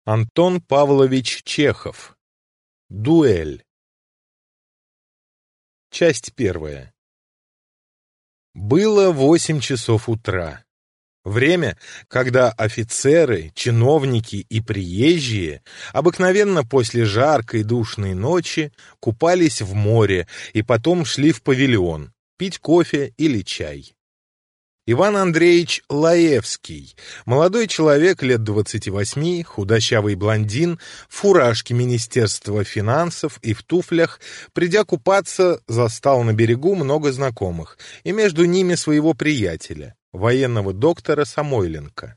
Антон Павлович Чехов. Дуэль. Часть первая. Было 8 часов утра. Время, когда офицеры, чиновники и приезжие обыкновенно после жаркой душной ночи купались в море и потом шли в павильон пить кофе или чай. Иван Андреевич Лаевский, молодой человек лет 28, худощавый блондин, в фуражке Министерства финансов и в туфлях, придя купаться, застал на берегу много знакомых, и между ними своего приятеля, военного доктора Самойленко.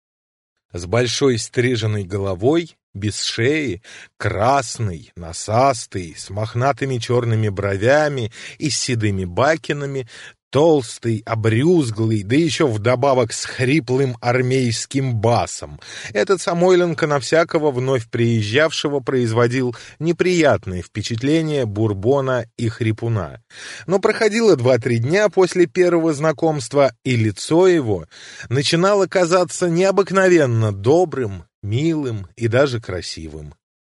С большой стриженной головой, без шеи, красный, носастый, с мохнатыми черными бровями и с седыми бакинами, толстый, обрюзглый, да еще вдобавок с хриплым армейским басом. Этот Самойленко на всякого вновь приезжавшего производил неприятное впечатление бурбона и хрипуна. Но проходило 2-3 дня после первого знакомства, и лицо его начинало казаться необыкновенно добрым, милым и даже красивым.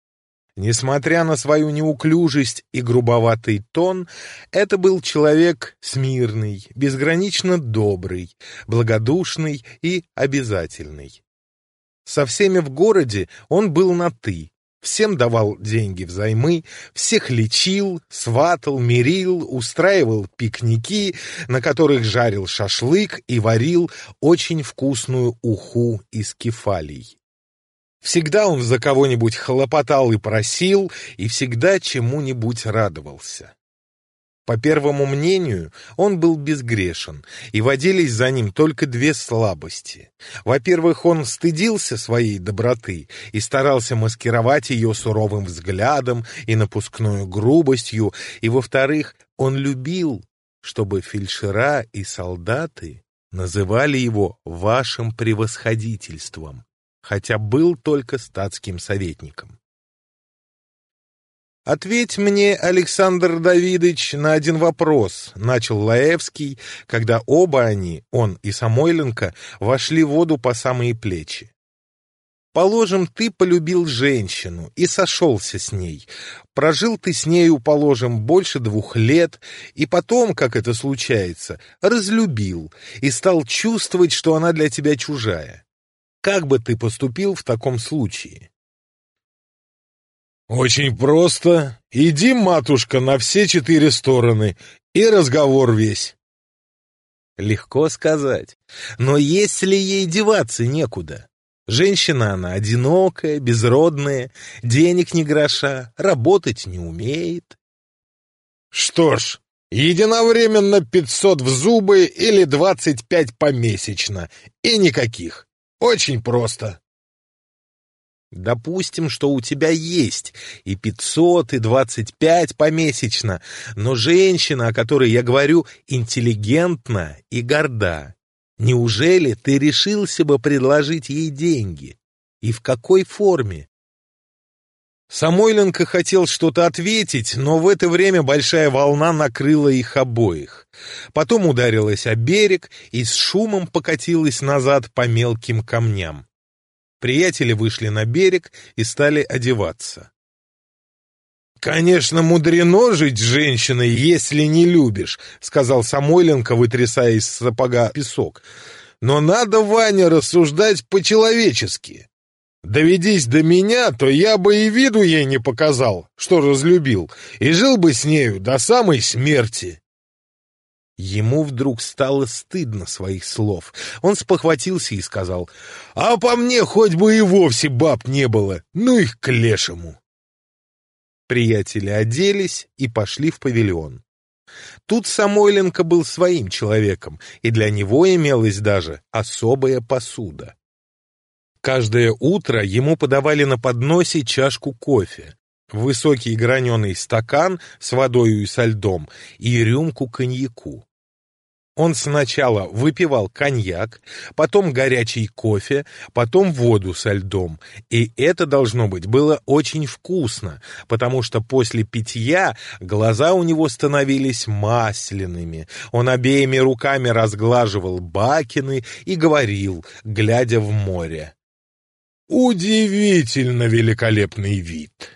Несмотря на свою неуклюжесть и грубоватый тон, это был человек смирный, безгранично добрый, благодушный и обязательный. Со всеми в городе он был на «ты», всем давал деньги взаймы, всех лечил, сватал, мирил, устраивал пикники, на которых жарил шашлык и варил очень вкусную уху из кефалий. Всегда он за кого-нибудь хлопотал и просил, и всегда чему-нибудь радовался. По первому мнению, он был безгрешен, и водились за ним только 2 слабости. Во-первых, он стыдился своей доброты и старался маскировать ее суровым взглядом и напускной грубостью, и, во-вторых, он любил, чтобы фельдшера и солдаты называли его «вашим превосходительством», хотя был только статским советником. «Ответь мне, Александр Давидович, на один вопрос», — начал Лаевский, когда оба они, он и Самойленко, вошли в воду по самые плечи. «Положим, ты полюбил женщину и сошелся с ней. Прожил ты с нею, положим, больше 2 лет, и потом, как это случается, разлюбил и стал чувствовать, что она для тебя чужая. Как бы ты поступил в таком случае?» «Очень просто. Иди, матушка, на все 4 стороны, и разговор весь». Легко сказать. Но если ей деваться некуда? Женщина она одинокая, безродная, денег ни гроша, работать не умеет. «Что ж, единовременно 500 в зубы или 25 помесячно, и никаких. Очень просто». Допустим, что у тебя есть и 500, и 25 помесячно, но женщина, о которой я говорю, интеллигентна и горда. Неужели ты решился бы предложить ей деньги? И в какой форме? Самойленко хотел что-то ответить, но в это время большая волна накрыла их обоих. Потом ударилась о берег и с шумом покатилась назад по мелким камням. Приятели вышли на берег и стали одеваться. «Конечно, мудрено жить с женщиной, если не любишь», — сказал Самойленко, вытрясая из сапога песок. «Но надо, Ваня, рассуждать по-человечески. Доведись до меня, то я бы и виду ей не показал, что разлюбил, и жил бы с нею до самой смерти». Ему вдруг стало стыдно своих слов. Он спохватился и сказал: «А по мне хоть бы и вовсе баб не было, ну их к лешему». Приятели оделись и пошли в павильон. Тут Самойленко был своим человеком, и для него имелась даже особая посуда. Каждое утро ему подавали на подносе чашку кофе, высокий граненый стакан с водою и со льдом и рюмку коньяку. Он сначала выпивал коньяк, потом горячий кофе, потом воду со льдом, и это, должно быть, было очень вкусно, потому что после питья глаза у него становились масляными, он обеими руками разглаживал бакины и говорил, глядя в море: удивительно великолепный вид.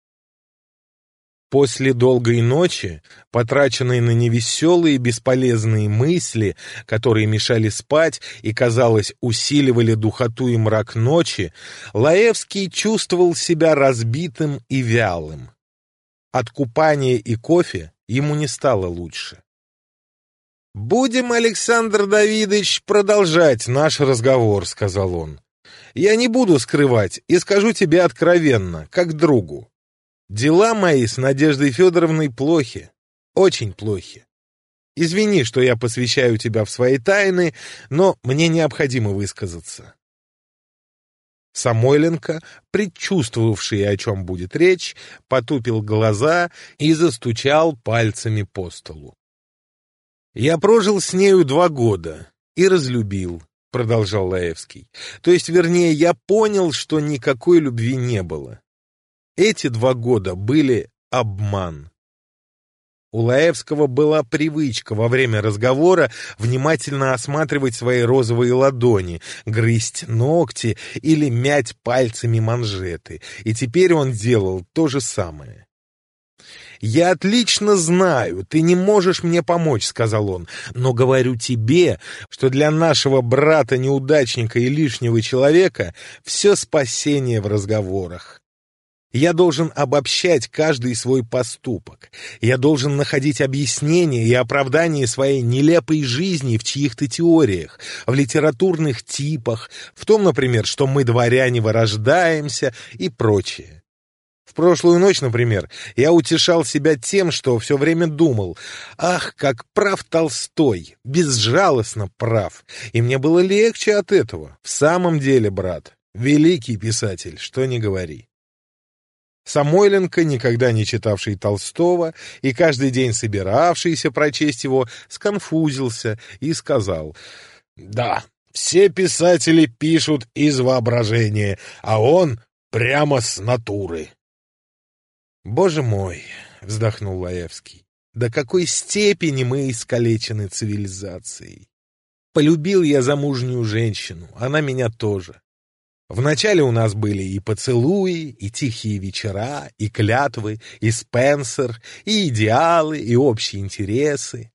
После долгой ночи, потраченной на невеселые бесполезные мысли, которые мешали спать и, казалось, усиливали духоту и мрак ночи, Лаевский чувствовал себя разбитым и вялым. От купания и кофе ему не стало лучше. «Будем, Александр Давидович, продолжать наш разговор», — сказал он. «Я не буду скрывать и скажу тебе откровенно, как другу. Дела мои с Надеждой Федоровной плохи, очень плохи. Извини, что я посвящаю тебя в свои тайны, но мне необходимо высказаться». Самойленко, предчувствовавший, о чем будет речь, потупил глаза и застучал пальцами по столу. «Я прожил с нею 2 года и разлюбил», — продолжал Лаевский. «То есть, вернее, я понял, что никакой любви не было. Эти 2 года были обман». У Лаевского была привычка во время разговора внимательно осматривать свои розовые ладони, грызть ногти или мять пальцами манжеты, и теперь он делал то же самое. «Я отлично знаю, ты не можешь мне помочь», — сказал он, «но говорю тебе, что для нашего брата-неудачника и лишнего человека все спасение в разговорах. Я должен обобщать каждый свой поступок. Я должен находить объяснение и оправдание своей нелепой жизни в чьих-то теориях, в литературных типах, в том, например, что мы, дворяне, вырождаемся и прочее. В прошлую ночь, например, я утешал себя тем, что все время думал: ах, как прав Толстой, безжалостно прав, и мне было легче от этого. В самом деле, брат, великий писатель, что ни говори». Самойленко, никогда не читавший Толстого и каждый день собиравшийся прочесть его, сконфузился и сказал: «Да, все писатели пишут из воображения, а он прямо с натуры». «Боже мой!» — вздохнул Лаевский. «До какой степени мы искалечены цивилизацией! Полюбил я замужнюю женщину, она меня тоже. Вначале у нас были и поцелуи, и тихие вечера, и клятвы, и Спенсер, и идеалы, и общие интересы.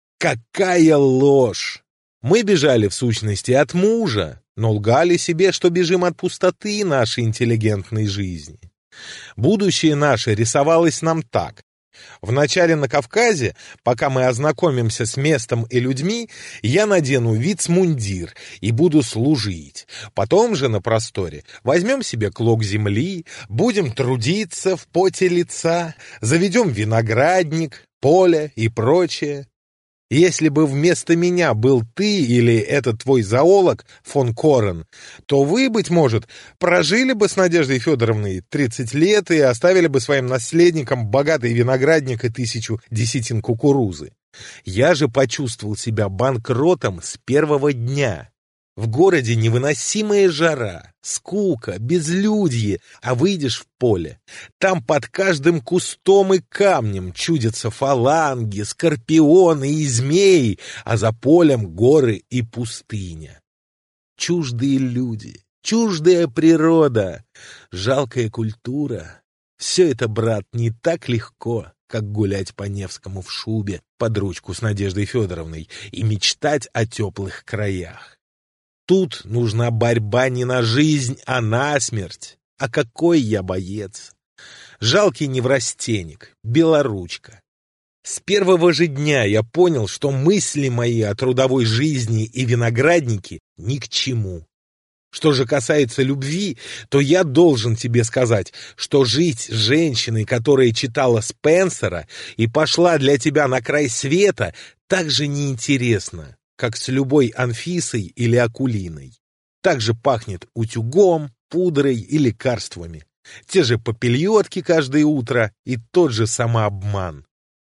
Какая ложь! Мы бежали в сущности от мужа, но лгали себе, что бежим от пустоты нашей интеллигентной жизни. Будущее наше рисовалось нам так. Вначале на Кавказе, пока мы ознакомимся с местом и людьми, я надену вицмундир и буду служить. Потом же на просторе возьмем себе клок земли, будем трудиться в поте лица, заведем виноградник, поле и прочее. Если бы вместо меня был ты или этот твой зоолог фон Корен, то вы, быть может, прожили бы с Надеждой Федоровной 30 лет и оставили бы своим наследникам богатый виноградник и 1000 десятин кукурузы. Я же почувствовал себя банкротом с первого дня. В городе невыносимая жара, скука, безлюдье, а выйдешь в поле. Там под каждым кустом и камнем чудятся фаланги, скорпионы и змеи, а за полем горы и пустыня. Чуждые люди, чуждая природа, жалкая культура. Все это, брат, не так легко, как гулять по Невскому в шубе под ручку с Надеждой Федоровной и мечтать о теплых краях. Тут нужна борьба не на жизнь, а на смерть. А какой я боец! Жалкий неврастенник, белоручка. С первого же дня я понял, что мысли мои о трудовой жизни и винограднике ни к чему. Что же касается любви, то я должен тебе сказать, что жить с женщиной, которая читала Спенсера и пошла для тебя на край света, так же неинтересно, как с любой Анфисой или Акулиной. Так же пахнет утюгом, пудрой и лекарствами. Те же попельотки каждое утро и тот же самообман.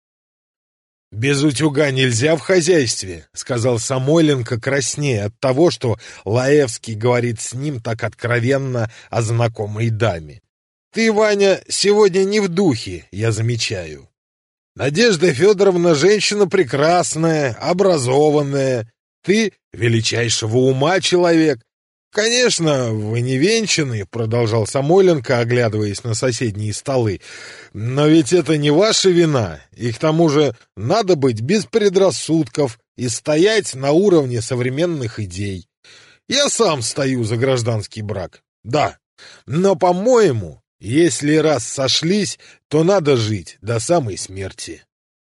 «Без утюга нельзя в хозяйстве», — сказал Самойленко краснея от того, что Лаевский говорит с ним так откровенно о знакомой даме. «Ты, Ваня, сегодня не в духе, я замечаю. Надежда Федоровна женщина прекрасная, образованная. Ты величайшего ума человек. «Конечно, вы не венчаны», — продолжал Самойленко, оглядываясь на соседние столы. «Но ведь это не ваша вина, и к тому же надо быть без предрассудков и стоять на уровне современных идей. Я сам стою за гражданский брак, да, но, по-моему, если раз сошлись, то надо жить до самой смерти».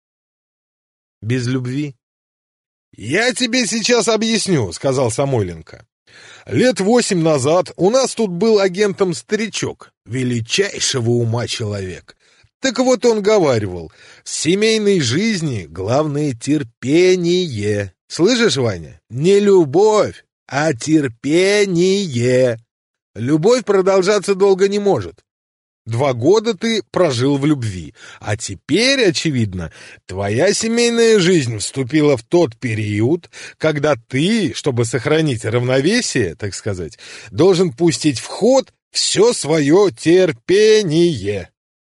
Без любви? «Я тебе сейчас объясню», — сказал Самойленко. «Лет 8 назад у нас тут был агентом старичок, величайшего ума человек. Так вот он говаривал, в семейной жизни главное терпение. Слышишь, Ваня? Не любовь, а терпение. Любовь продолжаться долго не может. 2 года ты прожил в любви, а теперь, очевидно, твоя семейная жизнь вступила в тот период, когда ты, чтобы сохранить равновесие, так сказать, должен пустить в ход все свое терпение».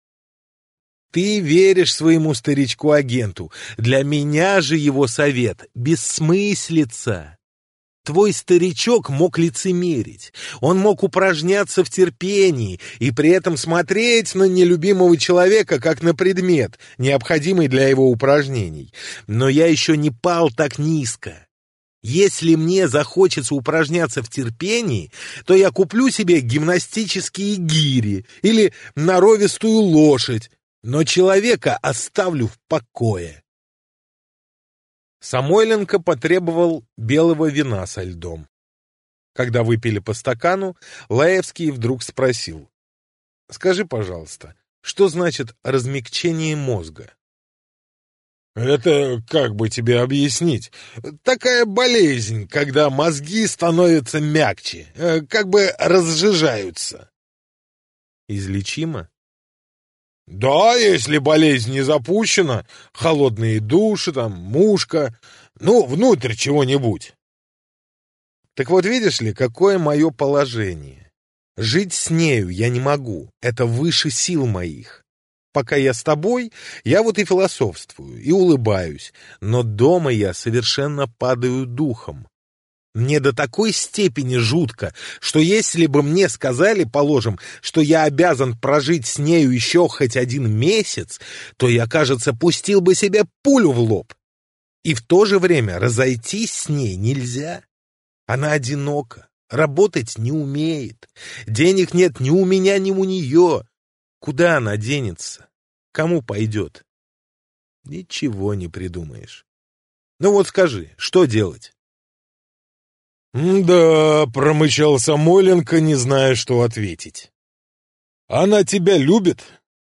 Ты веришь своему старичку-агенту. Для меня же его совет бессмыслица. Твой старичок мог лицемерить, он мог упражняться в терпении и при этом смотреть на нелюбимого человека как на предмет, необходимый для его упражнений. Но я еще не пал так низко. Если мне захочется упражняться в терпении, то я куплю себе гимнастические гири или норовистую лошадь, но человека оставлю в покое. Самойленко потребовал белого вина со льдом. Когда выпили по стакану, Лаевский вдруг спросил: «Скажи, пожалуйста, что значит размягчение мозга?» «Это как бы тебе объяснить? Такая болезнь, когда мозги становятся мягче, как бы разжижаются». «Излечимо?» «Да, если болезнь не запущена, холодные души, там, мушка, ну, внутрь чего-нибудь». «Так вот, видишь ли, какое мое положение? Жить с нею я не могу, это выше сил моих. Пока я с тобой, я вот и философствую, и улыбаюсь, но дома я совершенно падаю духом. Мне до такой степени жутко, что если бы мне сказали, положим, что я обязан прожить с нею еще хоть 1 месяц, то я, кажется, пустил бы себе пулю в лоб. И в то же время разойтись с ней нельзя. Она одинока, работать не умеет. Денег нет ни у меня, ни у нее. Куда она денется? Кому пойдет? Ничего не придумаешь. Ну вот скажи, что делать?» «Да», — промычал Самойленко, не зная, что ответить. «Она тебя любит?»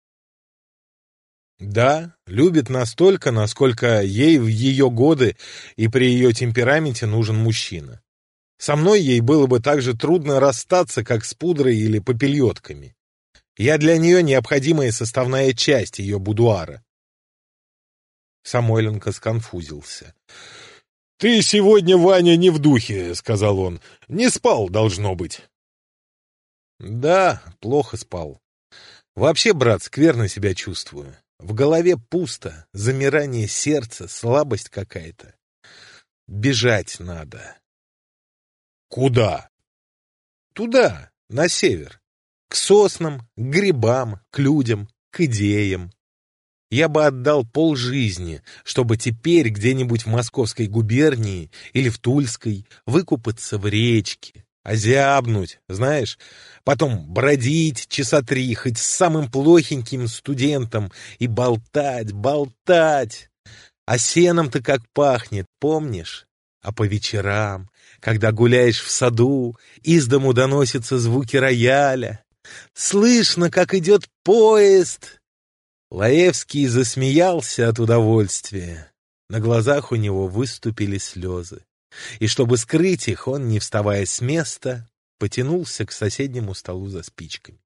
«Да, любит настолько, насколько ей в ее годы и при ее темпераменте нужен мужчина. Со мной ей было бы так же трудно расстаться, как с пудрой или попельотками. Я для нее необходимая составная часть ее будуара». Самойленко сконфузился. «Ты сегодня, Ваня, не в духе», — сказал он. «Не спал, должно быть». «Да, плохо спал. Вообще, брат, скверно себя чувствую. В голове пусто, замирание сердца, слабость какая-то. Бежать надо». «Куда?» «Туда, на север. К соснам, к грибам, к людям, к идеям. Я бы отдал полжизни, чтобы теперь где-нибудь в Московской губернии или в Тульской выкупаться в речке, озябнуть, знаешь, потом бродить часа 3 хоть с самым плохеньким студентом и болтать, болтать. А сеном-то как пахнет, помнишь? А по вечерам, когда гуляешь в саду, из дому доносятся звуки рояля. Слышно, как идет поезд». Лаевский засмеялся от удовольствия. На глазах у него выступили слезы. И чтобы скрыть их, он, не вставая с места, потянулся к соседнему столу за спичками.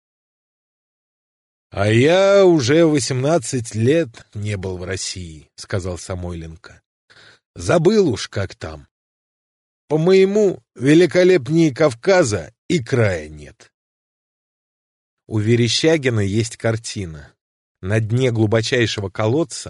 «А я уже 18 лет не был в России», — сказал Самойленко. «Забыл уж, как там. По-моему, великолепнее Кавказа и края нет». У Верещагина есть картина. На дне глубочайшего колодца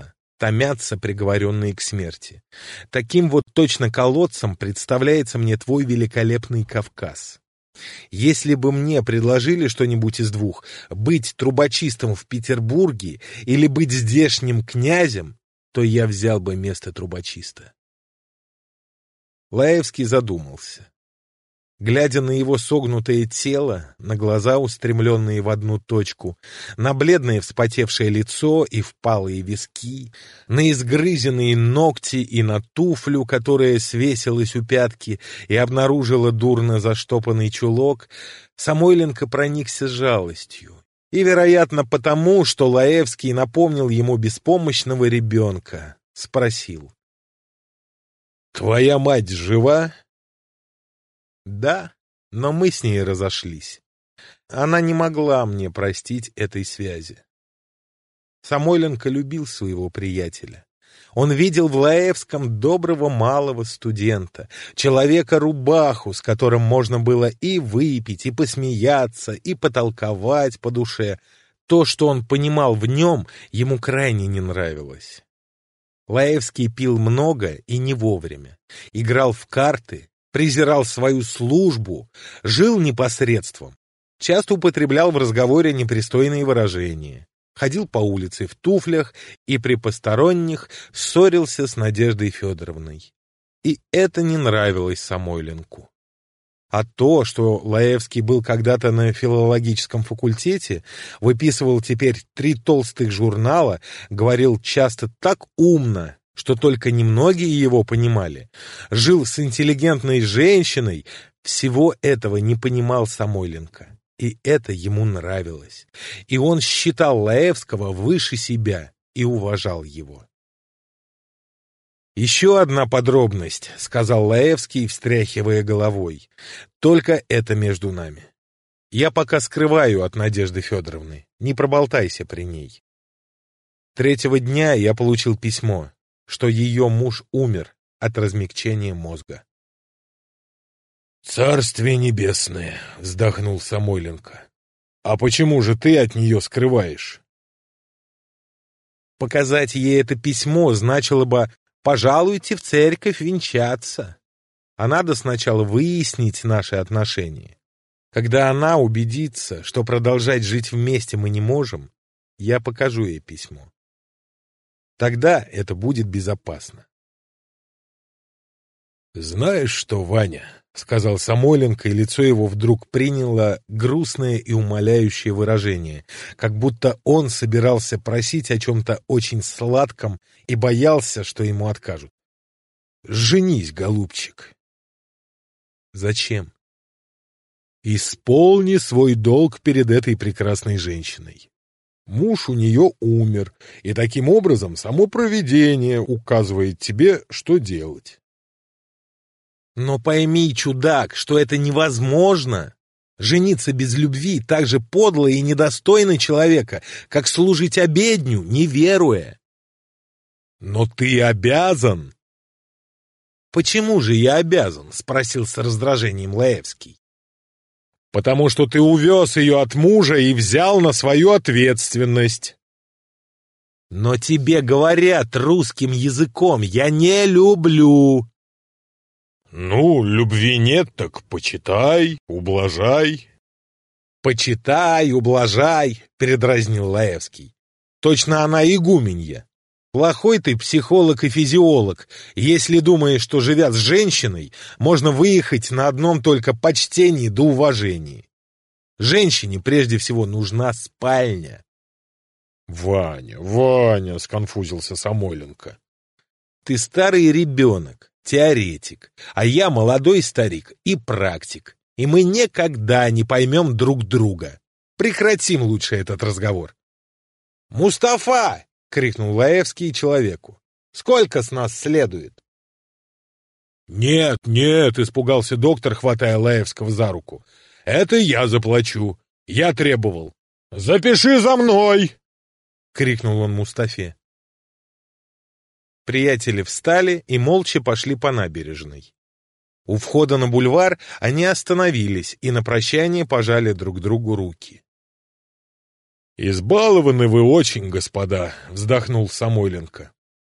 томятся приговоренные к смерти. Таким вот точно колодцем представляется мне твой великолепный Кавказ. Если бы мне предложили что-нибудь из двух, быть трубочистом в Петербурге или быть здешним князем, то я взял бы место трубочиста. Лаевский задумался. Глядя на его согнутое тело, на глаза, устремленные в одну точку, на бледное вспотевшее лицо и впалые виски, на изгрызенные ногти и на туфлю, которая свесилась у пятки и обнаружила дурно заштопанный чулок, Самойленко проникся жалостью. И, вероятно, потому, что Лаевский напомнил ему беспомощного ребенка, спросил: «Твоя мать жива?» «Да, но мы с ней разошлись. Она не могла мне простить этой связи». Самойленко любил своего приятеля. Он видел в Лаевском доброго малого студента, человека-рубаху, с которым можно было и выпить, и посмеяться, и потолковать по душе. То, что он понимал в нем, ему крайне не нравилось. Лаевский пил много и не вовремя, играл в карты, презирал свою службу, жил непосредством, часто употреблял в разговоре непристойные выражения, ходил по улице в туфлях и при посторонних ссорился с Надеждой Федоровной. И это не нравилось Самойленку. А то, что Лаевский был когда-то на филологическом факультете, выписывал теперь 3 толстых журнала, говорил часто так умно, что только немногие его понимали, жил с интеллигентной женщиной, всего этого не понимал Самойленко. И это ему нравилось. И он считал Лаевского выше себя и уважал его. «Еще одна подробность», — сказал Лаевский, встряхивая головой. «Только это между нами. Я пока скрываю от Надежды Федоровны. Не проболтайся при ней. 3-го дня я получил письмо, что ее муж умер от размягчения мозга». «Царствие небесное!» — вздохнул Самойленко. «А почему же ты от нее скрываешь?» Показать ей это письмо значило бы: «Пожалуйте в церковь венчаться». А надо сначала выяснить наши отношения. Когда она убедится, что продолжать жить вместе мы не можем, я покажу ей письмо. Тогда это будет безопасно. «Знаешь что, Ваня?» — сказал Самойленко, и лицо его вдруг приняло грустное и умоляющее выражение, как будто он собирался просить о чем-то очень сладком и боялся, что ему откажут. «Женись, голубчик». «Зачем?» «Исполни свой долг перед этой прекрасной женщиной. Муж у нее умер, и таким образом само провидение указывает тебе, что делать». «Но пойми, чудак, что это невозможно. Жениться без любви так же подло и недостойно человека, как служить обедню, не веруя». «Но ты обязан». «Почему же я обязан?» — спросил с раздражением Лаевский. «Потому что ты увез ее от мужа и взял на свою ответственность». «Но тебе говорят русским языком, я не люблю». «Ну, любви нет, так почитай, ублажай». «Почитай, ублажай», — передразнил Лаевский. «Точно она игуменья. Плохой ты психолог и физиолог, если думаешь, что, живя с женщиной, можно выехать на одном только почтении да уважении. Женщине прежде всего нужна спальня». «Ваня», — сконфузился Самойленко. «Ты старый ребенок, теоретик, а я молодой старик и практик, и мы никогда не поймем друг друга. Прекратим лучше этот разговор». «Мустафа!» — крикнул Лаевский человеку. «Сколько с нас следует?» «Нет», — испугался доктор, хватая Лаевского за руку. «Это я заплачу. Я требовал». «Запиши за мной!» — крикнул он Мустафе. Приятели встали и молча пошли по набережной. У входа на бульвар они остановились и на прощание пожали друг другу руки. «Избалованы вы очень, господа», — вздохнул Самойленко.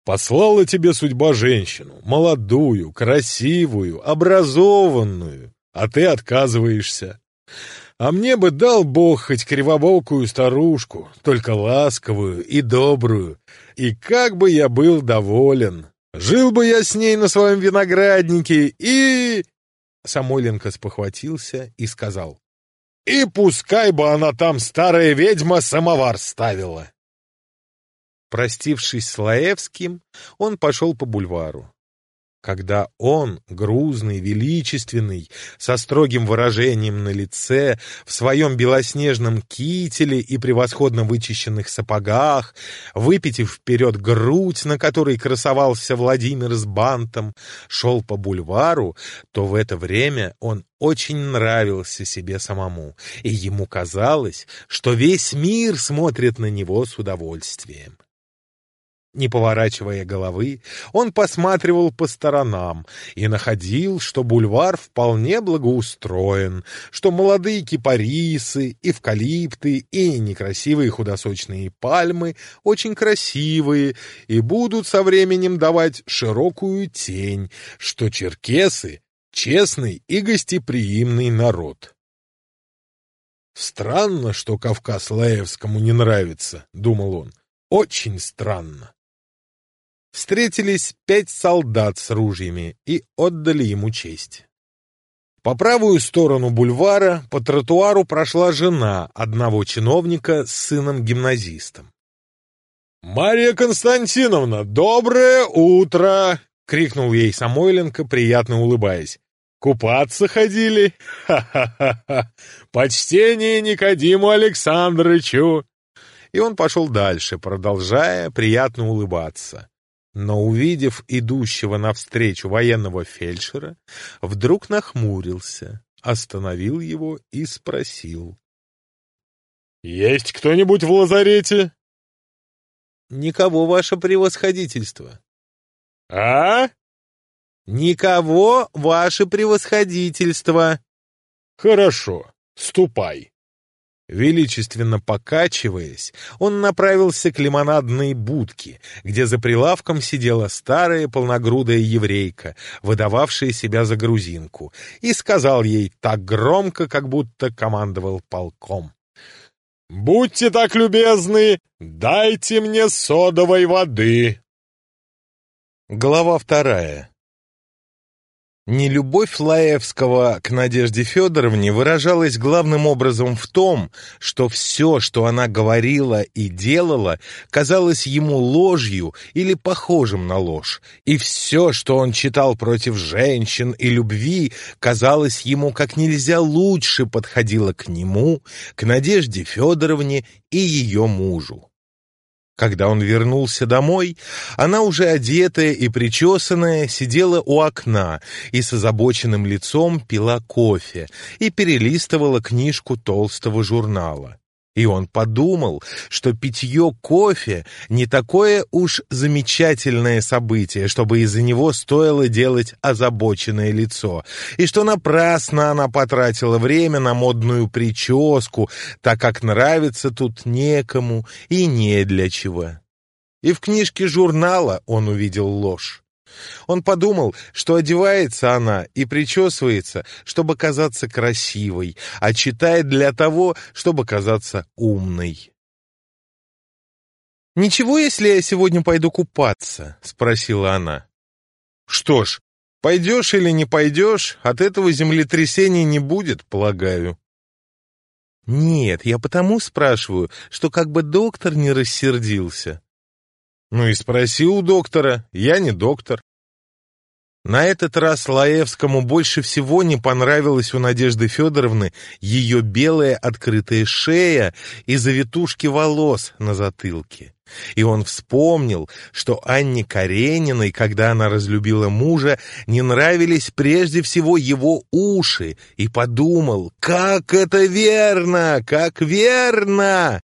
Послала тебе судьба женщину, молодую, красивую, образованную, а ты отказываешься. А мне бы дал Бог хоть кривобокую старушку, только ласковую и добрую, и как бы я был доволен. Жил бы я с ней на своем винограднике и...» Самойленко спохватился и сказал: «И пускай бы она там, старая ведьма, самовар ставила». Простившись с Лаевским, он пошел по бульвару. Когда он, грузный, величественный, со строгим выражением на лице, в своем белоснежном кителе и превосходно вычищенных сапогах, выпитив вперед грудь, на которой красовался Владимир с бантом, шел по бульвару, то в это время он очень нравился себе самому, и ему казалось, что весь мир смотрит на него с удовольствием. Не поворачивая головы, он посматривал по сторонам и находил, что бульвар вполне благоустроен, что молодые кипарисы, эвкалипты и некрасивые худосочные пальмы очень красивые и будут со временем давать широкую тень, что черкесы — честный и гостеприимный народ. «Странно, что Кавказ Лаевскому не нравится», — думал он. «Очень странно». Встретились 5 солдат с ружьями и отдали ему честь. По правую сторону бульвара по тротуару прошла жена одного чиновника с сыном-гимназистом. «Марья Константиновна, доброе утро!» — крикнул ей Самойленко, приятно улыбаясь. «Купаться ходили? Ха-ха-ха! Почтение Никодиму Александровичу!» И он пошел дальше, продолжая приятно улыбаться. Но, увидев идущего навстречу военного фельдшера, вдруг нахмурился, остановил его и спросил: «Есть кто-нибудь в лазарете?» «Никого, ваше превосходительство». «А?» «Никого, ваше превосходительство». «Хорошо, ступай». Величественно покачиваясь, он направился к лимонадной будке, где за прилавком сидела старая полногрудая еврейка, выдававшая себя за грузинку, и сказал ей так громко, как будто командовал полком: «Будьте так любезны, дайте мне содовой воды». Глава 2. Нелюбовь Лаевского к Надежде Федоровне выражалась главным образом в том, что все, что она говорила и делала, казалось ему ложью или похожим на ложь, и все, что он читал против женщин и любви, казалось ему как нельзя лучше подходило к нему, к Надежде Федоровне и ее мужу. Когда он вернулся домой, она уже одетая и причесанная сидела у окна и с озабоченным лицом пила кофе и перелистывала книжку толстого журнала. И он подумал, что питье кофе не такое уж замечательное событие, чтобы из-за него стоило делать озабоченное лицо, и что напрасно она потратила время на модную прическу, так как нравится тут некому и не для чего. И в книжке журнала он увидел ложь. Он подумал, что одевается она и причесывается, чтобы казаться красивой, а читает для того, чтобы казаться умной. «Ничего, если я сегодня пойду купаться?» — спросила она. «Что ж, пойдешь или не пойдешь, от этого землетрясения не будет, полагаю». «Нет, я потому спрашиваю, что как бы доктор не рассердился». «Ну и спроси у доктора, я не доктор». На этот раз Лаевскому больше всего не понравилась у Надежды Федоровны ее белая открытая шея и завитушки волос на затылке. И он вспомнил, что Анне Карениной, когда она разлюбила мужа, не нравились прежде всего его уши, и подумал: «Как это верно! Как верно!»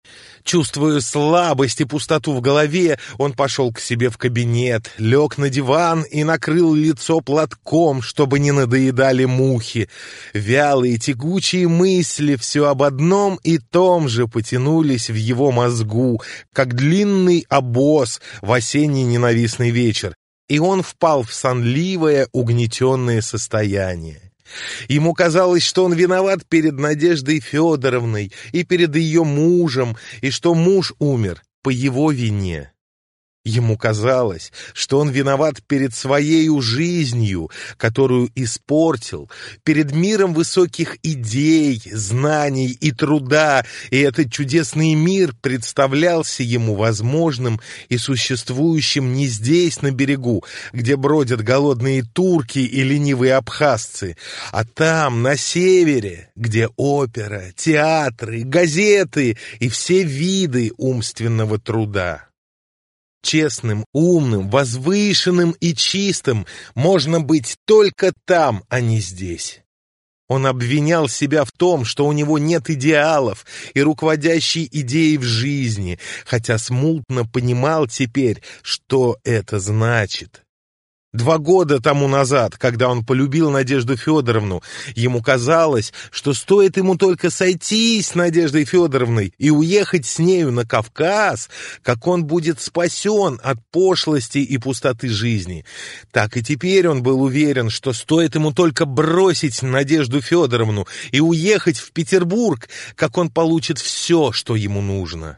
Чувствуя слабость и пустоту в голове, он пошел к себе в кабинет, лег на диван и накрыл лицо платком, чтобы не надоедали мухи. Вялые тягучие мысли все об одном и том же потянулись в его мозгу, как длинный обоз в осенний ненавистный вечер, и он впал в сонливое, угнетенное состояние. Ему казалось, что он виноват перед Надеждой Федоровной и перед ее мужем, и что муж умер по его вине. Ему казалось, что он виноват перед своею жизнью, которую испортил, перед миром высоких идей, знаний и труда, и этот чудесный мир представлялся ему возможным и существующим не здесь, на берегу, где бродят голодные турки и ленивые абхазцы, а там, на севере, где опера, театры, газеты и все виды умственного труда. Честным, умным, возвышенным и чистым можно быть только там, а не здесь. Он обвинял себя в том, что у него нет идеалов и руководящей идеи в жизни, хотя смутно понимал теперь, что это значит. 2 года тому назад, когда он полюбил Надежду Федоровну, ему казалось, что стоит ему только сойтись с Надеждой Федоровной и уехать с нею на Кавказ, как он будет спасен от пошлости и пустоты жизни. Так и теперь он был уверен, что стоит ему только бросить Надежду Федоровну и уехать в Петербург, как он получит все, что ему нужно.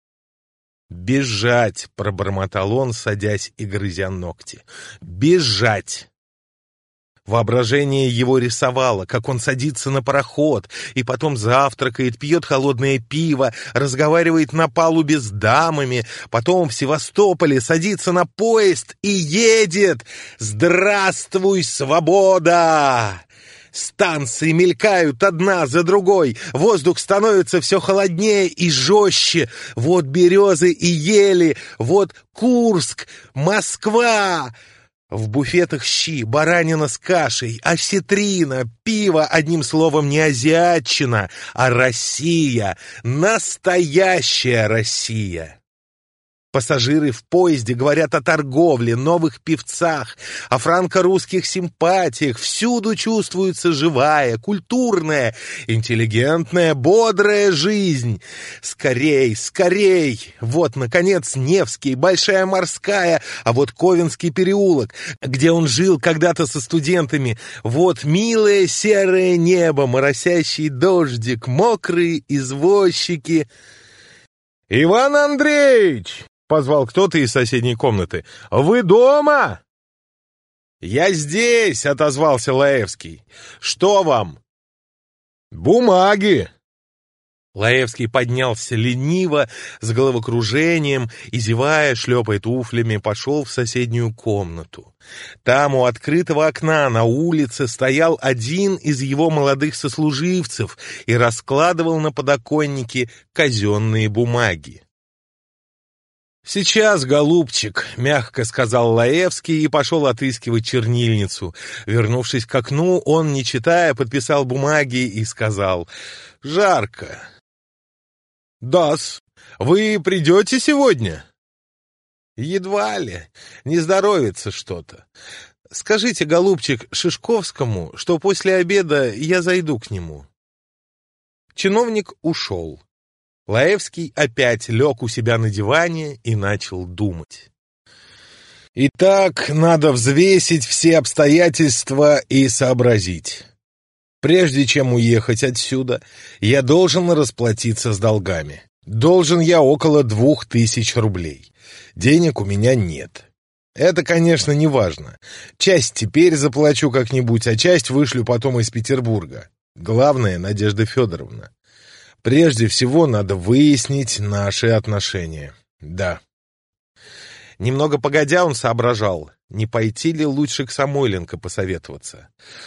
«Бежать!» — пробормотал он, садясь и грызя ногти. «Бежать!» Воображение его рисовало, как он садится на пароход и потом завтракает, пьет холодное пиво, разговаривает на палубе с дамами, потом в Севастополе садится на поезд и едет. «Здравствуй, свобода!» Станции мелькают одна за другой, воздух становится все холоднее и жестче. Вот березы и ели, вот Курск, Москва. В буфетах щи, баранина с кашей, осетрина, пиво, одним словом, не азиатчина, а Россия, настоящая Россия. Пассажиры в поезде говорят о торговле, новых певцах, о франко-русских симпатиях. Всюду чувствуется живая, культурная, интеллигентная, бодрая жизнь. Скорей, скорей! Вот, наконец, Невский, Большая Морская, а вот Ковенский переулок, где он жил когда-то со студентами. Вот милое серое небо, моросящий дождик, мокрые извозчики. «Иван Андреевич!» — позвал кто-то из соседней комнаты. «Вы дома?» «Я здесь!» — отозвался Лаевский. «Что вам?» «Бумаги!» Лаевский поднялся лениво, с головокружением и, зевая, шлепая туфлями, пошел в соседнюю комнату. Там у открытого окна на улице стоял один из его молодых сослуживцев и раскладывал на подоконнике казенные бумаги. «Сейчас, голубчик», — мягко сказал Лаевский и пошел отыскивать чернильницу. Вернувшись к окну, он, не читая, подписал бумаги и сказал: «Жарко». «Да-с. Вы придете сегодня?» «Едва ли. Не здоровится что-то. Скажите, голубчик, Шишковскому, что после обеда я зайду к нему». Чиновник ушел. Лаевский опять лег у себя на диване и начал думать. «Итак, надо взвесить все обстоятельства и сообразить. Прежде чем уехать отсюда, я должен расплатиться с долгами. Должен я около 2000 рублей. Денег у меня нет. Это, конечно, не важно. Часть теперь заплачу как-нибудь, а часть вышлю потом из Петербурга. Главное — Надежда Федоровна. Прежде всего надо выяснить наши отношения. Да». Немного погодя он соображал, не пойти ли лучше к Самойленко посоветоваться.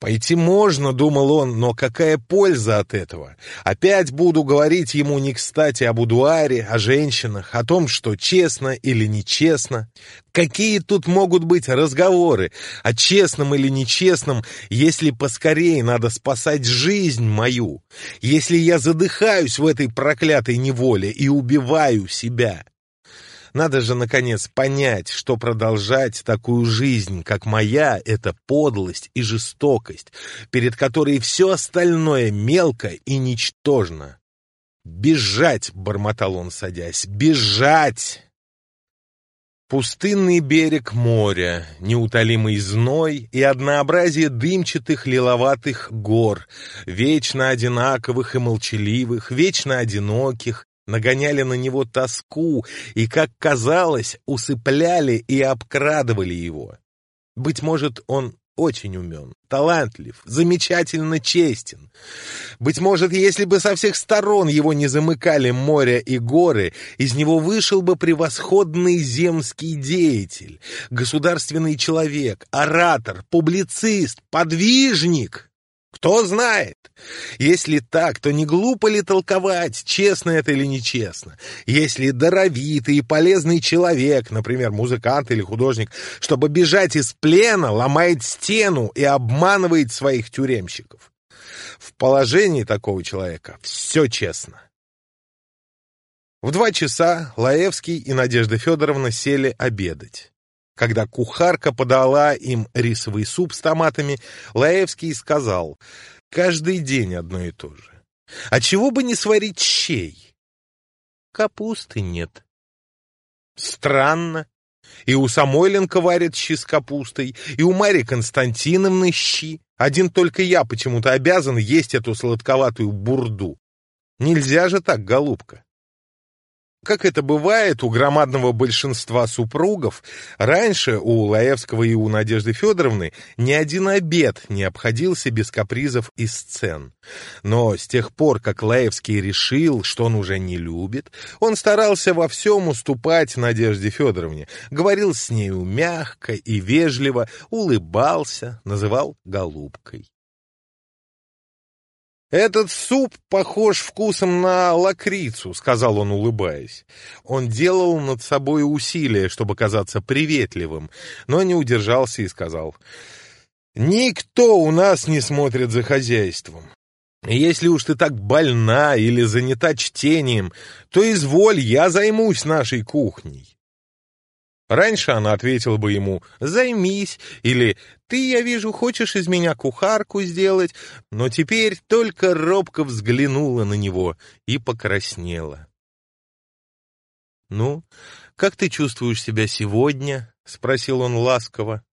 Пойти можно, думал он, но какая польза от этого? Опять буду говорить ему не кстати о будуаре, о женщинах, о том, что честно или нечестно. Какие тут могут быть разговоры о честном или нечестном, если поскорее надо спасать жизнь мою, если я задыхаюсь в этой проклятой неволе и убиваю себя? Надо же, наконец, понять, что продолжать такую жизнь, как моя, — это подлость и жестокость, перед которой все остальное мелко и ничтожно. «Бежать!» — бормотал он, садясь. «Бежать!» Пустынный берег моря, неутолимый зной и однообразие дымчатых лиловатых гор, вечно одинаковых и молчаливых, вечно одиноких, нагоняли на него тоску и, как казалось, усыпляли и обкрадывали его. Быть может, он очень умен, талантлив, замечательно честен. Быть может, если бы со всех сторон его не замыкали море и горы, из него вышел бы превосходный земский деятель, государственный человек, оратор, публицист, подвижник. Кто знает? Если так, то не глупо ли толковать, честно это или нечестно? Если даровитый и полезный человек, например, музыкант или художник, чтобы бежать из плена, ломает стену и обманывает своих тюремщиков. В положении такого человека все честно. В 2 часа Лаевский и Надежда Федоровна сели обедать. Когда кухарка подала им рисовый суп с томатами, Лаевский сказал: «Каждый день одно и то же. А чего бы не сварить щей? Капусты нет». «Странно. И у Самойленко варят щи с капустой, и у Марьи Константиновны щи. Один только я почему-то обязан есть эту сладковатую бурду. Нельзя же так, голубка». Как это бывает у громадного большинства супругов, раньше у Лаевского и у Надежды Федоровны ни один обед не обходился без капризов и сцен. Но с тех пор, как Лаевский решил, что он уже не любит, он старался во всем уступать Надежде Федоровне, говорил с нею мягко и вежливо, улыбался, называл голубкой. «Этот суп похож вкусом на лакрицу», — сказал он, улыбаясь. Он делал над собой усилие, чтобы казаться приветливым, но не удержался и сказал: «Никто у нас не смотрит за хозяйством. Если уж ты так больна или занята чтением, то изволь, я займусь нашей кухней». Раньше она ответила бы ему: «Займись», или «Ты, я вижу, хочешь из меня кухарку сделать», но теперь только робко взглянула на него и покраснела. «Ну, как ты чувствуешь себя сегодня?» — спросил он ласково.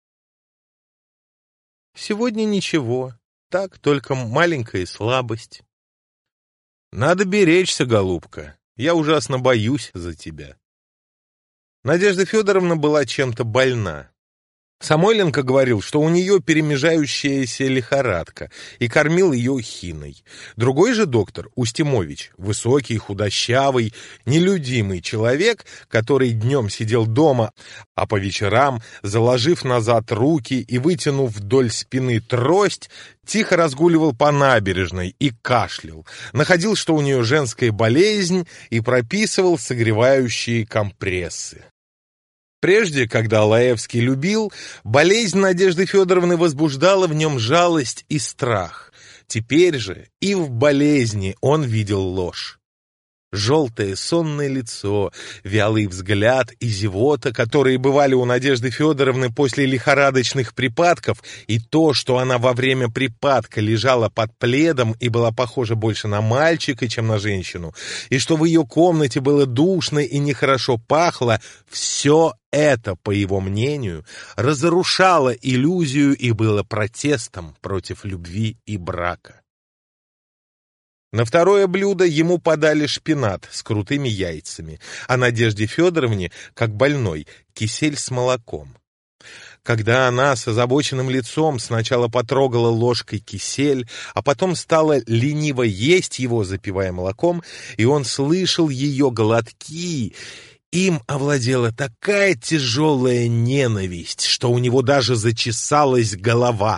«Сегодня ничего, так, только маленькая слабость». «Надо беречься, голубка, я ужасно боюсь за тебя». Надежда Федоровна была чем-то больна. Самойленко говорил, что у нее перемежающаяся лихорадка, и кормил ее хиной. Другой же доктор, Устимович, высокий, худощавый, нелюдимый человек, который днем сидел дома, а по вечерам, заложив назад руки и вытянув вдоль спины трость, тихо разгуливал по набережной и кашлял, находил, что у нее женская болезнь, и прописывал согревающие компрессы. Прежде, когда Лаевский любил, болезнь Надежды Федоровны возбуждала в нем жалость и страх. Теперь же и в болезни он видел ложь. Желтое сонное лицо, вялый взгляд и зевота, которые бывали у Надежды Федоровны после лихорадочных припадков, и то, что она во время припадка лежала под пледом и была похожа больше на мальчика, чем на женщину, и что в ее комнате было душно и нехорошо пахло, все это, по его мнению, разрушало иллюзию и было протестом против любви и брака. На второе блюдо ему подали шпинат с крутыми яйцами, а Надежде Федоровне, как больной, кисель с молоком. Когда она с озабоченным лицом сначала потрогала ложкой кисель, а потом стала лениво есть его, запивая молоком, и он слышал ее глотки, им овладела такая тяжелая ненависть, что у него даже зачесалась голова.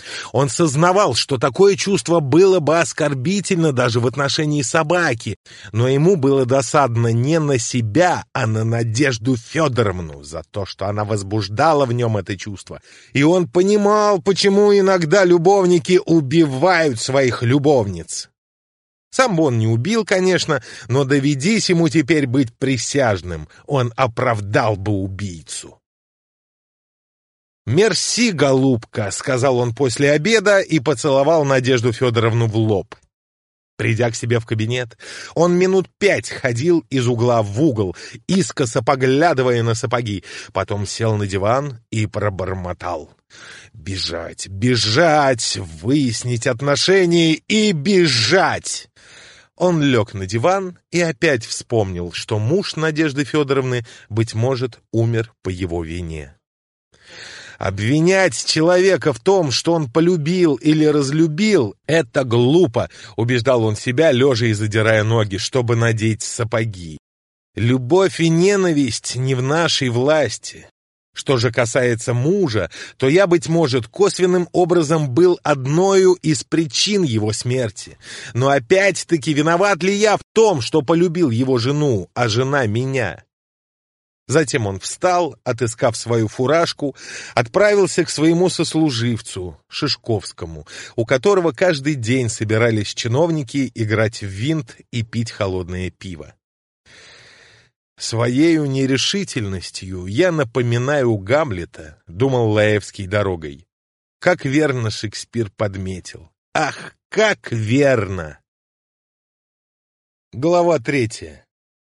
Он сознавал, что такое чувство было бы оскорбительно даже в отношении собаки, но ему было досадно не на себя, а на Надежду Федоровну за то, что она возбуждала в нем это чувство. И он понимал, почему иногда любовники убивают своих любовниц. Сам бы он не убил, конечно, но доведись ему теперь быть присяжным, он оправдал бы убийцу. «Мерси, голубка», — сказал он после обеда и поцеловал Надежду Федоровну в лоб. Придя к себе в кабинет, он минут 5 ходил из угла в угол, искоса поглядывая на сапоги, потом сел на диван и пробормотал: «Бежать, бежать, выяснить отношения и бежать!» Он лег на диван и опять вспомнил, что муж Надежды Федоровны, быть может, умер по его вине. «Обвинять человека в том, что он полюбил или разлюбил, это глупо», — убеждал он себя, лежа и задирая ноги, чтобы надеть сапоги. «Любовь и ненависть не в нашей власти. Что же касается мужа, то я, быть может, косвенным образом был одною из причин его смерти. Но опять-таки виноват ли я в том, что полюбил его жену, а жена меня?» Затем он встал, отыскав свою фуражку, отправился к своему сослуживцу, Шишковскому, у которого каждый день собирались чиновники играть в винт и пить холодное пиво. «Своею нерешительностью я напоминаю Гамлета», — думал Лаевский дорогой. Как верно Шекспир подметил. Ах, как верно! Глава 3.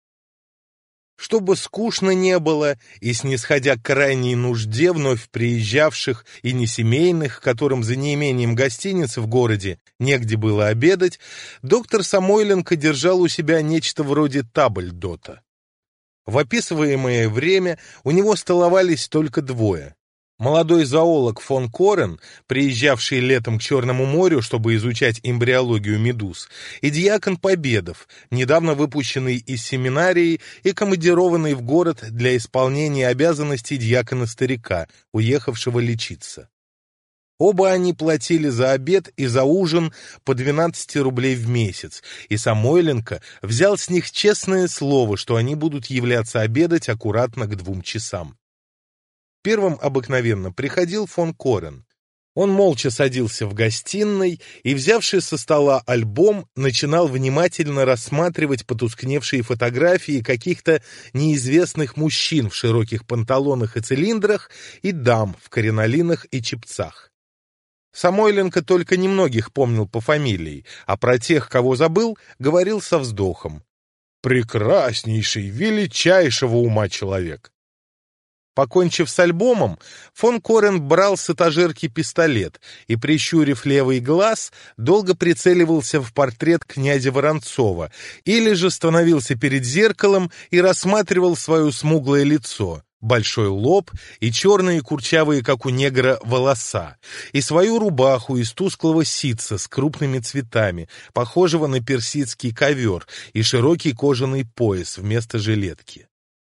Чтобы скучно не было, и снисходя к крайней нужде вновь приезжавших и несемейных, которым за неимением гостиницы в городе негде было обедать, доктор Самойленко держал у себя нечто вроде табльдота. В описываемое время у него столовались только двое. Молодой зоолог фон Корен, приезжавший летом к Черному морю, чтобы изучать эмбриологию медуз, и диакон Победов, недавно выпущенный из семинарии и командированный в город для исполнения обязанностей диакона-старика, уехавшего лечиться. Оба они платили за обед и за ужин по 12 рублей в месяц, и Самойленко взял с них честное слово, что они будут являться обедать аккуратно к 2 часам. Первым обыкновенно приходил фон Корен. Он молча садился в гостиной и, взявший со стола альбом, начинал внимательно рассматривать потускневшие фотографии каких-то неизвестных мужчин в широких панталонах и цилиндрах и дам в кринолинах и чепцах. Самойленко только немногих помнил по фамилии, а про тех, кого забыл, говорил со вздохом. «Прекраснейший, величайшего ума человек!» Покончив с альбомом, фон Корен брал с этажерки пистолет и, прищурив левый глаз, долго прицеливался в портрет князя Воронцова или же становился перед зеркалом и рассматривал свое смуглое лицо, большой лоб и черные курчавые, как у негра, волоса, и свою рубаху из тусклого ситца с крупными цветами, похожего на персидский ковер, и широкий кожаный пояс вместо жилетки.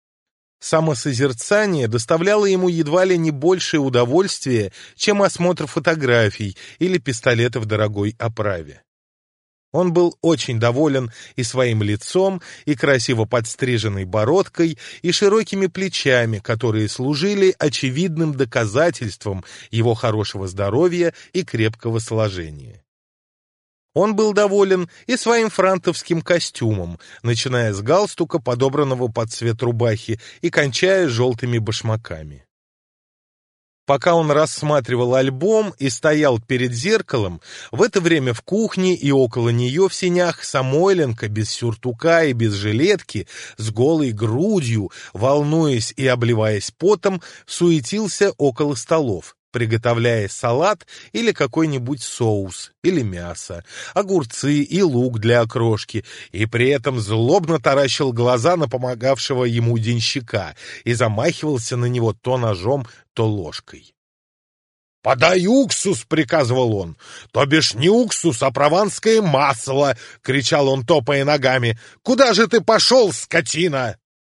Самосозерцание доставляло ему едва ли не большее удовольствие, чем осмотр фотографий или пистолета в дорогой оправе. Он был очень доволен и своим лицом, и красиво подстриженной бородкой, и широкими плечами, которые служили очевидным доказательством его хорошего здоровья и крепкого сложения. Он был доволен и своим франтовским костюмом, начиная с галстука, подобранного под цвет рубахи, и кончая желтыми башмаками. Пока он рассматривал альбом и стоял перед зеркалом, в это время в кухне и около нее в сенях Самойленко без сюртука и без жилетки, с голой грудью, волнуясь и обливаясь потом, суетился около столов, приготовляя салат или какой-нибудь соус, или мясо, огурцы и лук для окрошки, и при этом злобно таращил глаза на помогавшего ему денщика и замахивался на него то ножом, то ложкой. «Подай уксус!» — приказывал он. «То бишь не уксус, а прованское масло!» — кричал он, топая ногами. «Куда же ты пошел, скотина?»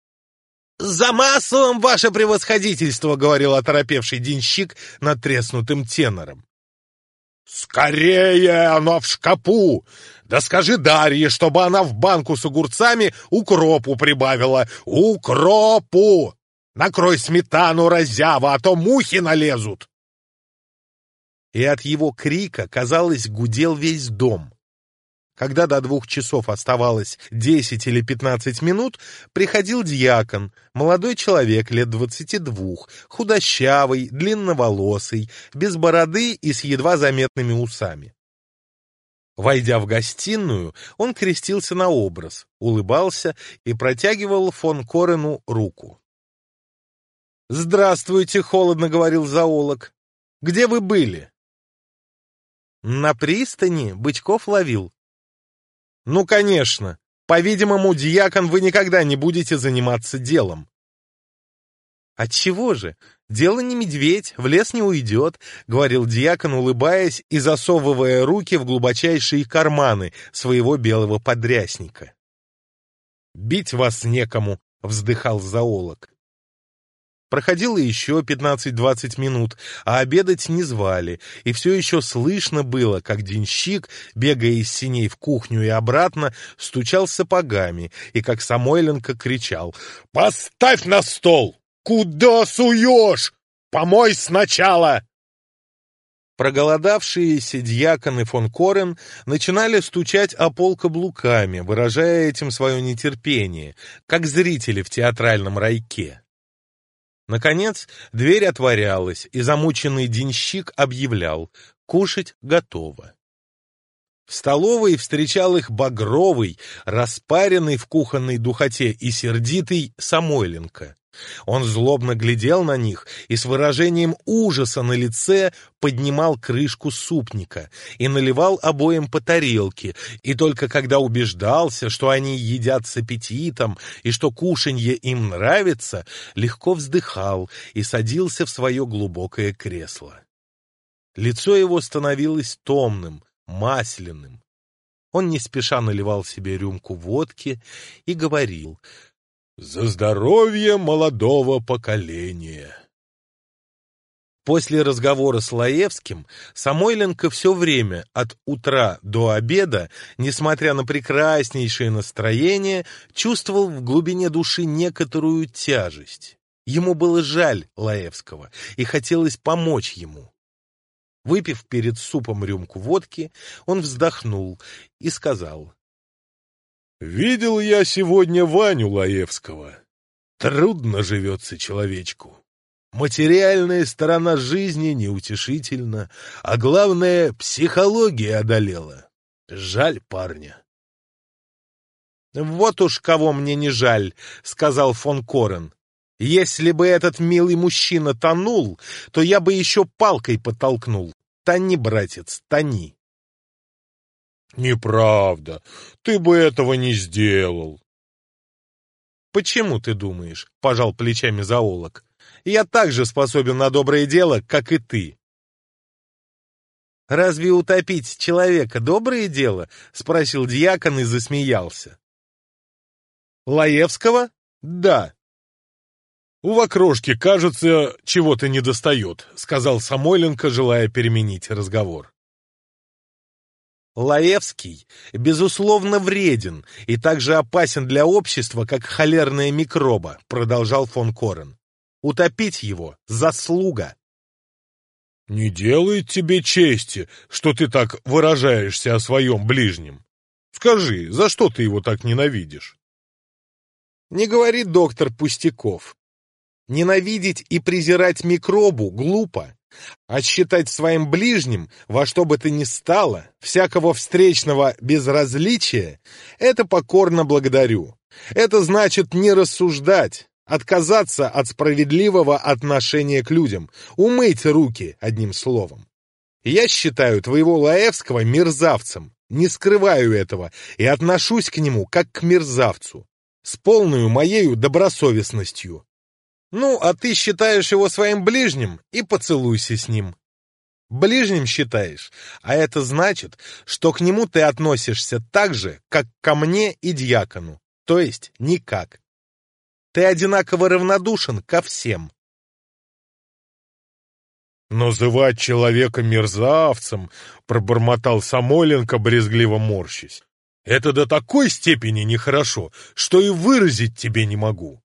«За маслом, ваше превосходительство!» — говорил оторопевший денщик надтреснутым тенором. Скорее, оно в шкапу! Да скажи Дарье, чтобы она в банку с огурцами укропу прибавила. Укропу! Накрой сметану, разява, а то мухи налезут!» И от его крика, казалось, гудел весь дом. Когда до 2 часов оставалось 10 или 15 минут, приходил дьякон, молодой человек лет 22, худощавый, длинноволосый, без бороды и с едва заметными усами. Войдя в гостиную, он крестился на образ, улыбался и протягивал фон Корену руку. «Здравствуйте», — холодно говорил зоолог. «Где вы были?» «На пристани бычков ловил». «Ну, конечно. По-видимому, дьякон, вы никогда не будете заниматься делом». «Отчего же? Дело не медведь, в лес не уйдет», — говорил дьякон, улыбаясь и засовывая руки в глубочайшие карманы своего белого подрясника. «Бить вас некому», — вздыхал зоолог. Проходило еще 15-20 минут, а обедать не звали, и все еще слышно было, как денщик, бегая из сеней в кухню и обратно, стучал сапогами, и как Самойленко кричал: «Поставь на стол! Куда суешь? Помой сначала!» Проголодавшиеся дьякон и фон Корен начинали стучать о пол каблуками, выражая этим свое нетерпение, как зрители в театральном райке. Наконец, дверь отворялась, и замученный денщик объявлял: кушать готово. В столовой встречал их багровый, распаренный в кухонной духоте и сердитый Самойленко. Он злобно глядел на них и с выражением ужаса на лице поднимал крышку супника и наливал обоим по тарелке, и только когда убеждался, что они едят с аппетитом и что кушанье им нравится, легко вздыхал и садился в свое глубокое кресло. Лицо его становилось томным, масляным. Он не спеша наливал себе рюмку водки и говорил: «За здоровье молодого поколения!» После разговора с Лаевским Самойленко все время, от утра до обеда, несмотря на прекраснейшее настроение, чувствовал в глубине души некоторую тяжесть. Ему было жаль Лаевского, и хотелось помочь ему. Выпив перед супом рюмку водки, он вздохнул и сказал: «Видел я сегодня Ваню Лаевского. Трудно живется человечку. Материальная сторона жизни неутешительна, а главное, психология одолела. Жаль парня». «Вот уж кого мне не жаль», — сказал фон Корен. «Если бы этот милый мужчина тонул, то я бы еще палкой подтолкнул. Тони, братец, тони». «Неправда, ты бы этого не сделал». «Почему ты думаешь?» — пожал плечами зоолог. «Я так же способен на доброе дело, как и ты». «Разве утопить человека доброе дело?» — спросил дьякон и засмеялся. «Лаевского? Да». «У Вокрошки, кажется, чего-то недостает», — сказал Самойленко, желая переменить разговор. «Лаевский, безусловно, вреден и так же опасен для общества, как холерная микроба», — продолжал фон Корен. «Утопить его — заслуга». «Не делает тебе чести, что ты так выражаешься о своем ближнем. Скажи, за что ты его так ненавидишь?» «Не говори, доктор, пустяков. Ненавидеть и презирать микробу глупо. А считать своим ближним, во что бы то ни стало, всякого встречного безразличия, это покорно благодарю. Это значит не рассуждать, отказаться от справедливого отношения к людям, умыть руки, одним словом. Я считаю твоего Лаевского мерзавцем, не скрываю этого и отношусь к нему как к мерзавцу, с полною моею добросовестностью. Ну, а ты считаешь его своим ближним и поцелуйся с ним. Ближним считаешь, а это значит, что к нему ты относишься так же, как ко мне и дьякону, то есть никак. Ты одинаково равнодушен ко всем. «Называть человека мерзавцем», — пробормотал Самойленко, брезгливо морщась. «Это до такой степени нехорошо, что и выразить тебе не могу».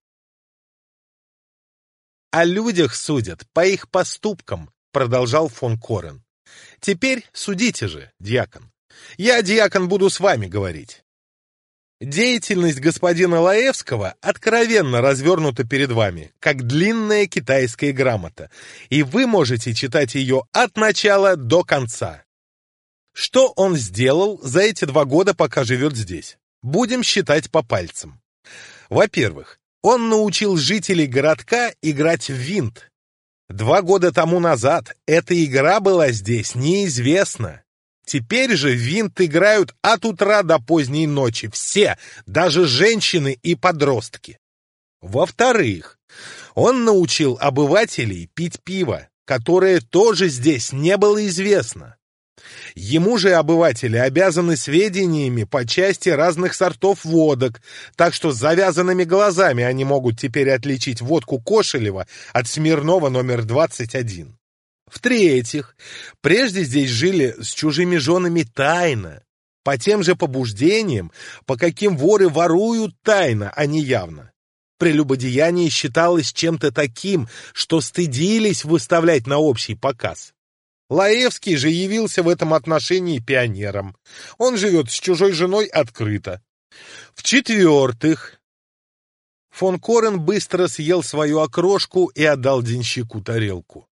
«О людях судят по их поступкам», — продолжал фон Корен. «Теперь судите же, дьякон. Я, дьякон, буду с вами говорить. Деятельность господина Лаевского откровенно развернута перед вами, как длинная китайская грамота, и вы можете читать ее от начала до конца. Что он сделал за эти 2 года, пока живет здесь? Будем считать по пальцам. Во-первых, он научил жителей городка играть в винт. 2 года тому назад эта игра была здесь неизвестна. Теперь же в винт играют от утра до поздней ночи все, даже женщины и подростки. Во-вторых, он научил обывателей пить пиво, которое тоже здесь не было известно. Ему же обыватели обязаны сведениями по части разных сортов водок, так что с завязанными глазами они могут теперь отличить водку Кошелева от Смирнова номер 21. В-третьих, прежде здесь жили с чужими женами тайно, по тем же побуждениям, по каким воры воруют тайно, а не явно. Прелюбодеяние считалось чем-то таким, что стыдились выставлять на общий показ. Лаевский же явился в этом отношении пионером. Он живет с чужой женой открыто. В-четвертых, фон Корен быстро съел свою окрошку и отдал денщику тарелку.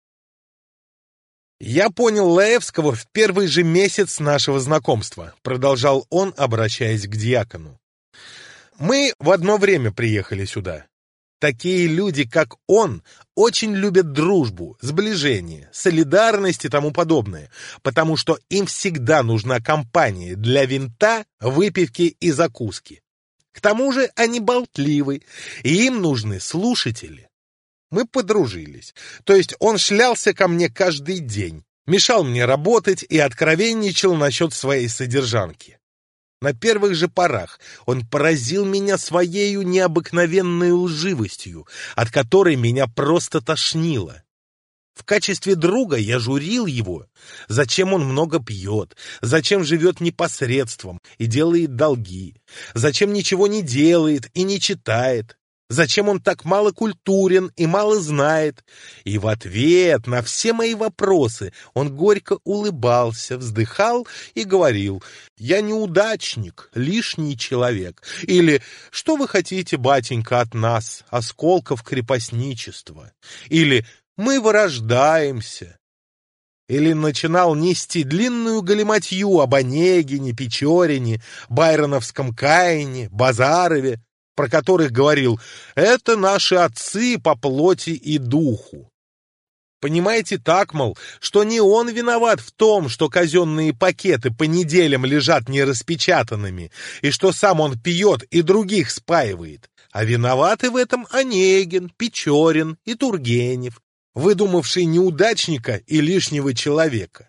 «Я понял Лаевского в первый же месяц нашего знакомства», — продолжал он, обращаясь к дьякону. «Мы в одно время приехали сюда. Такие люди, как он, очень любят дружбу, сближение, солидарность и тому подобное, потому что им всегда нужна компания для винта, выпивки и закуски. К тому же они болтливы, и им нужны слушатели. Мы подружились, то есть он шлялся ко мне каждый день, мешал мне работать и откровенничал насчет своей содержанки. На первых же порах он поразил меня своею необыкновенной лживостью, от которой меня просто тошнило. В качестве друга я журил его, зачем он много пьет, зачем живет непосредством и делает долги, зачем ничего не делает и не читает, зачем он так мало культурен и мало знает. И в ответ на все мои вопросы он горько улыбался, вздыхал и говорил: «Я неудачник, лишний человек». Или «Что вы хотите, батенька, от нас, осколков крепостничества?» Или «Мы вырождаемся». Или начинал нести длинную галиматью об Онегине, Печорине, Байроновском Каине, Базарове, про которых говорил: «Это наши отцы по плоти и духу». Понимаете так, мол, что не он виноват в том, что казенные пакеты по неделям лежат нераспечатанными, и что сам он пьет и других спаивает, а виноваты в этом Онегин, Печорин и Тургенев, выдумавший неудачника и лишнего человека.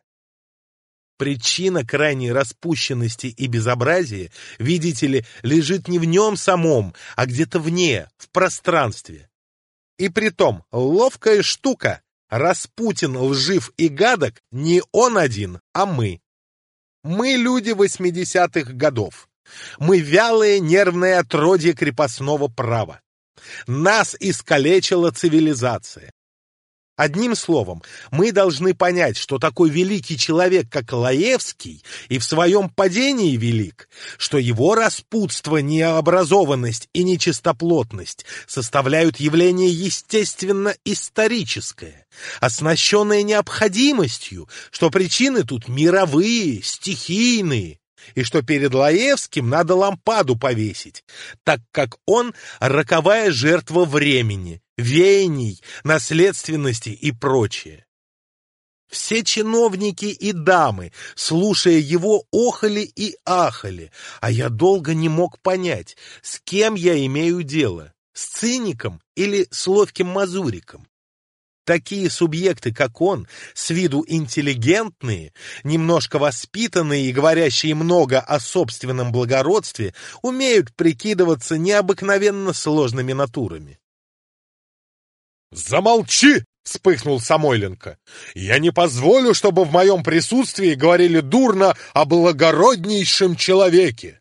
Причина крайней распущенности и безобразия, видите ли, лежит не в нем самом, а где-то вне, в пространстве. И притом, ловкая штука, Распутин лжив и гадок не он один, а мы. Мы люди 80-х годов. Мы вялые нервные отродье крепостного права. Нас искалечила цивилизация. Одним словом, мы должны понять, что такой великий человек, как Лаевский, и в своем падении велик, что его распутство, необразованность и нечистоплотность составляют явление естественно-историческое, оснащенное необходимостью, что причины тут мировые, стихийные, и что перед Лаевским надо лампаду повесить, так как он роковая жертва времени, веяний, наследственности и прочее. Все чиновники и дамы, слушая его, охали и ахали, а я долго не мог понять, с кем я имею дело, с циником или с ловким мазуриком. Такие субъекты, как он, с виду интеллигентные, немножко воспитанные и говорящие много о собственном благородстве, умеют прикидываться необыкновенно сложными натурами. «Замолчи!» — вспыхнул Самойленко. «Я не позволю, чтобы в моем присутствии говорили дурно о благороднейшем человеке».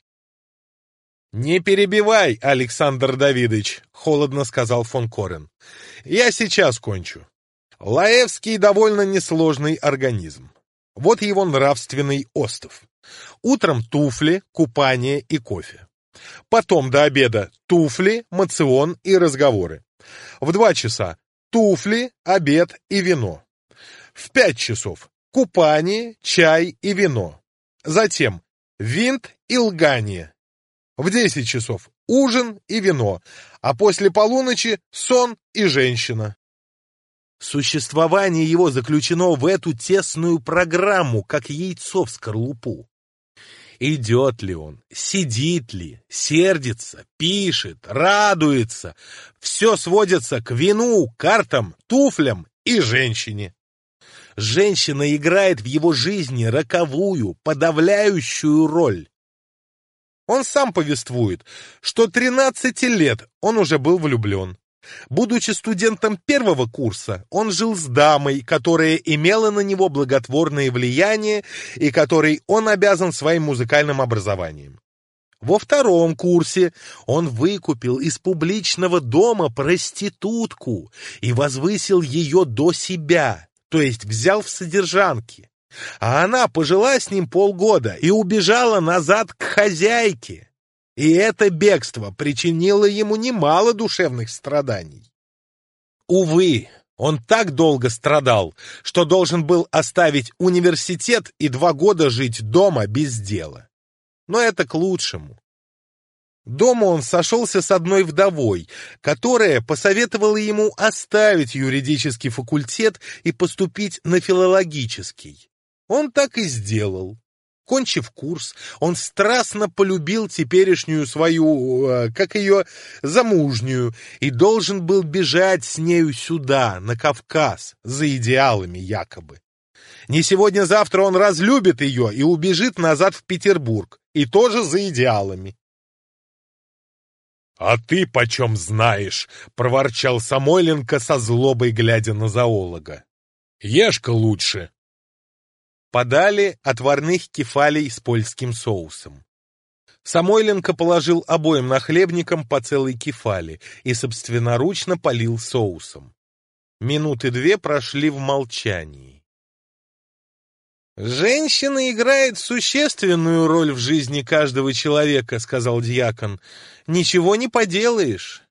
«Не перебивай, Александр Давидович», — холодно сказал фон Корен. «Я сейчас кончу. Лаевский довольно несложный организм. Вот его нравственный остов. Утром туфли, купание и кофе. Потом до обеда туфли, моцион и разговоры. В 2 часа туфли, обед и вино. В 5 часов купание, чай и вино. Затем винт и лгание. В 10 часов ужин и вино, а после полуночи сон и женщина. Существование его заключено в эту тесную программу, как яйцо в скорлупу. Идет ли он, сидит ли, сердится, пишет, радуется, все сводится к вину, картам, туфлям и женщине. Женщина играет в его жизни роковую, подавляющую роль. Он сам повествует, что 13 лет он уже был влюблен. Будучи студентом 1-го курса, он жил с дамой, которая имела на него благотворное влияние и которой он обязан своим музыкальным образованием. Во 2-м курсе он выкупил из публичного дома проститутку и возвысил ее до себя, то есть взял в содержанки. А она пожила с ним полгода и убежала назад к хозяйке. И это бегство причинило ему немало душевных страданий. Увы, он так долго страдал, что должен был оставить университет и 2 года жить дома без дела. Но это к лучшему. Дома он сошелся с одной вдовой, которая посоветовала ему оставить юридический факультет и поступить на филологический. Он так и сделал. Кончив курс, он страстно полюбил теперешнюю свою, замужнюю, и должен был бежать с нею сюда, на Кавказ, за идеалами якобы. Не сегодня-завтра он разлюбит ее и убежит назад в Петербург, и тоже за идеалами. «А ты почем знаешь?» — проворчал Самойленко со злобой, глядя на зоолога. «Ешь-ка лучше». Подали отварных кефалей с польским соусом. Самойленко положил обоим нахлебникам по целой кефали и собственноручно полил соусом. Минуты 2 прошли в молчании. «Женщина играет существенную роль в жизни каждого человека», — сказал дьякон. «Ничего не поделаешь».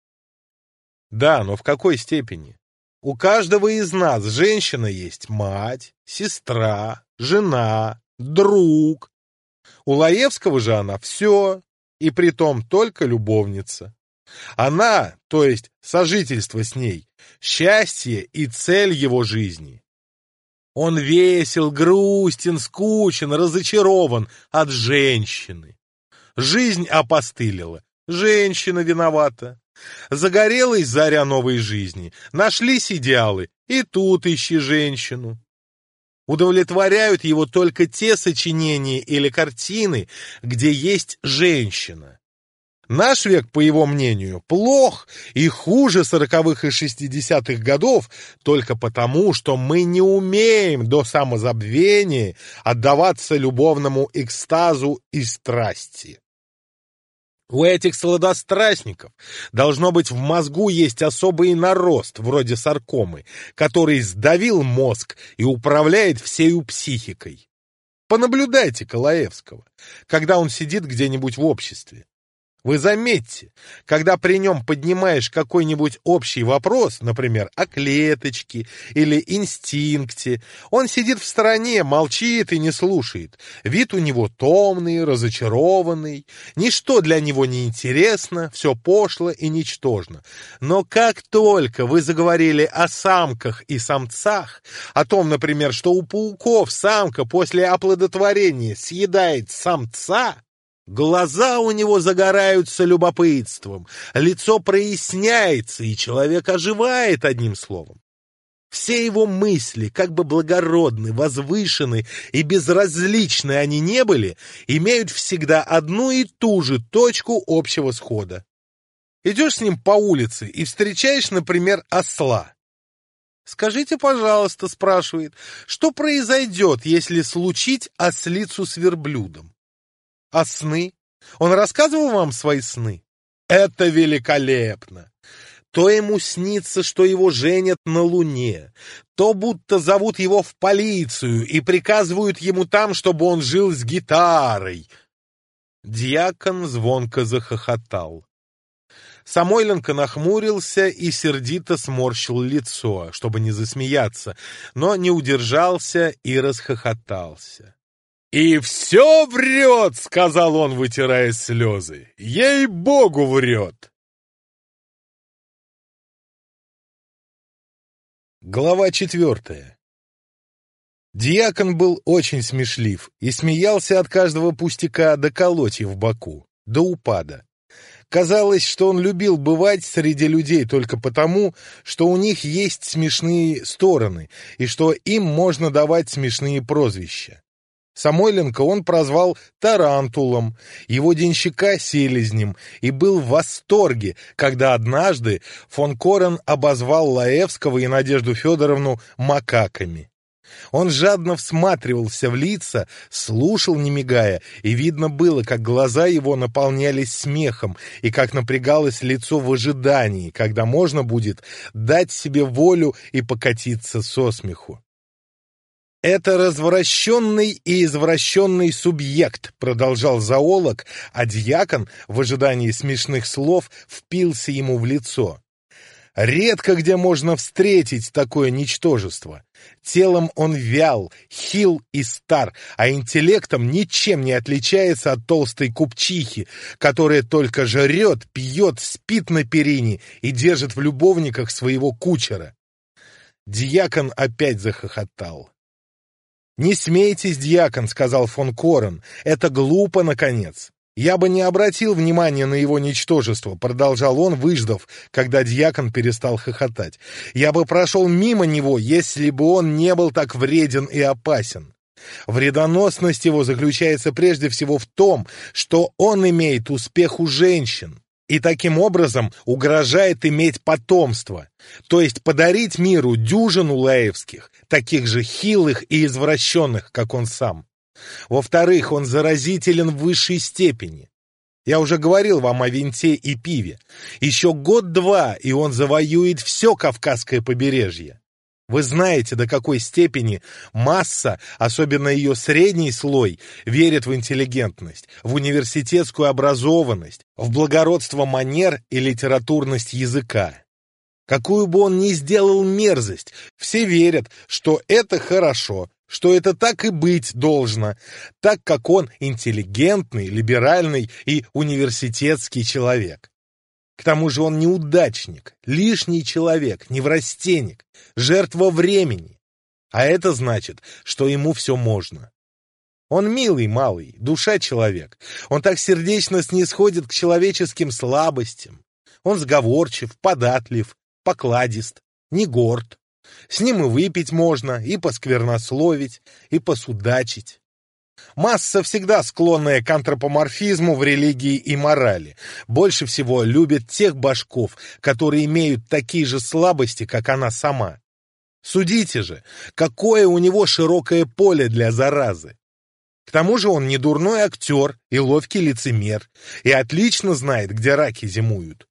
«Да, но в какой степени? У каждого из нас женщина есть мать, сестра, жена, друг. У Лаевского же она все, и притом только любовница. Она, то есть сожительство с ней, счастье и цель его жизни. Он весел, грустен, скучен, разочарован от женщины. Жизнь опостылила, женщина виновата. Загорелась заря новой жизни, нашлись идеалы, и тут ищи женщину. Удовлетворяют его только те сочинения или картины, где есть женщина. Наш век, по его мнению, плох и хуже 40-х и 60-х годов только потому, что мы не умеем до самозабвения отдаваться любовному экстазу и страсти. У этих сладострастников должно быть в мозгу есть особый нарост, вроде саркомы, который сдавил мозг и управляет всею психикой. Понаблюдайте Лаевского, когда он сидит где-нибудь в обществе. Вы заметьте, когда при нем поднимаешь какой-нибудь общий вопрос, например, о клеточке или инстинкте, он сидит в стороне, молчит и не слушает. Вид у него томный, разочарованный, ничто для него не интересно, все пошло и ничтожно. Но как только вы заговорили о самках и самцах, о том, например, что у пауков самка после оплодотворения съедает самца, глаза у него загораются любопытством, лицо проясняется, и человек оживает одним словом. Все его мысли, как бы благородны, возвышены и безразличны они не были, имеют всегда одну и ту же точку общего схода. Идешь с ним по улице и встречаешь, например, осла. «Скажите, пожалуйста, — спрашивает, — что произойдет, если случить ослицу с верблюдом? А сны? Он рассказывал вам свои сны? Это великолепно! То ему снится, что его женят на Луне, то будто зовут его в полицию и приказывают ему там, чтобы он жил с гитарой». Дьякон звонко захохотал. Самойленко нахмурился и сердито сморщил лицо, чтобы не засмеяться, но не удержался и расхохотался. «И все врет!» — сказал он, вытирая слезы. «Ей-богу, врет!» Глава 4. Дьякон был очень смешлив и смеялся от каждого пустяка до колотья в боку, до упада. Казалось, что он любил бывать среди людей только потому, что у них есть смешные стороны и что им можно давать смешные прозвища. Самойленко он прозвал Тарантулом, его денщика — Селезнем, и был в восторге, когда однажды фон Корен обозвал Лаевского и Надежду Федоровну макаками. Он жадно всматривался в лица, слушал, не мигая, и видно было, как глаза его наполнялись смехом и как напрягалось лицо в ожидании, когда можно будет дать себе волю и покатиться со смеху. «Это развращенный и извращенный субъект», — продолжал зоолог, а дьякон в ожидании смешных слов впился ему в лицо. «Редко где можно встретить такое ничтожество. Телом он вял, хил и стар, а интеллектом ничем не отличается от толстой купчихи, которая только жрет, пьет, спит на перине и держит в любовниках своего кучера». Дьякон опять захохотал. «Не смейтесь, дьякон, — сказал фон Корен, — это глупо, наконец. Я бы не обратил внимания на его ничтожество, — продолжал он, выждав, когда дьякон перестал хохотать. Я бы прошел мимо него, если бы он не был так вреден и опасен. Вредоносность его заключается прежде всего в том, что он имеет успех у женщин и таким образом угрожает иметь потомство, то есть подарить миру дюжину лаевских, таких же хилых и извращенных, как он сам. Во-вторых, он заразителен в высшей степени. Я уже говорил вам о винте и пиве. Еще год-два, и он завоюет все Кавказское побережье. Вы знаете, до какой степени масса, особенно ее средний слой, верит в интеллигентность, в университетскую образованность, в благородство манер и литературность языка. Какую бы он ни сделал мерзость, все верят, что это хорошо, что это так и быть должно, так как он интеллигентный, либеральный и университетский человек. К тому же он неудачник, лишний человек, неврастенник, жертва времени. А это значит, что ему все можно. Он милый малый, душа человек. Он так сердечно снисходит к человеческим слабостям. Он сговорчив, податлив, покладист, не горд. С ним и выпить можно, и посквернословить, и посудачить. Масса, всегда склонная к антропоморфизму в религии и морали, больше всего любит тех башков, которые имеют такие же слабости, как она сама. Судите же, какое у него широкое поле для заразы. К тому же он не дурной актер и ловкий лицемер, и отлично знает, где раки зимуют.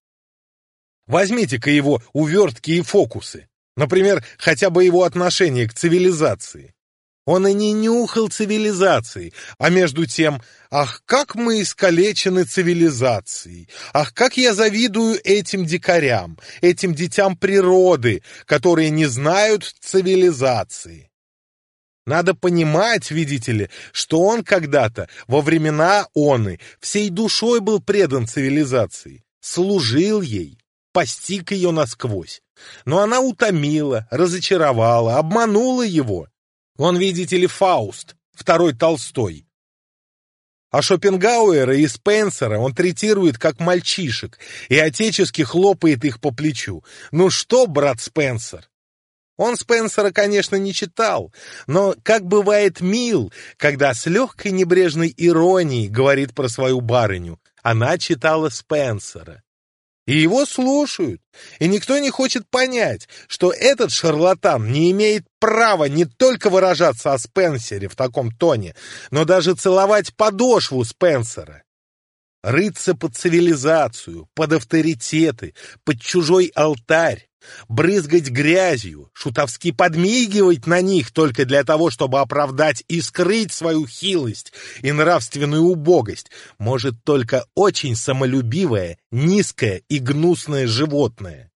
Возьмите-ка его увертки и фокусы, например, хотя бы его отношение к цивилизации. Он и не нюхал цивилизации, а между тем, ах, как мы искалечены цивилизацией, ах, как я завидую этим дикарям, этим детям природы, которые не знают цивилизации. Надо понимать, видите ли, что он когда-то, во времена оны, всей душой был предан цивилизации, служил ей, постиг ее насквозь. Но она утомила, разочаровала, обманула его. Он, видите ли, Фауст, второй Толстой. А Шопенгауэра и Спенсера он третирует как мальчишек и отечески хлопает их по плечу. Ну что, брат Спенсер? Он Спенсера, конечно, не читал, но как бывает мил, когда с легкой небрежной иронией говорит про свою барыню. Она читала Спенсера. И его слушают. И никто не хочет понять, что этот шарлатан не имеет права не только выражаться о Спенсере в таком тоне, но даже целовать подошву Спенсера. Рыться под цивилизацию, под авторитеты, под чужой алтарь, брызгать грязью, шутовски подмигивать на них только для того, чтобы оправдать и скрыть свою хилость и нравственную убогость, может только очень самолюбивое, низкое и гнусное животное.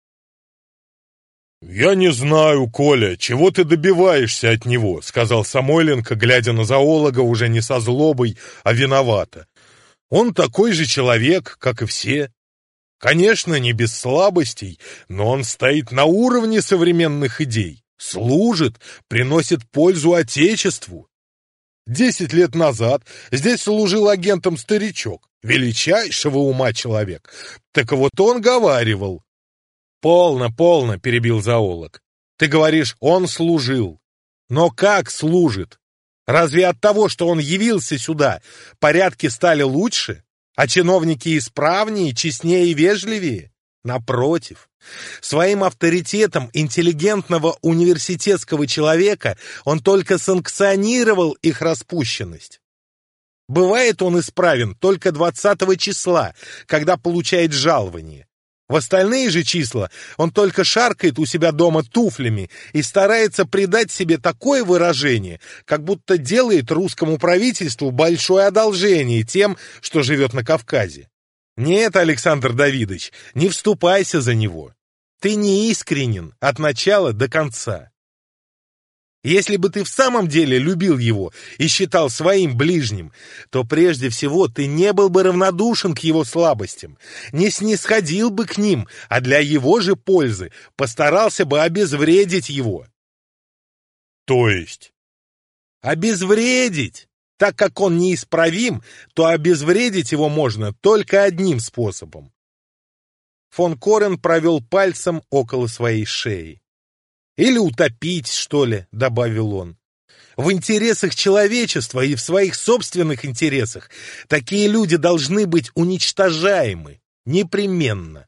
«Я не знаю, Коля, чего ты добиваешься от него», — сказал Самойленко, глядя на зоолога уже не со злобой, а виновато. «Он такой же человек, как и все. Конечно, не без слабостей, но он стоит на уровне современных идей, служит, приносит пользу Отечеству. 10 лет назад здесь служил агентом старичок, величайшего ума человек. Так вот он говаривал». «Полно, полно», — перебил зоолог. «Ты говоришь, он служил. Но как служит? Разве от того, что он явился сюда, порядки стали лучше, а чиновники исправнее, честнее и вежливее? Напротив, своим авторитетом интеллигентного университетского человека он только санкционировал их распущенность. Бывает он исправен только 20 числа, когда получает жалование. В остальные же числа он только шаркает у себя дома туфлями и старается придать себе такое выражение, как будто делает русскому правительству большое одолжение тем, что живет на Кавказе. Нет, Александр Давидович, не вступайся за него. Ты не искренен от начала до конца. Если бы ты в самом деле любил его и считал своим ближним, то прежде всего ты не был бы равнодушен к его слабостям, не снисходил бы к ним, а для его же пользы постарался бы обезвредить его. То есть? Обезвредить! Так как он неисправим, то обезвредить его можно только одним способом. Фон Корен провел пальцем около своей шеи. «Или утопить, что ли», — добавил он. «В интересах человечества и в своих собственных интересах такие люди должны быть уничтожаемы. Непременно».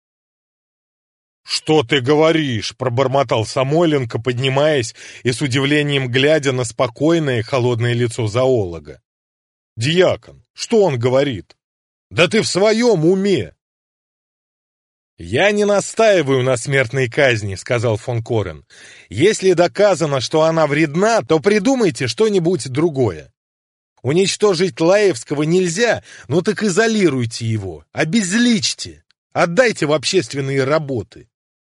«Что ты говоришь?» — пробормотал Самойленко, поднимаясь и с удивлением глядя на спокойное холодное лицо зоолога. «Дьякон, что он говорит? Да ты в своем уме!» «Я не настаиваю на смертной казни», — сказал фон Корен. «Если доказано, что она вредна, то придумайте что-нибудь другое. Уничтожить Лаевского нельзя, ну так изолируйте его, обезличьте, отдайте в общественные работы».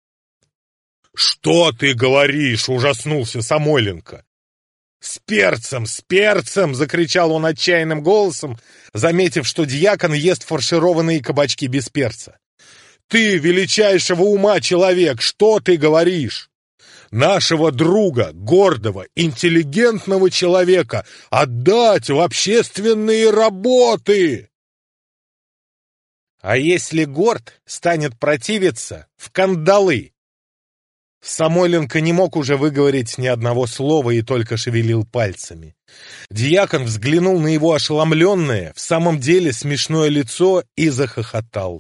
«Что ты говоришь?» — ужаснулся Самойленко. С перцем!» — закричал он отчаянным голосом, заметив, что дьякон ест фаршированные кабачки без перца. «Ты, величайшего ума человек, что ты говоришь? Нашего друга, гордого, интеллигентного человека отдать в общественные работы!» «А если горд станет противиться, в кандалы!» Самойленко не мог уже выговорить ни одного слова и только шевелил пальцами. Дьякон взглянул на его ошеломленное, в самом деле смешное лицо и захохотал.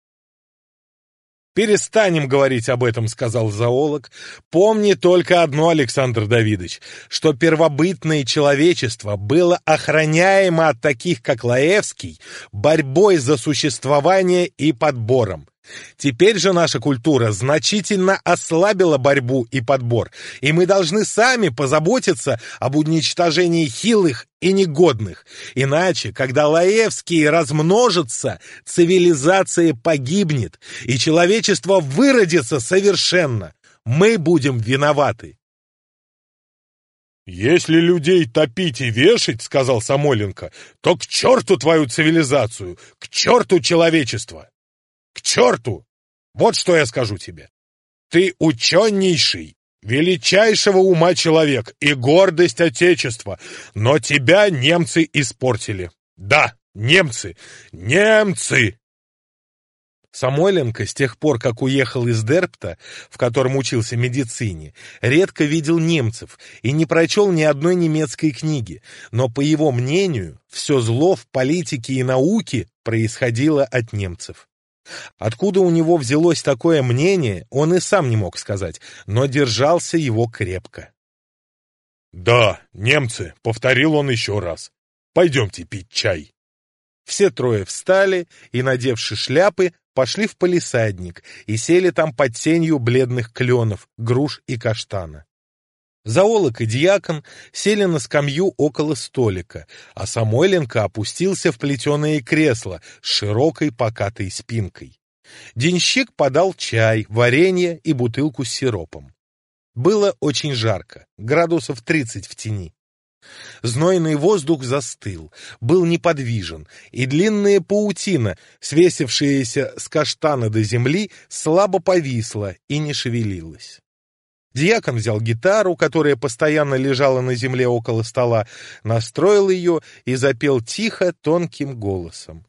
«Перестанем говорить об этом», — сказал зоолог. «Помни только одно, Александр Давидович, что первобытное человечество было охраняемо от таких, как Лаевский, борьбой за существование и подбором. Теперь же наша культура значительно ослабила борьбу и подбор, и мы должны сами позаботиться об уничтожении хилых и негодных. Иначе, когда Лаевские размножатся, цивилизация погибнет, и человечество выродится совершенно. Мы будем виноваты». «Если людей топить и вешать, — сказал Самойленко, — то к черту твою цивилизацию, к черту человечество! К черту! Вот что я скажу тебе. Ты ученейший, величайшего ума человек и гордость Отечества, но тебя немцы испортили. Да, немцы! Немцы!» Самойленко, с тех пор, как уехал из Дерпта, в котором учился медицине, редко видел немцев и не прочел ни одной немецкой книги, но, по его мнению, все зло в политике и науке происходило от немцев. Откуда у него взялось такое мнение, он и сам не мог сказать, но держался его крепко. «Да, немцы», — повторил он еще раз. «Пойдемте пить чай». Все трое встали и, надевши шляпы, пошли в палисадник и сели там под тенью бледных кленов, груш и каштана. Зоолог и дьякон сели на скамью около столика, а Самойленко опустился в плетеное кресло с широкой покатой спинкой. Денщик подал чай, варенье и бутылку с сиропом. Было очень жарко, градусов 30 в тени. Знойный воздух застыл, был неподвижен, и длинная паутина, свесившаяся с каштана до земли, слабо повисла и не шевелилась. Дьякон взял гитару, которая постоянно лежала на земле около стола, настроил ее и запел тихо, тонким голосом.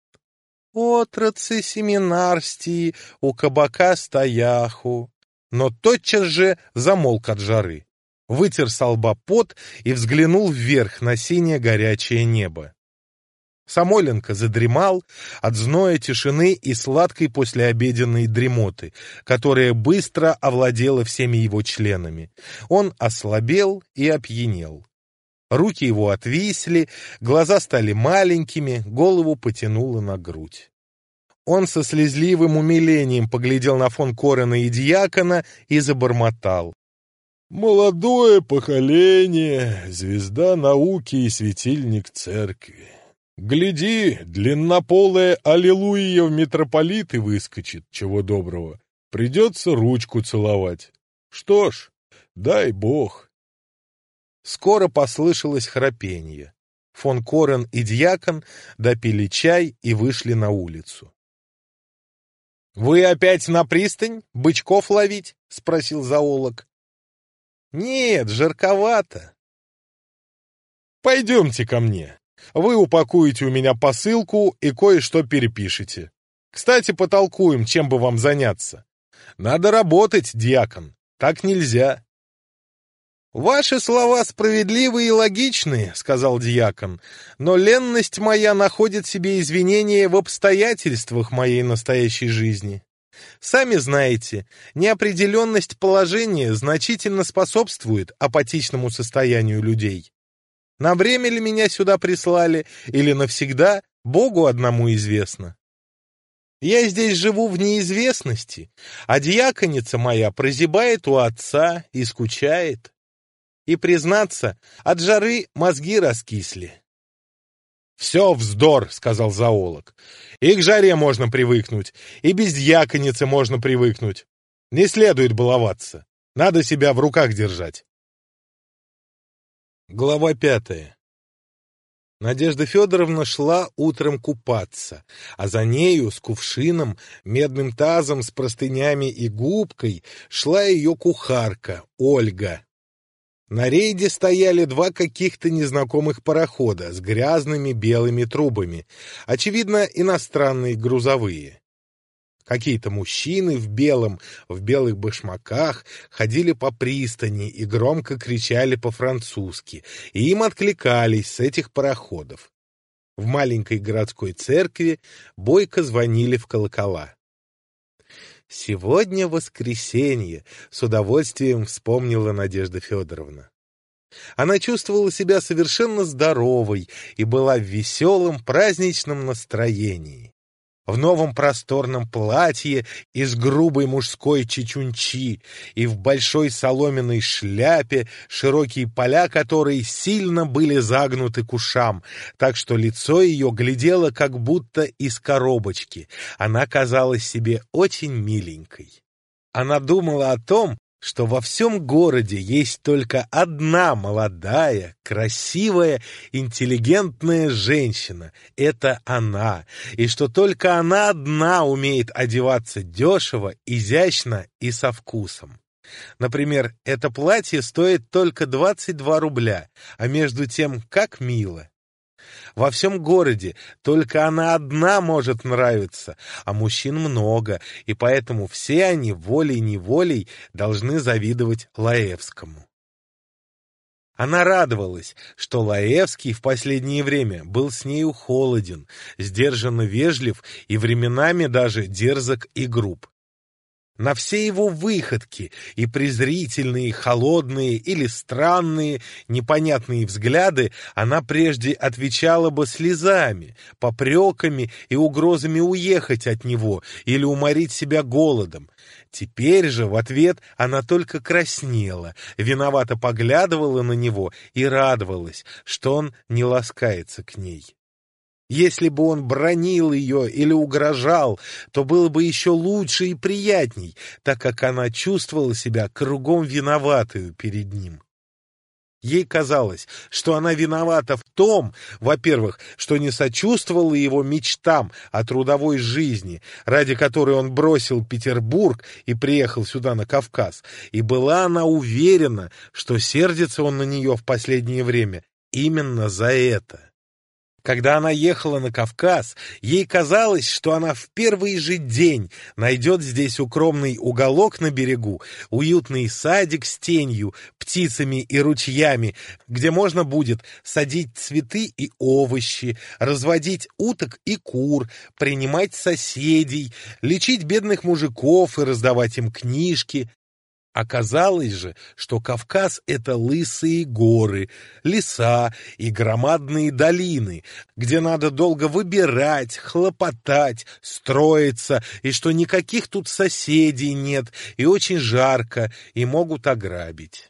«Отрацы семинарстии у кабака стояху», но тотчас же замолк от жары, вытер со лба пот и взглянул вверх на синее горячее небо. Самойленко задремал от зноя, тишины и сладкой послеобеденной дремоты, которая быстро овладела всеми его членами. Он ослабел и опьянел. Руки его отвисли, глаза стали маленькими, голову потянуло на грудь. Он со слезливым умилением поглядел на фон Корена и дьякона и забормотал. «Молодое поколение, звезда науки и светильник церкви. Гляди, длиннополая аллилуйя в митрополиты выскочит, чего доброго. Придется ручку целовать. Что ж, дай бог». Скоро послышалось храпенье. Фон Корен и дьякон допили чай и вышли на улицу. «Вы опять на пристань? Бычков ловить?» — спросил зоолог. «Нет, жарковато». «Пойдемте ко мне. Вы упакуете у меня посылку и кое-что перепишете. Кстати, потолкуем, чем бы вам заняться. Надо работать, дьякон. Так нельзя». «Ваши слова справедливы и логичны, — сказал дьякон, — но ленность моя находит себе извинения в обстоятельствах моей настоящей жизни. Сами знаете, неопределенность положения значительно способствует апатичному состоянию людей. На время ли меня сюда прислали или навсегда, Богу одному известно. Я здесь живу в неизвестности, а дьяконица моя прозябает у отца и скучает. И, признаться, от жары мозги раскисли». «Все вздор, — сказал зоолог. — И к жаре можно привыкнуть, и без дьяконицы можно привыкнуть. Не следует баловаться, надо себя в руках держать». Глава 5. Надежда Федоровна шла утром купаться, а за нею с кувшином, медным тазом с простынями и губкой шла ее кухарка Ольга. На рейде стояли два каких-то незнакомых парохода с грязными белыми трубами, очевидно, иностранные грузовые. Какие-то мужчины в белых башмаках ходили по пристани и громко кричали по-французски, и им откликались с этих пароходов. В маленькой городской церкви бойко звонили в колокола. «Сегодня воскресенье», — с удовольствием вспомнила Надежда Федоровна. Она чувствовала себя совершенно здоровой и была в веселом праздничном настроении. В новом просторном платье из грубой мужской чечунчи и в большой соломенной шляпе, широкие поля которой сильно были загнуты к ушам, так что лицо ее глядело как будто из коробочки. Она казалась себе очень миленькой. Она думала о том, что во всем городе есть только одна молодая, красивая, интеллигентная женщина — это она, и что только она одна умеет одеваться дешево, изящно и со вкусом. Например, это платье стоит только 22 рубля, а между тем как мило. Во всем городе только она одна может нравиться, а мужчин много, и поэтому все они волей-неволей должны завидовать Лаевскому. Она радовалась, что Лаевский в последнее время был с нею холоден, сдержанно вежлив и временами даже дерзок и груб. На все его выходки и презрительные, холодные или странные, непонятные взгляды она прежде отвечала бы слезами, попреками и угрозами уехать от него или уморить себя голодом. Теперь же в ответ она только краснела, виновато поглядывала на него и радовалась, что он не ласкается к ней. Если бы он бранил ее или угрожал, то было бы еще лучше и приятней, так как она чувствовала себя кругом виноватою перед ним. Ей казалось, что она виновата в том, во-первых, что не сочувствовала его мечтам о трудовой жизни, ради которой он бросил Петербург и приехал сюда на Кавказ, и была она уверена, что сердится он на нее в последнее время именно за это. Когда она ехала на Кавказ, ей казалось, что она в первый же день найдет здесь укромный уголок на берегу, уютный садик с тенью, птицами и ручьями, где можно будет садить цветы и овощи, разводить уток и кур, принимать соседей, лечить бедных мужиков и раздавать им книжки. Оказалось же, что Кавказ — это лысые горы, леса и громадные долины, где надо долго выбирать, хлопотать, строиться, и что никаких тут соседей нет, и очень жарко, и могут ограбить.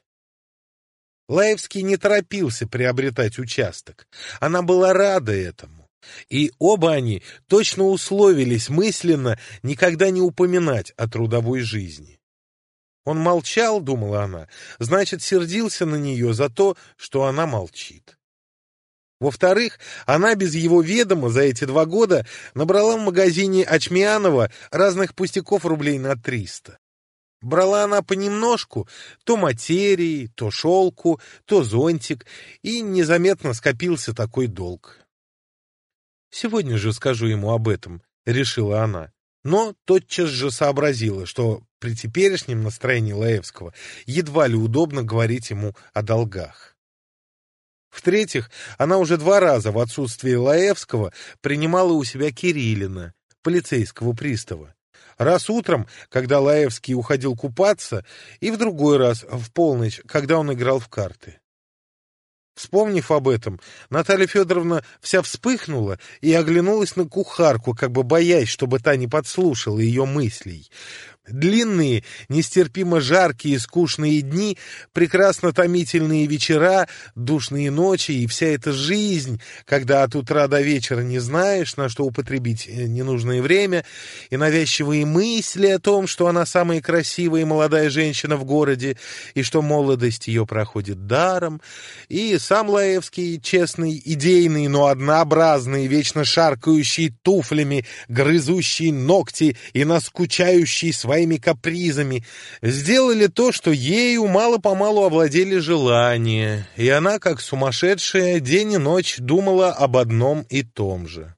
Лаевский не торопился приобретать участок. Она была рада этому. И оба они точно условились мысленно никогда не упоминать о трудовой жизни. Он молчал, думала она, значит, сердился на нее за то, что она молчит. Во-вторых, она без его ведома за эти 2 года набрала в магазине Очмианова разных пустяков рублей на 300. Брала она понемножку, то материи, то шелку, то зонтик, и незаметно скопился такой долг. «Сегодня же скажу ему об этом», — решила она. Но тотчас же сообразила, что при теперешнем настроении Лаевского едва ли удобно говорить ему о долгах. В-третьих, она уже 2 раза в отсутствие Лаевского принимала у себя Кириллина, полицейского пристава. Раз утром, когда Лаевский уходил купаться, и в другой раз в полночь, когда он играл в карты. Вспомнив об этом, Наталья Федоровна вся вспыхнула и оглянулась на кухарку, как бы боясь, чтобы та не подслушала ее мыслей. Длинные, нестерпимо жаркие и скучные дни, прекрасно томительные вечера, душные ночи и вся эта жизнь, когда от утра до вечера не знаешь, на что употребить ненужное время, и навязчивые мысли о том, что она самая красивая и молодая женщина в городе, и что молодость ее проходит даром, и сам Лаевский, честный, идейный, но однообразный, вечно шаркающий туфлями, грызущий ногти и наскучающий своими капризами, сделали то, что ею мало-помалу овладели желания, и она, как сумасшедшая, день и ночь думала об одном и том же.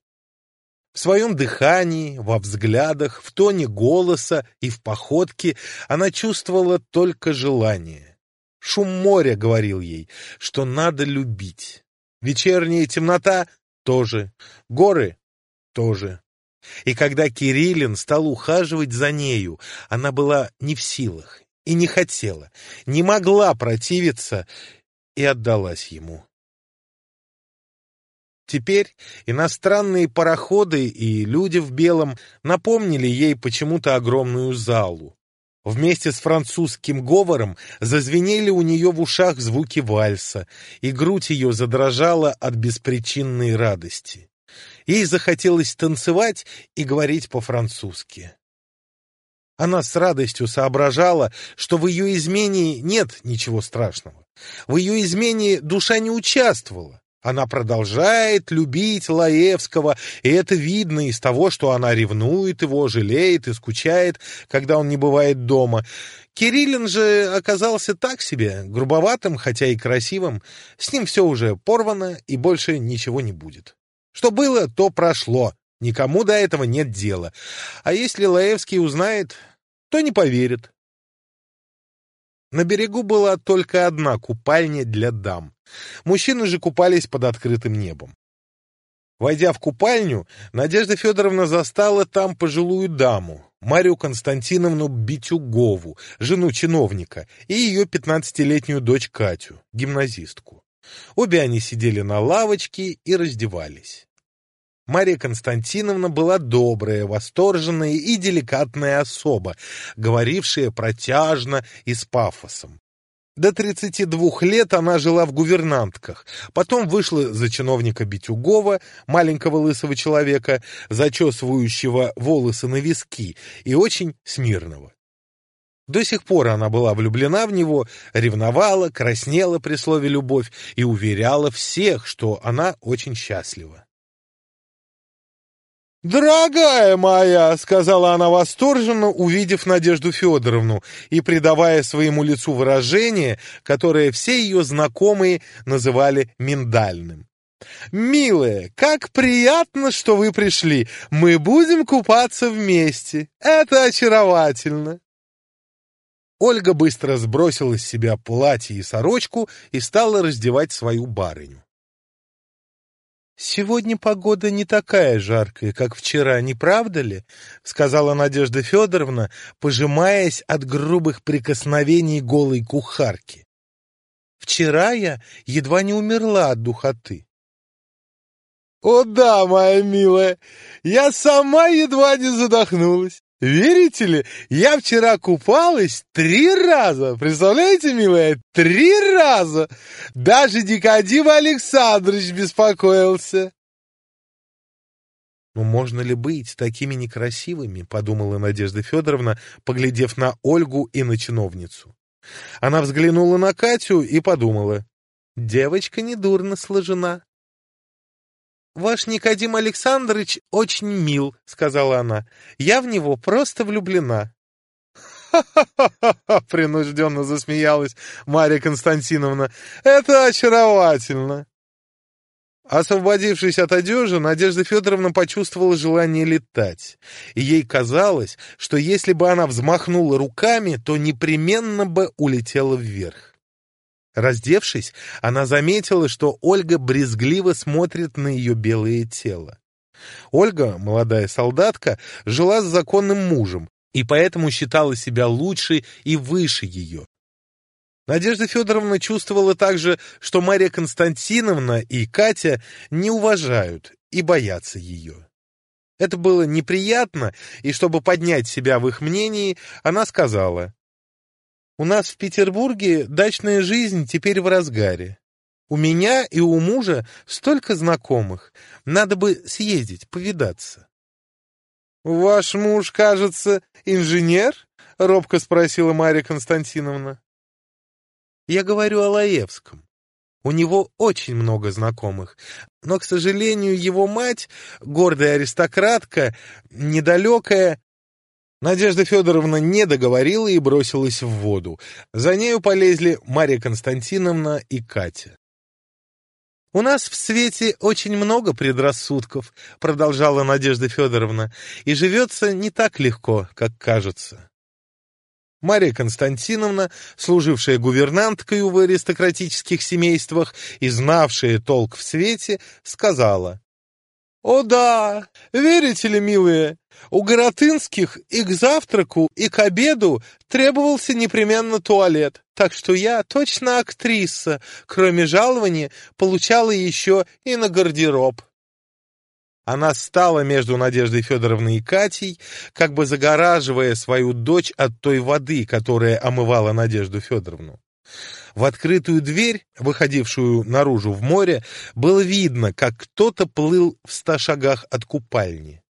В своем дыхании, во взглядах, в тоне голоса и в походке она чувствовала только желание. Шум моря говорил ей, что надо любить. Вечерняя темнота — тоже. Горы — тоже. И когда Кириллин стал ухаживать за нею, она была не в силах и не хотела, не могла противиться и отдалась ему. Теперь иностранные пароходы и люди в белом напомнили ей почему-то огромную залу. Вместе с французским говором зазвенели у нее в ушах звуки вальса, и грудь ее задрожала от беспричинной радости. Ей захотелось танцевать и говорить по-французски. Она с радостью соображала, что в ее измене нет ничего страшного. В ее измене душа не участвовала. Она продолжает любить Лаевского, и это видно из того, что она ревнует его, жалеет и скучает, когда он не бывает дома. Кириллин же оказался так себе, грубоватым, хотя и красивым. С ним все уже порвано, и больше ничего не будет. Что было, то прошло. Никому до этого нет дела. А если Лаевский узнает, то не поверит. На берегу была только одна купальня для дам. Мужчины же купались под открытым небом. Войдя в купальню, Надежда Федоровна застала там пожилую даму, Марию Константиновну Битюгову, жену чиновника, и ее 15-летнюю дочь Катю, гимназистку. Обе они сидели на лавочке и раздевались. Мария Константиновна была добрая, восторженная и деликатная особа, говорившая протяжно и с пафосом. До 32 лет она жила в гувернантках, потом вышла за чиновника Битюгова, маленького лысого человека, зачесывающего волосы на виски, и очень смирного. До сих пор она была влюблена в него, ревновала, краснела при слове «любовь» и уверяла всех, что она очень счастлива. «Дорогая моя!» — сказала она восторженно, увидев Надежду Федоровну и придавая своему лицу выражение, которое все ее знакомые называли миндальным. «Милая, как приятно, что вы пришли! Мы будем купаться вместе! Это очаровательно!» Ольга быстро сбросила с себя платье и сорочку и стала раздевать свою барыню. «Сегодня погода не такая жаркая, как вчера, не правда ли?» — сказала Надежда Федоровна, пожимаясь от грубых прикосновений голой кухарки. «Вчера я едва не умерла от духоты». «О да, моя милая, я сама едва не задохнулась. Верите ли, я вчера купалась 3 раза. Представляете, милая, 3 раза. Даже Никодим Александрович беспокоился». «Ну, можно ли быть такими некрасивыми?» — подумала Надежда Федоровна, поглядев на Ольгу и на чиновницу. Она взглянула на Катю и подумала: девочка недурно сложена. «Ваш Никодим Александрович очень мил», — сказала она. «Я в него просто влюблена». «Ха-ха-ха-ха!» — принужденно засмеялась Марья Константиновна. «Это очаровательно!» Освободившись от одежи, Надежда Федоровна почувствовала желание летать, и ей казалось, что если бы она взмахнула руками, то непременно бы улетела вверх. Раздевшись, она заметила, что Ольга брезгливо смотрит на ее белое тело. Ольга, молодая солдатка, жила с законным мужем и поэтому считала себя лучше и выше ее. Надежда Федоровна чувствовала также, что Марья Константиновна и Катя не уважают и боятся ее. Это было неприятно, и чтобы поднять себя в их мнении, она сказала: «У нас в Петербурге дачная жизнь теперь в разгаре. У меня и у мужа столько знакомых. Надо бы съездить, повидаться». «Ваш муж, кажется, инженер?» — робко спросила Марья Константиновна. «Я говорю о Лаевском. У него очень много знакомых, но, к сожалению, его мать, гордая аристократка, недалекая...» Надежда Федоровна не договорила и бросилась в воду. За нею полезли Марья Константиновна и Катя. «У нас в свете очень много предрассудков», — продолжала Надежда Федоровна, «и живется не так легко, как кажется». Марья Константиновна, служившая гувернанткой в аристократических семействах и знавшая толк в свете, сказала: «О да, верите ли, милые, у Горотынских и к завтраку, и к обеду требовался непременно туалет, так что я, точно актриса, кроме жалования, получала еще и на гардероб». Она стала между Надеждой Федоровной и Катей, как бы загораживая свою дочь от той воды, которая омывала Надежду Федоровну. В открытую дверь, выходившую наружу в море, было видно, как кто-то плыл в 100 шагах от купальни.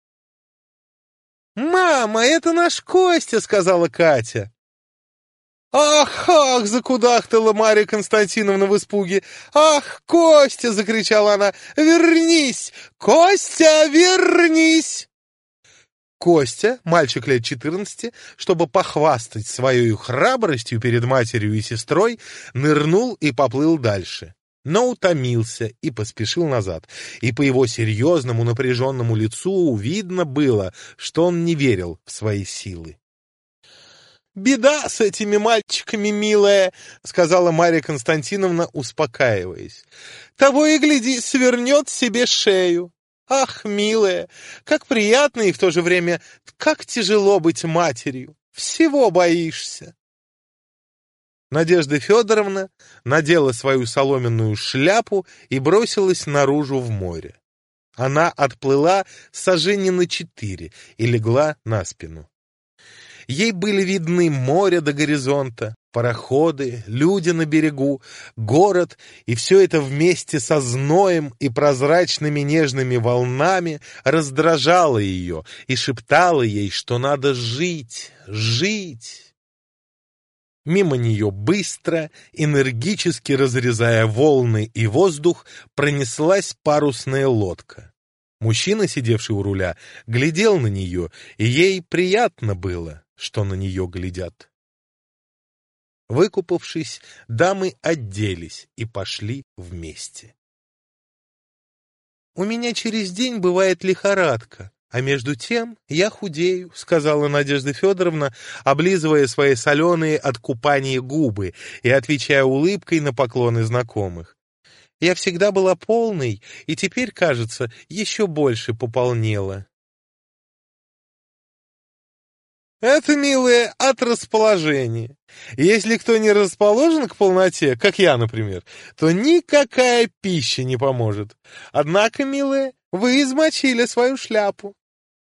«Мама, это наш Костя!» — сказала Катя. «Ах, ах!» — закудахтала Марья Константиновна в испуге. «Ах, Костя!» — закричала она. «Вернись! Костя, вернись!» Костя, мальчик лет 14, чтобы похвастать своей храбростью перед матерью и сестрой, нырнул и поплыл дальше, но утомился и поспешил назад, и по его серьезному напряженному лицу видно было, что он не верил в свои силы. «Беда с этими мальчиками, милая», — сказала Марья Константиновна, успокаиваясь. «Того и гляди, свернет себе шею. Ах, милая, как приятно и в то же время как тяжело быть матерью. Всего боишься». Надежда Федоровна надела свою соломенную шляпу и бросилась наружу в море. Она отплыла сажени на 4 и легла на спину. Ей были видны море до горизонта, пароходы, люди на берегу, город, и все это вместе со зноем и прозрачными нежными волнами раздражало ее и шептало ей, что надо жить, жить. Мимо нее быстро, энергически разрезая волны и воздух, пронеслась парусная лодка. Мужчина, сидевший у руля, глядел на нее, и ей приятно было, что на нее глядят. Выкупавшись, дамы оделись и пошли вместе. «У меня через день бывает лихорадка, а между тем я худею», — сказала Надежда Федоровна, облизывая свои соленые от купания губы и отвечая улыбкой на поклоны знакомых. «Я всегда была полной, и теперь, кажется, еще больше пополнела». «Это, милая, от расположения. Если кто не расположен к полноте, как я, например, то никакая пища не поможет. Однако, милая, вы измочили свою шляпу».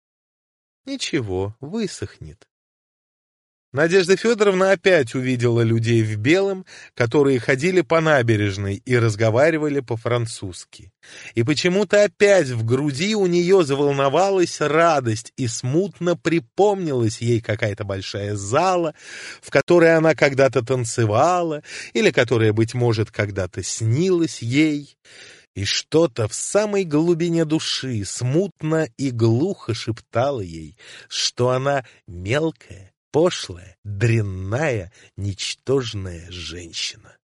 «Ничего, высохнет». Надежда Федоровна опять увидела людей в белом, которые ходили по набережной и разговаривали по-французски. И почему-то опять в груди у нее заволновалась радость, и смутно припомнилась ей какая-то большая зала, в которой она когда-то танцевала, или которая, быть может, когда-то снилась ей. И что-то в самой глубине души смутно и глухо шептало ей, что она мелкая, пошлая, дрянная, ничтожная женщина.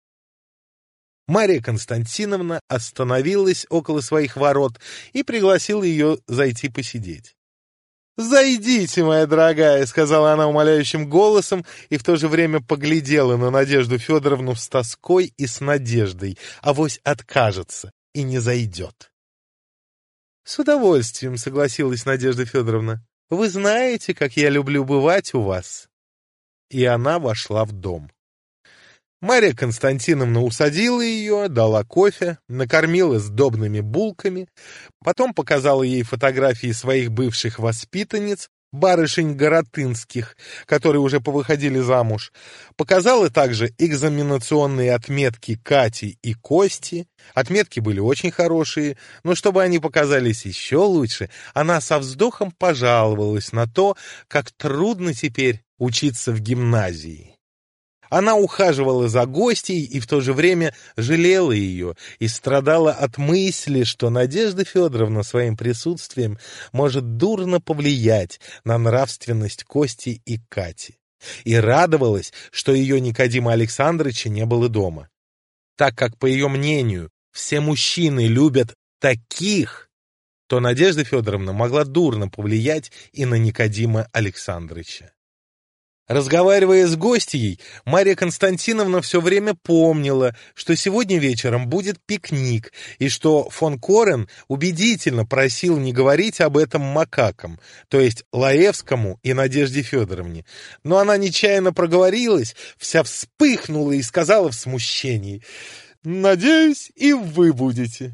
Марья Константиновна остановилась около своих ворот и пригласила ее зайти посидеть. «Зайдите, моя дорогая», — сказала она умоляющим голосом и в то же время поглядела на Надежду Федоровну с тоской и с надеждой, авось откажется и не зайдет. «С удовольствием», — согласилась Надежда Федоровна. «Вы знаете, как я люблю бывать у вас». И она вошла в дом. Марья Константиновна усадила ее, дала кофе, накормила сдобными булками, потом показала ей фотографии своих бывших воспитанниц, барышень Горотынских, которые уже повыходили замуж, показала также экзаменационные отметки Кати и Кости. Отметки были очень хорошие, но чтобы они показались еще лучше, она со вздохом пожаловалась на то, как трудно теперь учиться в гимназии. Она ухаживала за гостьей и в то же время жалела ее и страдала от мысли, что Надежда Федоровна своим присутствием может дурно повлиять на нравственность Кости и Кати. И радовалась, что ее Никодима Александровича не было дома. Так как, по ее мнению, все мужчины любят таких, то Надежда Федоровна могла дурно повлиять и на Никодима Александровича. Разговаривая с гостьей, Марья Константиновна все время помнила, что сегодня вечером будет пикник, и что фон Корен убедительно просил не говорить об этом макакам, то есть Лаевскому и Надежде Федоровне. Но она нечаянно проговорилась, вся вспыхнула и сказала в смущении: «Надеюсь, и вы будете».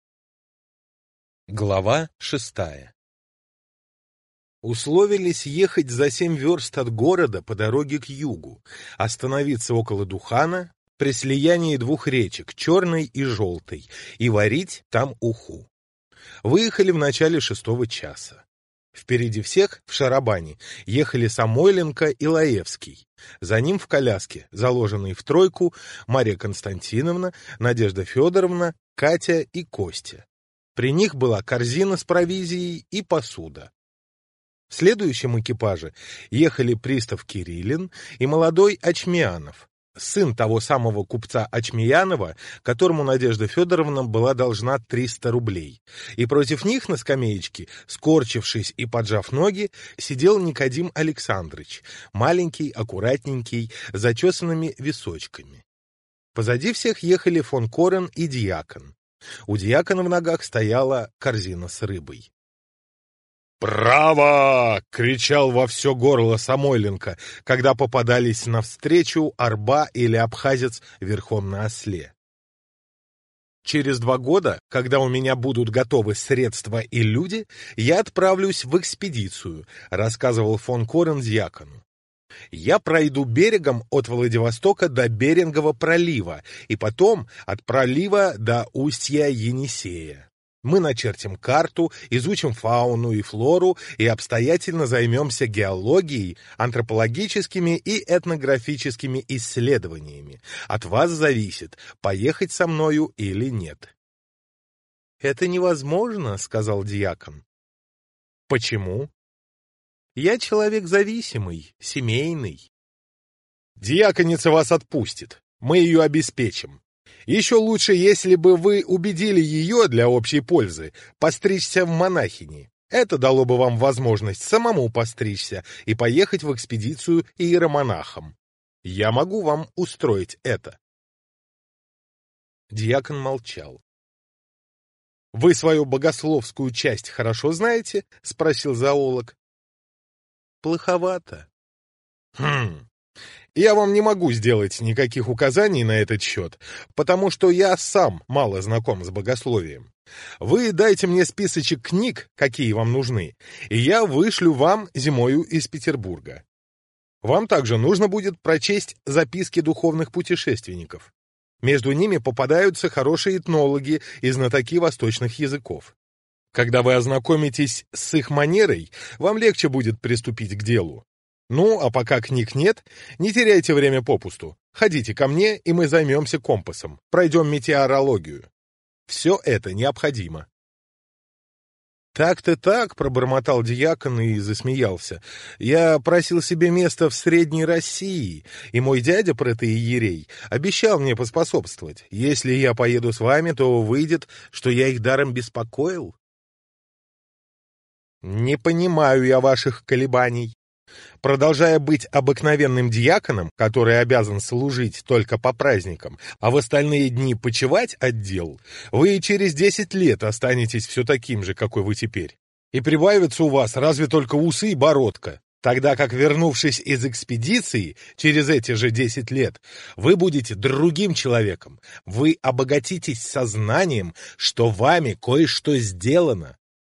Глава 6. Условились ехать за 7 верст от города по дороге к югу, остановиться около Духана при слиянии двух речек, Черной и Желтой, и варить там уху. Выехали в начале 6 часа. Впереди всех, в шарабане, ехали Самойленко и Лаевский. За ним в коляске, заложенной в тройку, Марья Константиновна, Надежда Федоровна, Катя и Костя. При них была корзина с провизией и посуда. В следующем экипаже ехали пристав Кириллин и молодой Очмианов. сын того самого купца Очмеянова, которому Надежда Федоровна была должна 300 рублей. И против них на скамеечке, скорчившись и поджав ноги, сидел Никодим Александрович, маленький, аккуратненький, с зачесанными височками. Позади всех ехали фон Корен и дьякон. У дьякона в ногах стояла корзина с рыбой. «Право!» — кричал во все горло Самойленко, когда попадались навстречу арба или абхазец верхом на осле. Через 2 года, когда у меня будут готовы средства и люди, я отправлюсь в экспедицию, рассказывал фон Корен дьякону. Я пройду берегом от Владивостока до Берингового пролива и потом от пролива до устья Енисея. Мы начертим карту, изучим фауну и флору и обстоятельно займемся геологией, антропологическими и этнографическими исследованиями. От вас зависит, поехать со мною или нет. «Это невозможно», — сказал дьякон. «Почему?» «Я человек зависимый, семейный». «Дьяконица вас отпустит, мы ее обеспечим. Еще лучше, если бы вы убедили ее для общей пользы постричься в монахини. Это дало бы вам возможность самому постричься и поехать в экспедицию иеромонахом. Я могу вам устроить это». Дьякон молчал. «Вы свою богословскую часть хорошо знаете?» — спросил зоолог. «Плоховато». Я вам не могу сделать никаких указаний на этот счет, потому что я сам мало знаком с богословием. Вы дайте мне списочек книг, какие вам нужны, и я вышлю вам зимою из Петербурга. Вам также нужно будет прочесть записки духовных путешественников. Между ними попадаются хорошие этнологи и знатоки восточных языков. Когда вы ознакомитесь с их манерой, вам легче будет приступить к делу. Ну, а пока книг нет, не теряйте время попусту. Ходите ко мне, и мы займемся компасом, пройдем метеорологию. Все это необходимо». «Так-то так», — пробормотал дьякон и засмеялся. «Я просил себе место в Средней России, и мой дядя, протоиерей, обещал мне поспособствовать. Если я поеду с вами, то выйдет, что я их даром беспокоил». «Не понимаю я ваших колебаний. Продолжая быть обыкновенным дьяконом, который обязан служить только по праздникам, а в остальные дни почивать от дел, вы через 10 лет останетесь все таким же, какой вы теперь. И прибавятся у вас разве только усы и бородка, тогда как, вернувшись из экспедиции через эти же 10 лет, вы будете другим человеком, вы обогатитесь сознанием, что вами кое-что сделано».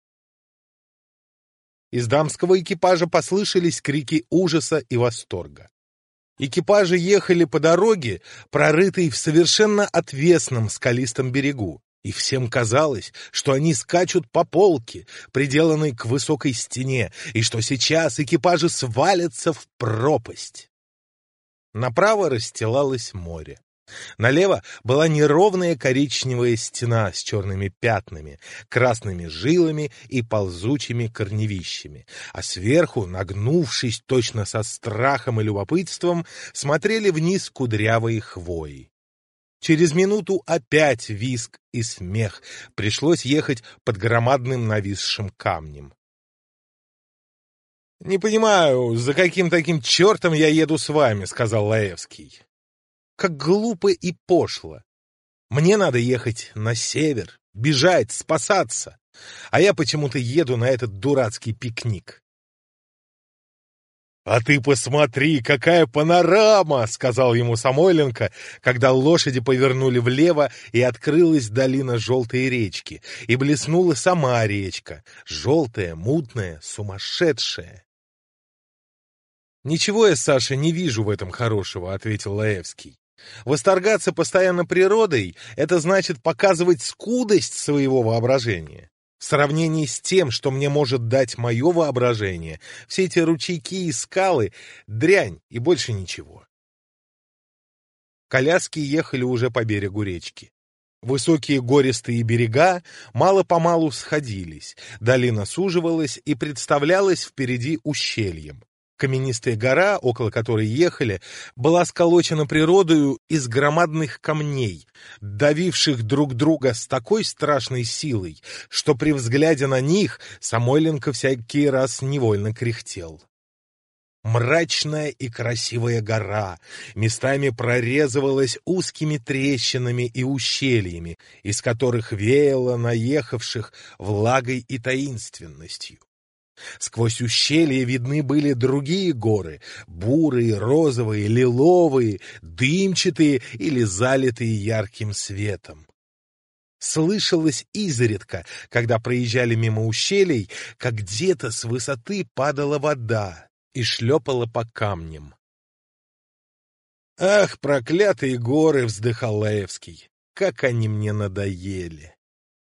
Из дамского экипажа послышались крики ужаса и восторга. Экипажи ехали по дороге, прорытой в совершенно отвесном скалистом берегу, и всем казалось, что они скачут по полке, приделанной к высокой стене, и что сейчас экипажи свалятся в пропасть. Направо расстилалось море. Налево была неровная коричневая стена с черными пятнами, красными жилами и ползучими корневищами, а сверху, нагнувшись точно со страхом и любопытством, смотрели вниз кудрявые хвои. Через минуту опять визг и смех, пришлось ехать под громадным нависшим камнем. «Не понимаю, за каким таким чертом я еду с вами», — сказал Лаевский. «Как глупо и пошло. Мне надо ехать на север, бежать, спасаться, а я почему-то еду на этот дурацкий пикник». «А ты посмотри, какая панорама!» — сказал ему Самойленко, когда лошади повернули влево, и открылась долина желтой речки, и блеснула сама речка, желтая, мутная, сумасшедшая. «Ничего я, Саша, не вижу в этом хорошего», — ответил Лаевский. «Восторгаться постоянно природой — это значит показывать скудость своего воображения. В сравнении с тем, что мне может дать мое воображение, все эти ручейки и скалы — дрянь и больше ничего». Коляски ехали уже по берегу речки. Высокие гористые берега мало-помалу сходились, долина суживалась и представлялась впереди ущельем. Каменистая гора, около которой ехали, была сколочена природою из громадных камней, давивших друг друга с такой страшной силой, что при взгляде на них Самойленко всякий раз невольно кряхтел. Мрачная и красивая гора местами прорезывалась узкими трещинами и ущельями, из которых веяло наехавших влагой и таинственностью. Сквозь ущелья видны были другие горы — бурые, розовые, лиловые, дымчатые или залитые ярким светом. Слышалось изредка, когда проезжали мимо ущелий, как где-то с высоты падала вода и шлепала по камням. «Ах, проклятые горы!» — вздыхал Лаевский. «Как они мне надоели!»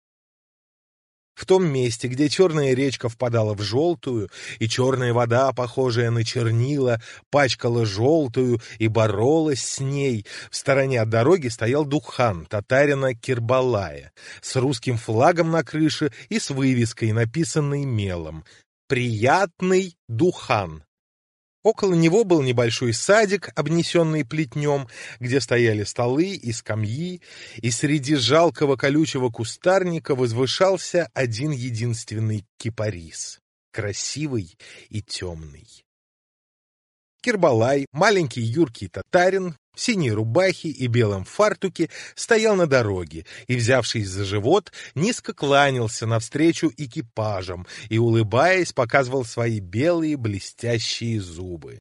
В том месте, где черная речка впадала в желтую, и черная вода, похожая на чернила, пачкала желтую и боролась с ней, в стороне от дороги стоял духан татарина Кирбалая с русским флагом на крыше и с вывеской, написанной мелом «Приятный духан». Около него был небольшой садик, обнесенный плетнем, где стояли столы и скамьи, и среди жалкого колючего кустарника возвышался один единственный кипарис, красивый и темный. Кирбалай, маленький юркий татарин, в синей рубахе и белом фартуке, стоял на дороге и, взявшись за живот, низко кланялся навстречу экипажам и, улыбаясь, показывал свои белые блестящие зубы.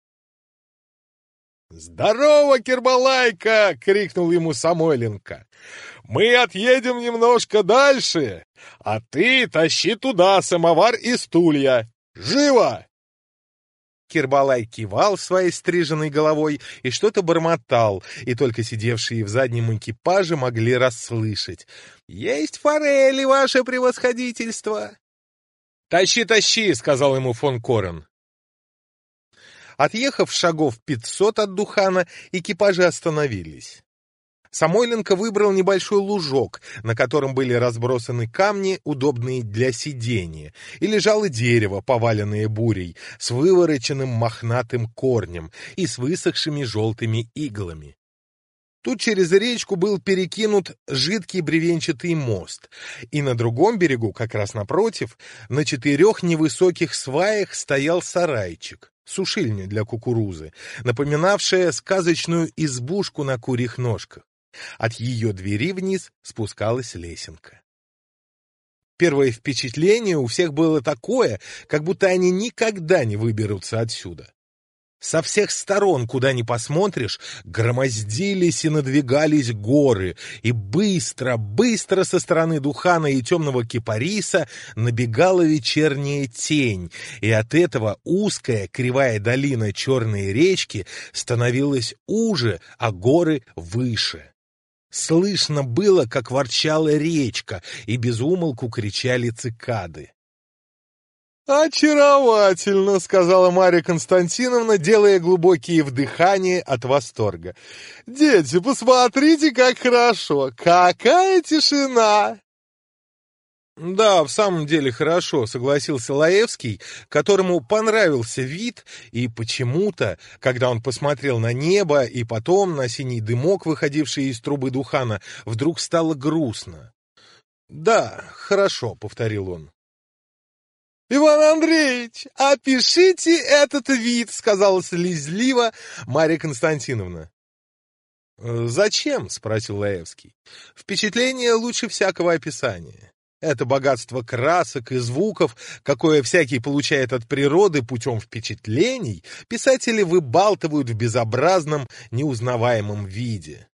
«Здорово, Кирбалайка!» — крикнул ему Самойленко. «Мы отъедем немножко дальше, а ты тащи туда самовар и стулья. Живо!» Кирбалай кивал своей стриженной головой и что-то бормотал, и только сидевшие в заднем экипаже могли расслышать. «Есть форели, ваше превосходительство!» «Тащи, тащи!» — сказал ему фон Корен. Отъехав шагов 500 от Духана, экипажи остановились. Самойленко выбрал небольшой лужок, на котором были разбросаны камни, удобные для сидения, и лежало дерево, поваленное бурей, с вывороченным мохнатым корнем и с высохшими желтыми иглами. Тут через речку был перекинут жидкий бревенчатый мост, и на другом берегу, как раз напротив, на 4 невысоких сваях стоял сарайчик, сушильня для кукурузы, напоминавшая сказочную избушку на курьих ножках. От ее двери вниз спускалась лесенка. Первое впечатление у всех было такое, как будто они никогда не выберутся отсюда. Со всех сторон, куда ни посмотришь, громоздились и надвигались горы, и быстро, быстро со стороны Духана и темного кипариса набегала вечерняя тень, и от этого узкая кривая долина черной речки становилась уже, а горы выше. Слышно было, как ворчала речка, и без умолку кричали цикады. «Очаровательно!» — сказала Марья Константиновна, делая глубокие вдыхания от восторга. «Дети, посмотрите, как хорошо! Какая тишина!» «Да, в самом деле хорошо», — согласился Лаевский, которому понравился вид, и почему-то, когда он посмотрел на небо и потом на синий дымок, выходивший из трубы Духана, вдруг стало грустно. «Да, хорошо», — повторил он. «Иван Андреевич, опишите этот вид», — сказала слезливо Марья Константиновна. «Зачем?» — спросил Лаевский. «Впечатление лучше всякого описания. Это богатство красок и звуков, какое всякий получает от природы путем впечатлений, писатели выбалтывают в безобразном, неузнаваемом виде».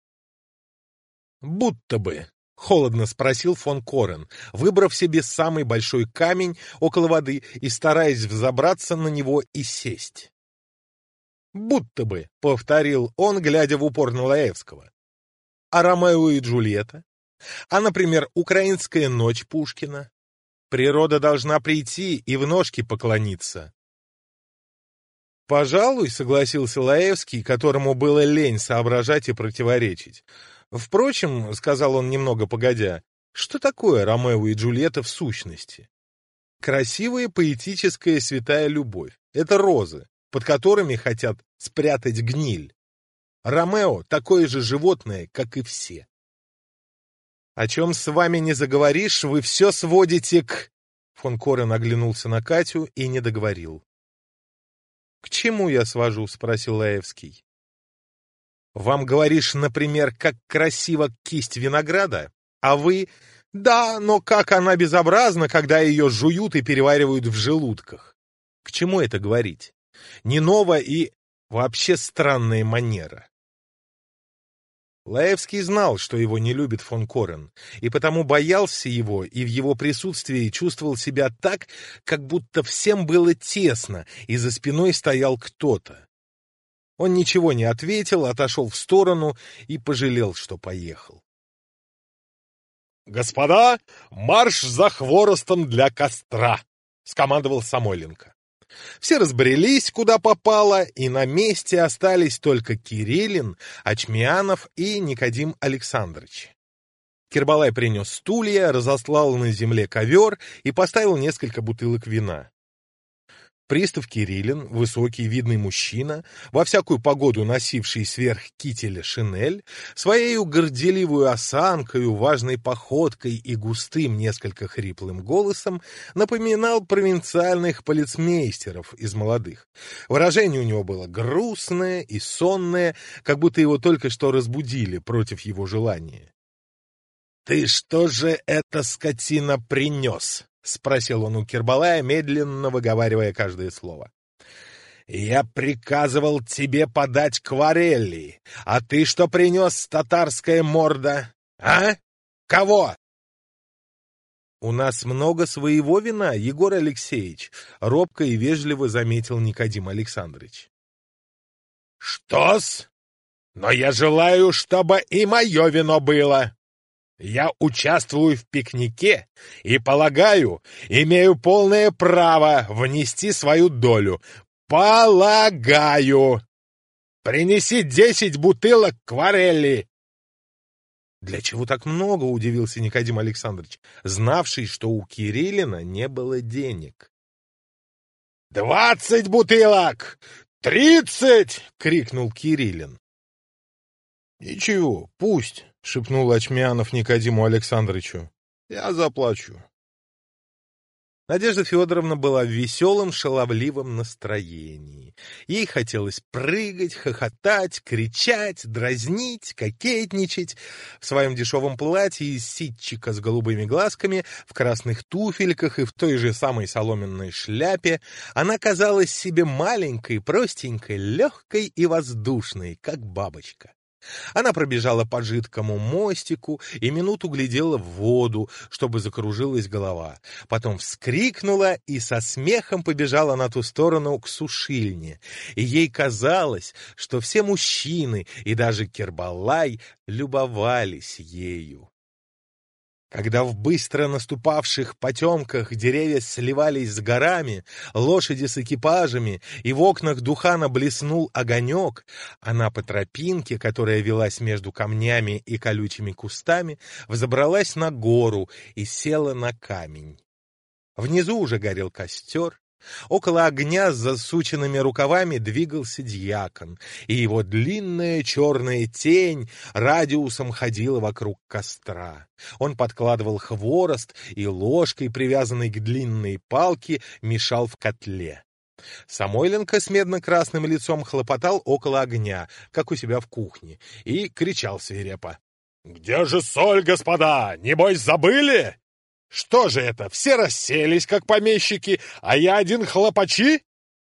«Будто бы», — холодно спросил фон Корен, выбрав себе самый большой камень около воды и стараясь взобраться на него и сесть. «Будто бы», — повторил он, глядя в упор на Лаевского. «А Ромео и Джульетта? А, например, украинская ночь Пушкина? Природа должна прийти и в ножки поклониться». «Пожалуй», — согласился Лаевский, которому было лень соображать и противоречить. «Впрочем, — сказал он немного погодя, — что такое Ромео и Джульетта в сущности? Красивая поэтическая святая любовь — это розы, под которыми хотят спрятать гниль. Ромео — такое же животное, как и все. О чем с вами не заговоришь, вы все сводите к... Фон Корен оглянулся на Катю и не договорил. — К чему я свожу? — спросил Лаевский. — Вам говоришь, например, как красиво кисть винограда, а вы... Да, но как она безобразна, когда ее жуют и переваривают в желудках. К чему это говорить? Не ново и вообще странная манера. Лаевский знал, что его не любит фон Корен, и потому боялся его, и в его присутствии чувствовал себя так, как будто всем было тесно, и за спиной стоял кто-то. Он ничего не ответил, отошел в сторону и пожалел, что поехал. «Господа, марш за хворостом для костра!» — скомандовал Самойленко. Все разбрелись, куда попало, и на месте остались только Кириллин, Очмианов и Никодим Александрович. Кербалай принес стулья, разослал на земле ковер и поставил несколько бутылок вина. Пристав Кириллин, высокий, видный мужчина, во всякую погоду носивший сверх кителя шинель, своею горделивую осанкою, важной походкой и густым, несколько хриплым голосом напоминал провинциальных полицмейстеров из молодых. Выражение у него было грустное и сонное, как будто его только что разбудили против его желания. — Ты что же это, скотина, принес? — спросил он у Кербалая, медленно выговаривая каждое слово. — Я приказывал тебе подать кварелли, а ты что принес, татарская морда? А? Кого? — У нас много своего вина, Егор Алексеевич, — робко и вежливо заметил Никодим Александрович. — Что-с? Но я желаю, чтобы и мое вино было. Я участвую в пикнике и, полагаю, имею полное право внести свою долю. Полагаю. Принеси 10 бутылок кварелли. Для чего так много, удивился Никодим Александрович, знавший, что у Кириллина не было денег. 20 бутылок! 30! Крикнул Кириллин. Ничего, пусть. — шепнул Очмианов Никодиму Александровичу. — Я заплачу. Надежда Федоровна была в веселом, шаловливом настроении. Ей хотелось прыгать, хохотать, кричать, дразнить, кокетничать. В своем дешевом платье из ситчика с голубыми глазками, в красных туфельках и в той же самой соломенной шляпе она казалась себе маленькой, простенькой, легкой и воздушной, как бабочка. Она пробежала по жидкому мостику и минуту глядела в воду, чтобы закружилась голова. Потом вскрикнула и со смехом побежала на ту сторону к сушильне. И ей казалось, что все мужчины и даже Кербалай любовались ею. Когда в быстро наступавших потемках деревья сливались с горами, лошади с экипажами, и в окнах Духана блеснул огонек, она по тропинке, которая велась между камнями и колючими кустами, взобралась на гору и села на камень. Внизу уже горел костер. Около огня с засученными рукавами двигался дьякон, и его длинная черная тень радиусом ходила вокруг костра. Он подкладывал хворост и ложкой, привязанной к длинной палке, мешал в котле. Самойленко с медно-красным лицом хлопотал около огня, как у себя в кухне, и кричал свирепо. — Где же соль, господа? Небось, забыли? Что же это, все расселись, как помещики, а я один хлопачи?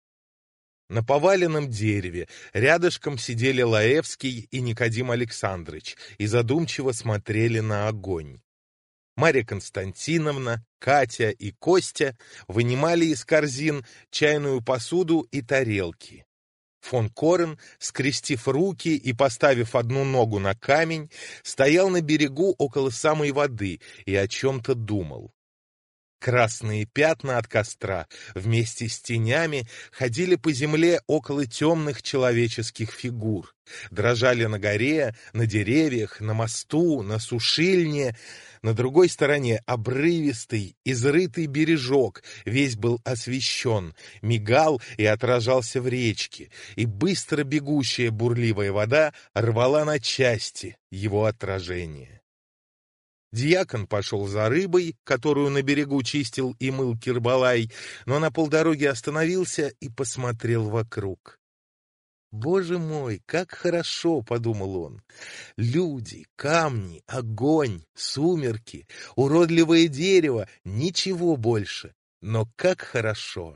На поваленном дереве рядышком сидели Лаевский и Никодим Александрович и задумчиво смотрели на огонь. Марья Константиновна, Катя и Костя вынимали из корзин чайную посуду и тарелки. Фон Корен, скрестив руки и поставив одну ногу на камень, стоял на берегу около самой воды и о чем-то думал. Красные пятна от костра вместе с тенями ходили по земле около темных человеческих фигур. Дрожали на горе, на деревьях, на мосту, на сушильне. На другой стороне обрывистый, изрытый бережок, весь был освещен, мигал и отражался в речке, и быстро бегущая бурливая вода рвала на части его отражение. Дьякон пошел за рыбой, которую на берегу чистил и мыл Кирбалай, но на полдороги остановился и посмотрел вокруг. «Боже мой, как хорошо!» — подумал он. «Люди, камни, огонь, сумерки, уродливое дерево — ничего больше, но как хорошо!»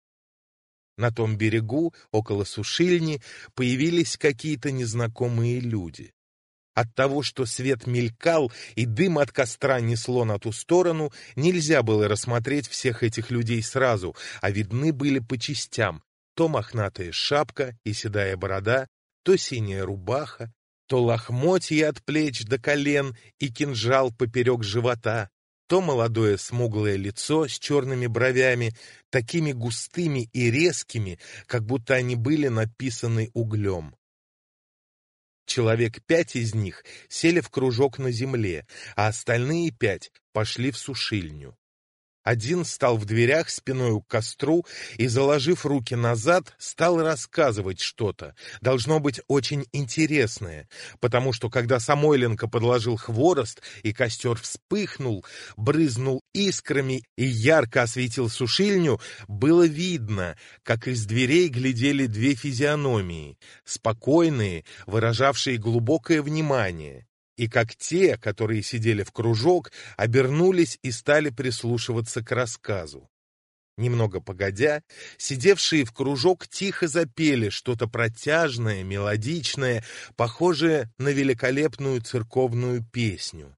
На том берегу, около сушильни, появились какие-то незнакомые люди. От того, что свет мелькал и дым от костра несло на ту сторону, нельзя было рассмотреть всех этих людей сразу, а видны были по частям: то мохнатая шапка и седая борода, то синяя рубаха, то лохмотья от плеч до колен и кинжал поперек живота, то молодое смуглое лицо с черными бровями, такими густыми и резкими, как будто они были написаны углем. Человек 5 из них сели в кружок на земле, а остальные 5 пошли в сушильню. Один стал в дверях спиною к костру и, заложив руки назад, стал рассказывать что-то, должно быть очень интересное, потому что, когда Самойленко подложил хворост и костер вспыхнул, брызнул искрами и ярко осветил сушильню, было видно, как из дверей глядели две физиономии, спокойные, выражавшие глубокое внимание, и как те, которые сидели в кружок, обернулись и стали прислушиваться к рассказу. Немного погодя, сидевшие в кружок тихо запели что-то протяжное, мелодичное, похожее на великолепную церковную песню.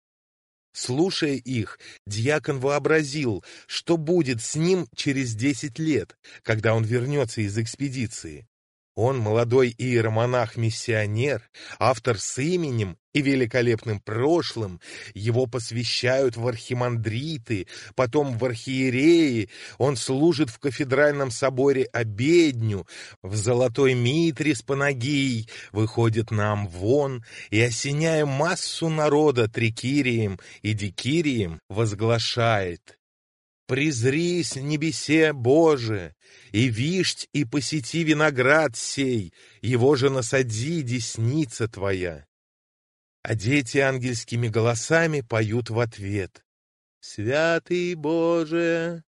Слушая их, дьякон вообразил, что будет с ним через 10 лет, когда он вернется из экспедиции. Он молодой иеромонах-миссионер, автор с именем и великолепным прошлым, его посвящают в архимандриты, потом в архиереи, он служит в кафедральном соборе обедню, в золотой митре с панагией, выходит на Амвон и, осеняя массу народа трикирием и дикирием, возглашает: «Презрись, небесе Боже, и вишть и посети виноград сей, его же насади, десница твоя». А дети ангельскими голосами поют в ответ: «Святый Боже».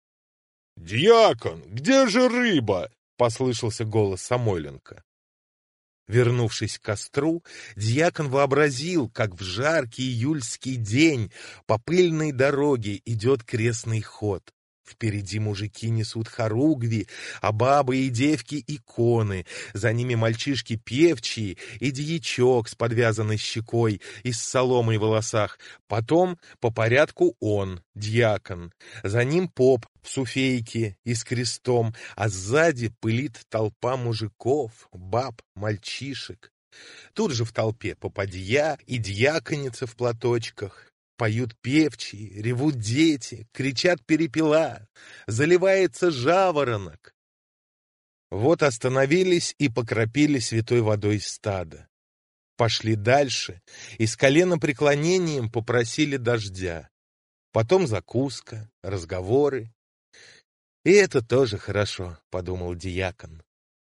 «Дьякон, где же рыба?» — послышался голос Самойленко. Вернувшись к костру, дьякон вообразил, как в жаркий июльский день по пыльной дороге идет крестный ход. Впереди мужики несут хоругви, а бабы и девки — иконы, за ними мальчишки певчие и дьячок с подвязанной щекой и с соломой в волосах. Потом по порядку он, дьякон, за ним поп в суфейке и с крестом, а сзади пылит толпа мужиков, баб, мальчишек. Тут же в толпе попадья и дьяконица в платочках. Поют певчие, ревут дети, кричат перепела, заливается жаворонок. Вот остановились и покропили святой водой стадо. Пошли дальше и с коленопреклонением попросили дождя. Потом закуска, разговоры. «И это тоже хорошо», — подумал дьякон.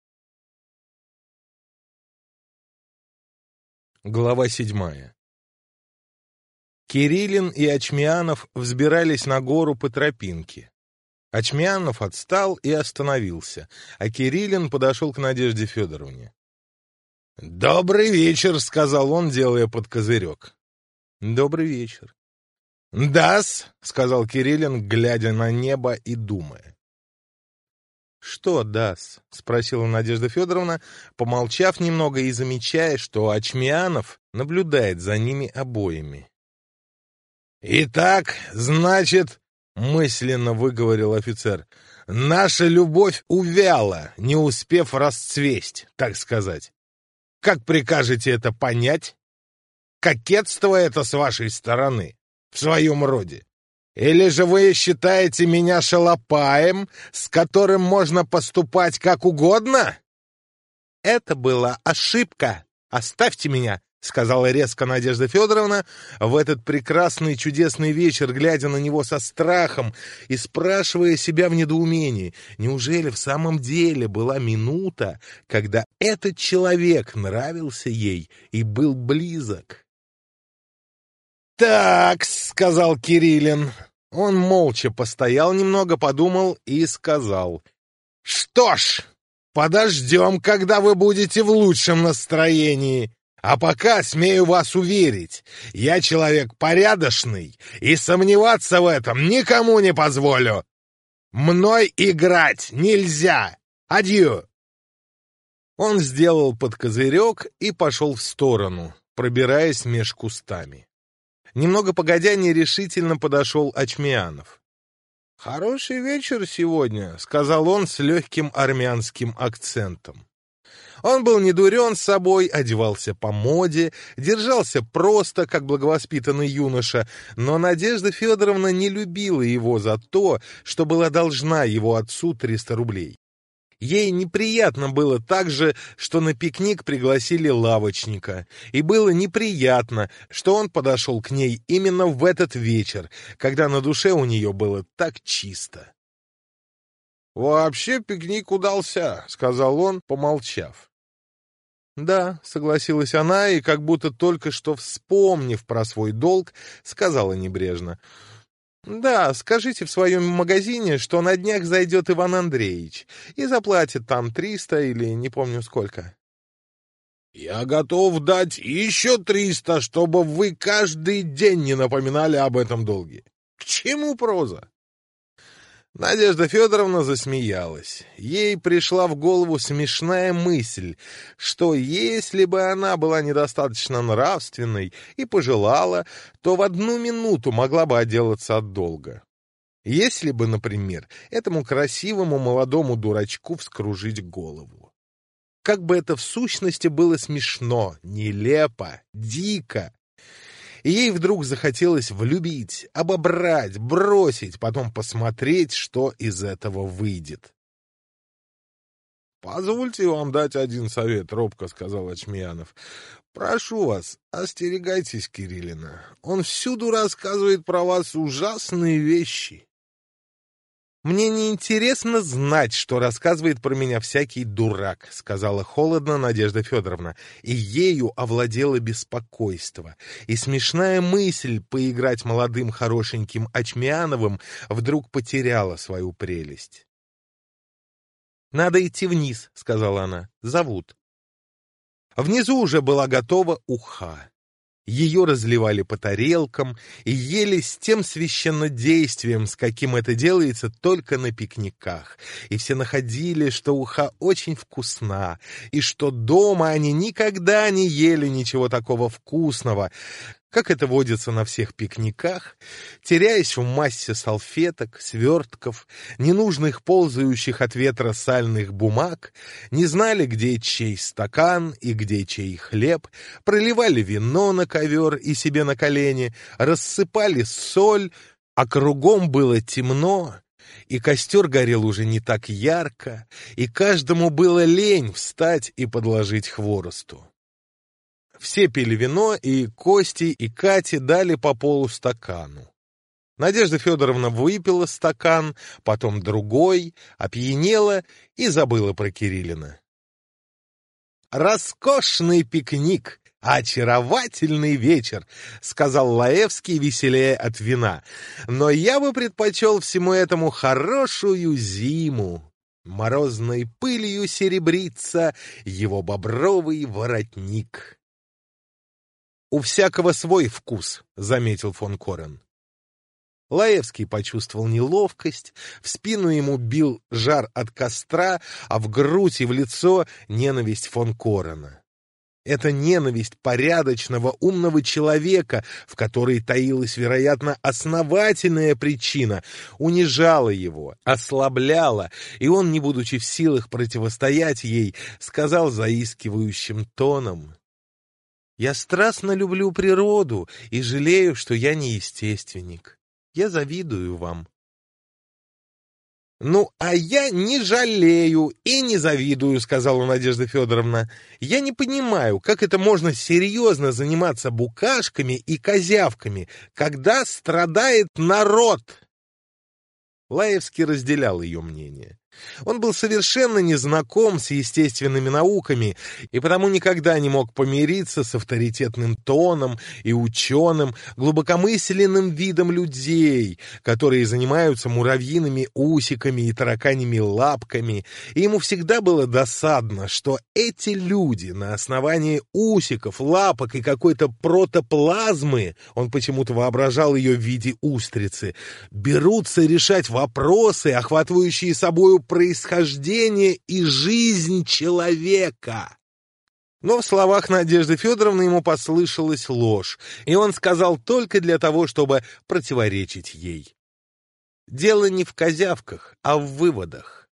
Глава 7. Кириллин и Очмианов взбирались на гору по тропинке. Очмианов отстал и остановился, а Кириллин подошел к Надежде Федоровне. «Добрый вечер», — сказал он, делая под козырек. «Добрый вечер». «Да-с», — сказал Кириллин, глядя на небо и думая. «Что да-с?» — спросила Надежда Федоровна, помолчав немного и замечая, что Очмианов наблюдает за ними обоими. «Итак, значит, — мысленно выговорил офицер, — наша любовь увяла, не успев расцвесть, так сказать. Как прикажете это понять? Кокетство это с вашей стороны, в своем роде. Или же вы считаете меня шалопаем, с которым можно поступать как угодно?» «Это была ошибка. Оставьте меня», — сказала резко Надежда Федоровна в этот прекрасный чудесный вечер, глядя на него со страхом и спрашивая себя в недоумении, неужели в самом деле была минута, когда этот человек нравился ей и был близок? «Так», — сказал Кириллин. Он молча постоял немного, подумал и сказал: «Что ж, подождем, когда вы будете в лучшем настроении. А пока, смею вас уверить, я человек порядочный и сомневаться в этом никому не позволю. Мной играть нельзя. Адью!» Он сделал под козырек и пошел в сторону, пробираясь меж кустами. Немного погодя, нерешительно подошел Очмианов. «Хороший вечер сегодня», — сказал он с легким армянским акцентом. Он был не дурен собой, одевался по моде, держался просто, как благовоспитанный юноша, но Надежда Федоровна не любила его за то, что была должна его отцу 300 рублей. Ей неприятно было также, что на пикник пригласили лавочника, и было неприятно, что он подошел к ней именно в этот вечер, когда на душе у нее было так чисто. «Вообще пикник удался», — сказал он, помолчав. «Да», — согласилась она, и, как будто только что вспомнив про свой долг, сказала небрежно: «Да, скажите в своем магазине, что на днях зайдет Иван Андреевич и заплатит там 300 или не помню сколько». «Я готов дать еще 300, чтобы вы каждый день не напоминали об этом долге. К чему проза?» Надежда Федоровна засмеялась. Ей пришла в голову смешная мысль, что если бы она была недостаточно нравственной и пожелала, то в одну минуту могла бы отделаться от долга. Если бы, например, этому красивому молодому дурачку вскружить голову. Как бы это в сущности было смешно, нелепо, дико. И ей вдруг захотелось влюбить, обобрать, бросить, потом посмотреть, что из этого выйдет. «Позвольте вам дать один совет», — робко сказал Очмианов. «Прошу вас, остерегайтесь Кириллина. Он всюду рассказывает про вас ужасные вещи». «Мне не интересно знать, что рассказывает про меня всякий дурак», — сказала холодно Надежда Федоровна, и ею овладело беспокойство, и смешная мысль поиграть молодым хорошеньким Очмиановым вдруг потеряла свою прелесть. «Надо идти вниз», — сказала она, — «зовут». Внизу уже была готова уха. Ее разливали по тарелкам и ели с тем священнодействием, с каким это делается только на пикниках. И все находили, что уха очень вкусна, и что дома они никогда не ели ничего такого вкусного, как это водится на всех пикниках, теряясь в массе салфеток, свертков, ненужных ползающих от ветра сальных бумаг, не знали, где чей стакан и где чей хлеб, проливали вино на ковер и себе на колени, рассыпали соль, а кругом было темно, и костер горел уже не так ярко, и каждому было лень встать и подложить хворосту. Все пили вино, и Косте, и Кате дали по полустакану. Надежда Федоровна выпила стакан, потом другой, опьянела и забыла про Кириллина. «Роскошный пикник! Очаровательный вечер!» — сказал Лаевский, веселее от вина. «Но я бы предпочел всему этому хорошую зиму. Морозной пылью серебрится его бобровый воротник». «У всякого свой вкус», — заметил фон Корен. Лаевский почувствовал неловкость, в спину ему бил жар от костра, а в грудь и в лицо ненависть фон Корена. Это ненависть порядочного, умного человека, в которой таилась, вероятно, основательная причина, унижала его, ослабляла, и он, не будучи в силах противостоять ей, сказал заискивающим тоном: «Я страстно люблю природу и жалею, что я не естественник. Я завидую вам». «Ну, а я не жалею и не завидую», — сказала Надежда Федоровна. «Я не понимаю, как это можно серьезно заниматься букашками и козявками, когда страдает народ». Лаевский разделял ее мнение. Он был совершенно не знаком с естественными науками и потому никогда не мог помириться с авторитетным тоном и ученым, глубокомысленным видом людей, которые занимаются муравьиными усиками и тараканьими лапками, и ему всегда было досадно, что эти люди на основании усиков, лапок и какой-то протоплазмы, он почему-то воображал ее в виде устрицы, берутся решать вопросы, охватывающие собою происхождение и жизнь человека. Но в словах Надежды Федоровны ему послышалась ложь, и он сказал только для того, чтобы противоречить ей. Дело не в козявках, а в выводах.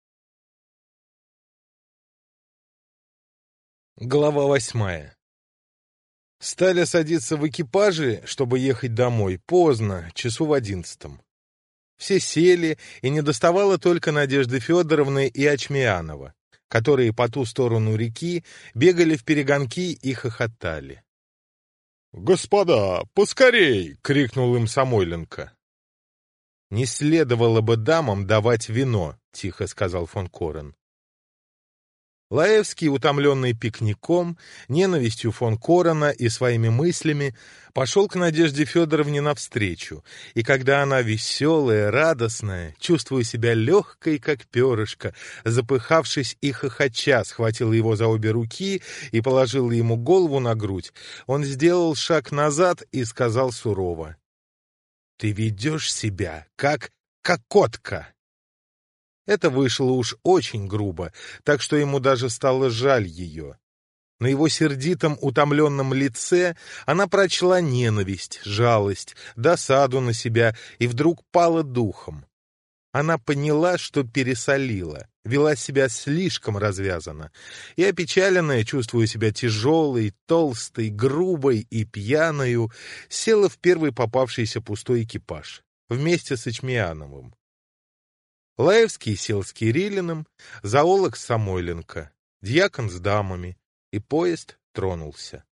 Глава 8. Стали садиться в экипажи, чтобы ехать домой, поздно, часу в 11. Все сели, и недоставало только Надежды Федоровны и Очмеанова, которые по ту сторону реки бегали вперегонки и хохотали. «Господа, поскорей!» — крикнул им Самойленко. «Не следовало бы дамам давать вино», — тихо сказал фон Корен. Лаевский, утомленный пикником, ненавистью фон Корена и своими мыслями, пошел к Надежде Федоровне навстречу, и когда она веселая, радостная, чувствуя себя легкой, как перышко, запыхавшись и хохоча, схватила его за обе руки и положила ему голову на грудь, он сделал шаг назад и сказал сурово: «Ты ведешь себя, как кокотка». Это вышло уж очень грубо, так что ему даже стало жаль ее. На его сердитом, утомленном лице она прочла ненависть, жалость, досаду на себя и вдруг пала духом. Она поняла, что пересолила, вела себя слишком развязанно, и, опечаленная, чувствуя себя тяжелой, толстой, грубой и пьяною, села в первый попавшийся пустой экипаж вместе с Очмеановым. Лаевский сел с Кириллиным, зоолог с Самойленко, дьякон с дамами, и поезд тронулся.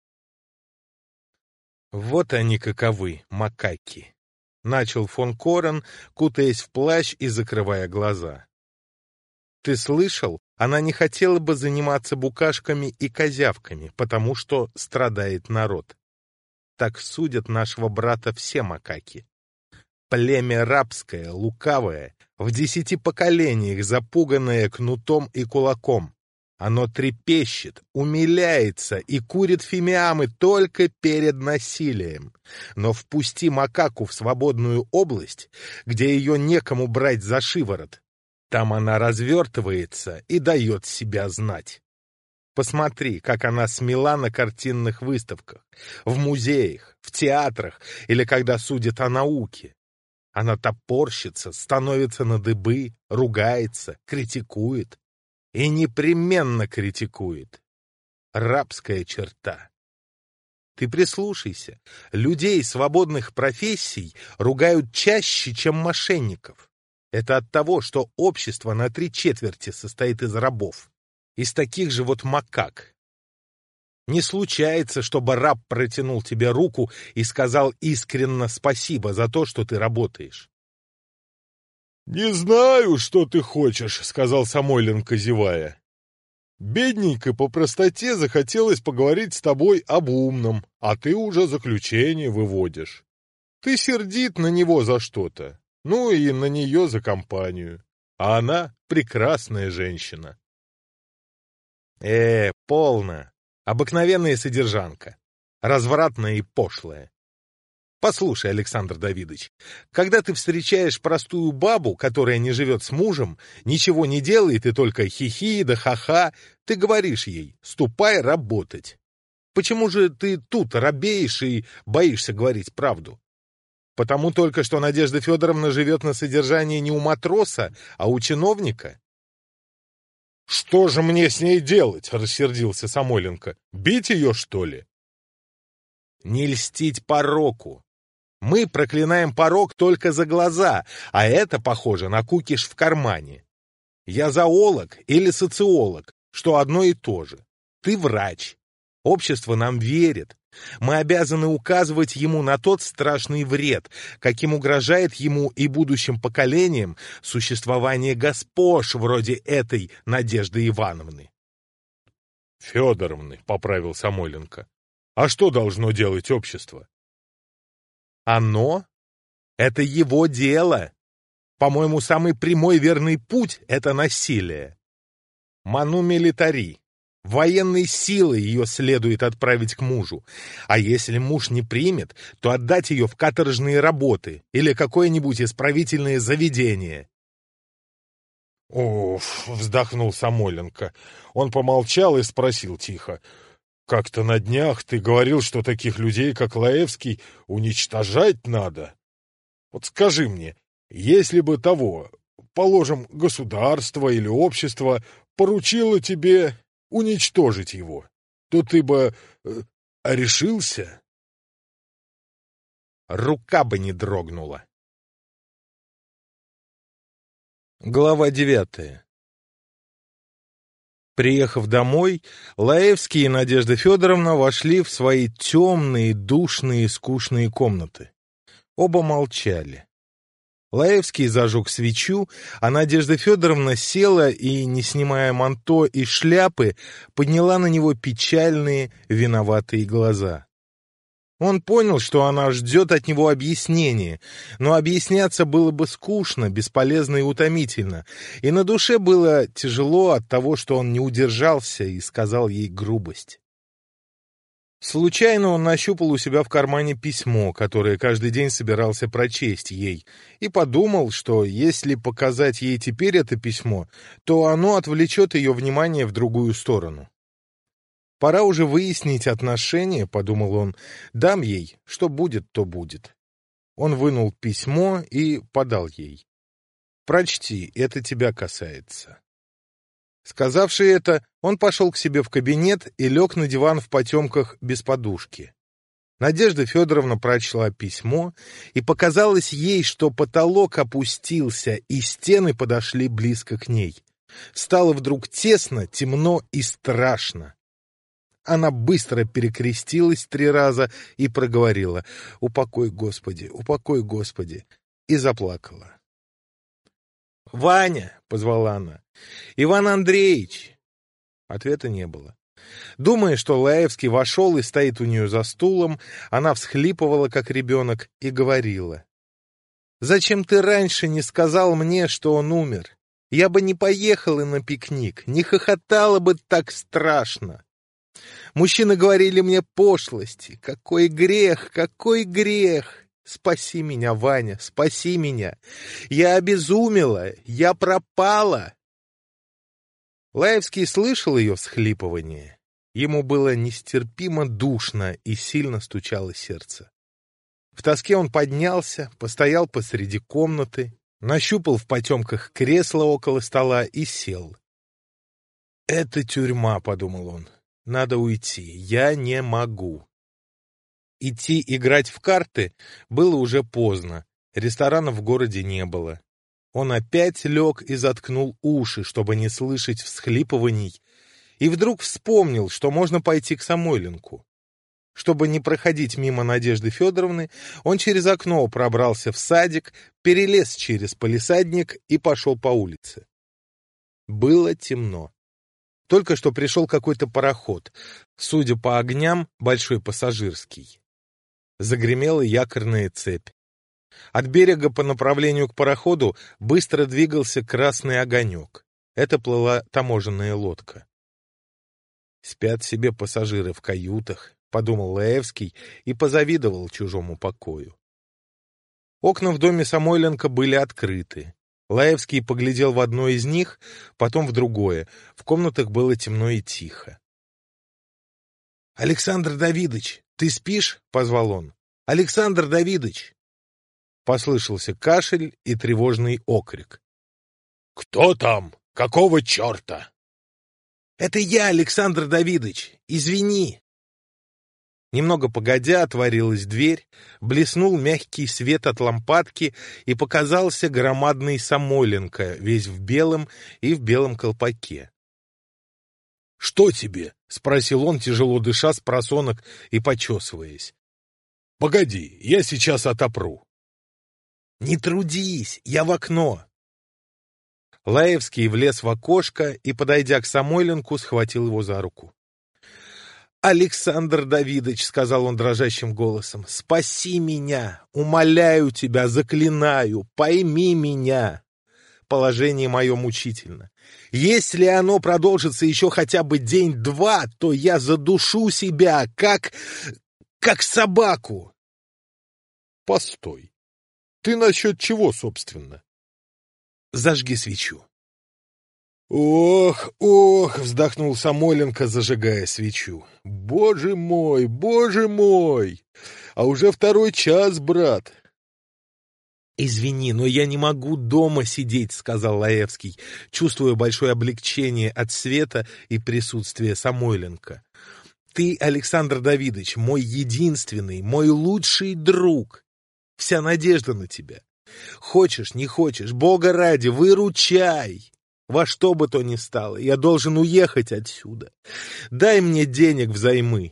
«Вот они каковы, макаки», — начал фон Корен, кутаясь в плащ и закрывая глаза. «Ты слышал? Она не хотела бы заниматься букашками и козявками, потому что страдает народ. Так судят нашего брата все макаки. Племя рабское, лукавое, в 10 поколениях запуганное кнутом и кулаком. Оно трепещет, умиляется и курит фимиамы только перед насилием. Но впусти макаку в свободную область, где ее некому брать за шиворот. Там она развертывается и дает себя знать. Посмотри, как она смела на картинных выставках, в музеях, в театрах или когда судят о науке. Она топорщится, становится на дыбы, ругается, критикует. И непременно критикует. Рабская черта. Ты прислушайся. Людей свободных профессий ругают чаще, чем мошенников. Это от того, что общество на 3/4 состоит из рабов. Из таких же вот макак. Не случается, чтобы раб протянул тебе руку и сказал искренне спасибо за то, что ты работаешь. «Не знаю, что ты хочешь», — сказал Самойленко, зевая. «Бедненько по простоте захотелось поговорить с тобой об умном, а ты уже заключение выводишь. Ты сердит на него за что-то, ну и на нее за компанию. А она прекрасная женщина». Полно. Обыкновенная содержанка. Развратная и пошлая. Послушай, Александр Давидович, когда ты встречаешь простую бабу, которая не живет с мужем, ничего не делает и только хихи да ха-ха, ты говоришь ей: ступай работать. Почему же ты тут робеешь и боишься говорить правду? Потому только, что Надежда Федоровна живет на содержании не у матроса, а у чиновника? «Что же мне с ней делать?» — рассердился Самойленко. «Бить ее, что ли?» Не льстить пороку. Мы проклинаем порок только за глаза, а это похоже на кукиш в кармане. Я зоолог или социолог, что одно и то же. Ты врач. Общество нам верит. Мы обязаны указывать ему на тот страшный вред, каким угрожает ему и будущим поколениям существование госпож вроде этой Надежды Ивановны. Федоровны, — поправил Самойленко. А что должно делать общество? Оно? Это его дело. По-моему, самый прямой верный путь — это насилие. Ману милитари. Военной силой ее следует отправить к мужу. А если муж не примет, то отдать ее в каторжные работы или какое-нибудь исправительное заведение. «Оф!» — вздохнул Самойленко. Он помолчал и спросил тихо. «Как-то на днях ты говорил, что таких людей, как Лаевский, уничтожать надо. Вот скажи мне, если бы того, положим, государство или общество поручило тебе уничтожить его, то ты бы решился?» Рука бы не дрогнула. Глава 9. Приехав домой, Лаевский и Надежда Федоровна вошли в свои темные, душные, скучные комнаты. Оба молчали. Лаевский зажег свечу, а Надежда Федоровна села и, не снимая манто и шляпы, подняла на него печальные, виноватые глаза. Он понял, что она ждет от него объяснения, но объясняться было бы скучно, бесполезно и утомительно, и на душе было тяжело от того, что он не удержался и сказал ей грубость. Случайно он нащупал у себя в кармане письмо, которое каждый день собирался прочесть ей, и подумал, что если показать ей теперь это письмо, то оно отвлечет ее внимание в другую сторону. «Пора уже выяснить отношения», — подумал он, — «дам ей, что будет, то будет». Он вынул письмо и подал ей. «Прочти, это тебя касается». Сказавши это, он пошел к себе в кабинет и лег на диван в потемках без подушки. Надежда Федоровна прочла письмо, и показалось ей, что потолок опустился, и стены подошли близко к ней. Стало вдруг тесно, темно и страшно. Она быстро перекрестилась 3 раза и проговорила «Упокой, Господи, упокой, Господи!» и заплакала. «Ваня!» — позвала она. «Иван Андреевич!» Ответа не было. Думая, что Лаевский вошел и стоит у нее за стулом, она всхлипывала, как ребенок, и говорила: «Зачем ты раньше не сказал мне, что он умер? Я бы не поехала на пикник, не хохотала бы так страшно. Мужчины говорили мне пошлости. Какой грех, какой грех! Спаси меня, Ваня, спаси меня! Я обезумела, я пропала!» Лаевский слышал ее всхлипывание. Ему было нестерпимо душно и сильно стучало сердце. В тоске он поднялся, постоял посреди комнаты, нащупал в потемках кресло около стола и сел. «Это тюрьма», — подумал он. «Надо уйти, я не могу». Идти играть в карты было уже поздно, ресторанов в городе не было. Он опять лег и заткнул уши, чтобы не слышать всхлипываний, и вдруг вспомнил, что можно пойти к Самойленку. Чтобы не проходить мимо Надежды Федоровны, он через окно пробрался в садик, перелез через палисадник и пошел по улице. Было темно. Только что пришел какой-то пароход, судя по огням, большой пассажирский. Загремела якорная цепь. От берега по направлению к пароходу быстро двигался красный огонек. Это плыла таможенная лодка. «Спят себе пассажиры в каютах», — подумал Лаевский и позавидовал чужому покою. Окна в доме Самойленко были открыты. Лаевский поглядел в одно из них, потом в другое. В комнатах было темно и тихо. «Александр Давидыч, ты спишь?» — позвал он. «Александр Давидыч!» Послышался кашель и тревожный окрик. «Кто там? Какого черта?» «Это я, Александр Давидыч! Извини!» Немного погодя отворилась дверь, блеснул мягкий свет от лампадки, и показался громадный Самойленко, весь в белом и в белом колпаке. — Что тебе? — спросил он, тяжело дыша с просонок и почесываясь. — Погоди, я сейчас отопру. — Не трудись, я в окно. Лаевский влез в окошко и, подойдя к Самойленку, схватил его за руку. — Александр Давидович, — сказал он дрожащим голосом, — спаси меня, умоляю тебя, заклинаю, пойми меня. Положение мое мучительно. Если оно продолжится еще хотя бы день-два, то я задушу себя, как собаку. — Постой. Ты насчет чего, собственно? — Зажги свечу. «Ох, ох!» — вздохнул Самойленко, зажигая свечу. «Боже мой, боже мой! А уже 2 час, брат!» «Извини, но я не могу дома сидеть», — сказал Лаевский, чувствуя большое облегчение от света и присутствия Самойленко. «Ты, Александр Давидович, мой единственный, мой лучший друг. Вся надежда на тебя. Хочешь, не хочешь, Бога ради, выручай. Во что бы то ни стало, я должен уехать отсюда. Дай мне денег взаймы».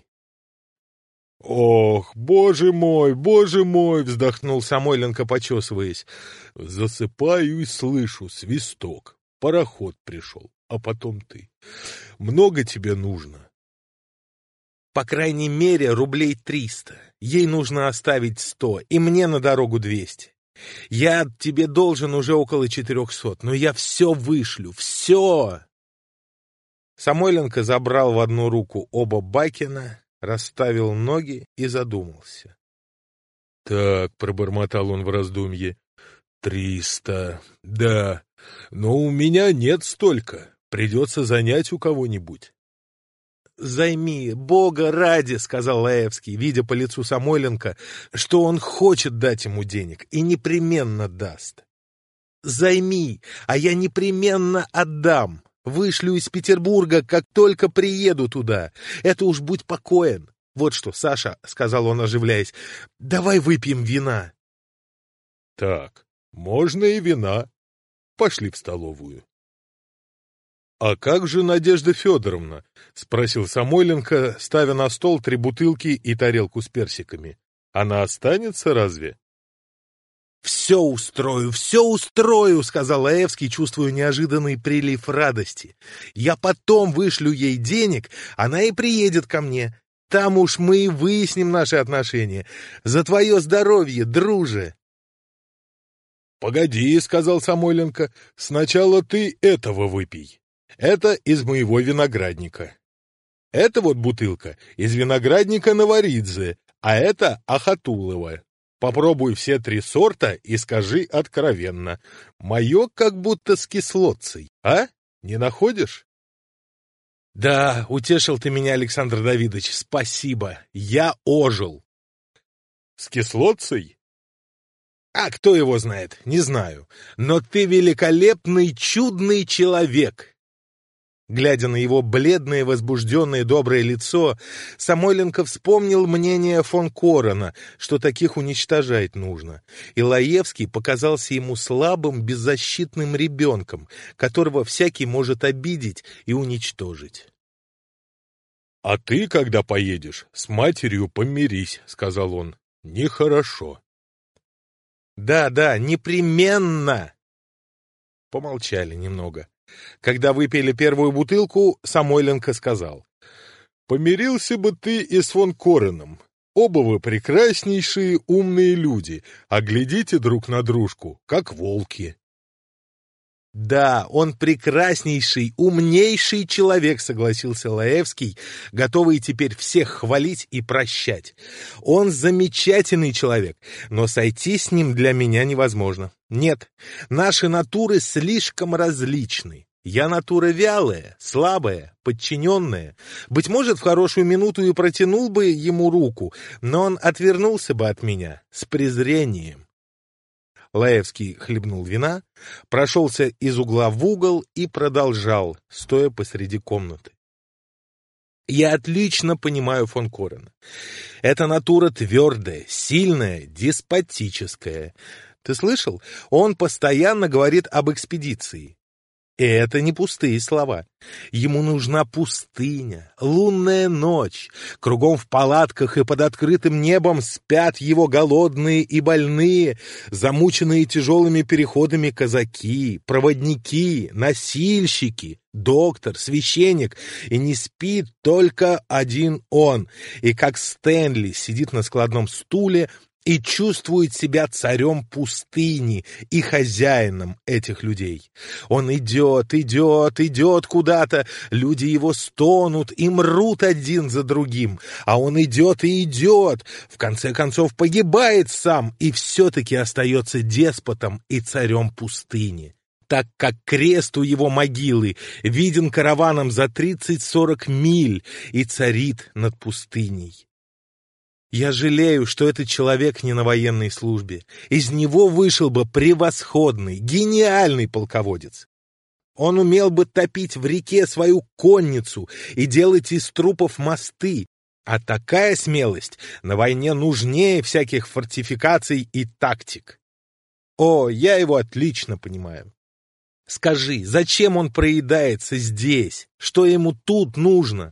«Ох, боже мой, вздохнул Самойленко, почесываясь. «Засыпаю и слышу свисток. Пароход пришел, а потом ты. Много тебе нужно?» «По крайней мере, рублей 300. Ей нужно оставить 100, и мне на дорогу 200. Я тебе должен уже около 400, но я все вышлю, все!» Самойленко забрал в одну руку оба бакена, расставил ноги и задумался. «Так», — пробормотал он в раздумье, — 300, да, но у меня нет столько, придется занять у кого-нибудь». «Займи, Бога ради», — сказал Лаевский, видя по лицу Самойленко, что он хочет дать ему денег и непременно даст. «Займи, а я непременно отдам. Вышлю из Петербурга, как только приеду туда. Это уж будь покоен. Вот что, Саша, — сказал он, оживляясь, — давай выпьем вина». «Так, можно и вина. Пошли в столовую». «А как же Надежда Федоровна?» — спросил Самойленко, ставя на стол 3 бутылки и тарелку с персиками. «Она останется разве?» Все устрою, — сказал Лаевский, чувствуя неожиданный прилив радости. «Я потом вышлю ей денег, она и приедет ко мне. Там уж мы и выясним наши отношения. За твое здоровье, друже!» «Погоди», — сказал Самойленко, — «сначала ты этого выпей. Это из моего виноградника. Это вот бутылка из виноградника Новоридзе, а это Ахатулова. Попробуй все 3 сорта и скажи откровенно. Мое как будто с кислотцей, а? Не находишь?» «Да, утешил ты меня, Александр Давидович, спасибо. Я ожил». «С кислотцей?» «А кто его знает, не знаю. Но ты великолепный, чудный человек». Глядя на его бледное, возбужденное, доброе лицо, Самойленко вспомнил мнение фон Корона, что таких уничтожать нужно, и Лаевский показался ему слабым, беззащитным ребенком, которого всякий может обидеть и уничтожить. «А ты, когда поедешь, с матерью помирись», — сказал он. «Нехорошо». «Да, непременно!» Помолчали немного. Когда выпили первую бутылку, Самойленко сказал: «Помирился бы ты и с фон Кореном. Оба вы прекраснейшие, умные люди, а глядите друг на дружку, как волки». «Да, он прекраснейший, умнейший человек», — согласился Лаевский, готовый теперь всех хвалить и прощать. «Он замечательный человек, но сойти с ним для меня невозможно. Нет, наши натуры слишком различны. Я натура вялая, слабая, подчиненная. Быть может, в хорошую минуту и протянул бы ему руку, но он отвернулся бы от меня с презрением». Лаевский хлебнул вина, прошелся из угла в угол и продолжал, стоя посреди комнаты. Я отлично понимаю фон Корена. Это натура твердая, сильная, деспотическая. Ты слышал? Он постоянно говорит об экспедиции. И это не пустые слова. Ему нужна пустыня, лунная ночь. Кругом в палатках и под открытым небом спят его голодные и больные, замученные тяжелыми переходами казаки, проводники, носильщики, доктор, священник. И не спит только один он. И как Стэнли сидит на складном стуле и чувствует себя царем пустыни и хозяином этих людей. Он идет куда-то, люди его стонут и мрут один за другим, а он идет и идет, в конце концов погибает сам и все-таки остается деспотом и царем пустыни, так как крест у его могилы виден караваном за 30-40 миль и царит над пустыней. Я жалею, что этот человек не на военной службе. Из него вышел бы превосходный, гениальный полководец. Он умел бы топить в реке свою конницу и делать из трупов мосты. А такая смелость на войне нужнее всяких фортификаций и тактик. О, я его отлично понимаю. Скажи, зачем он проедается здесь? Что ему тут нужно?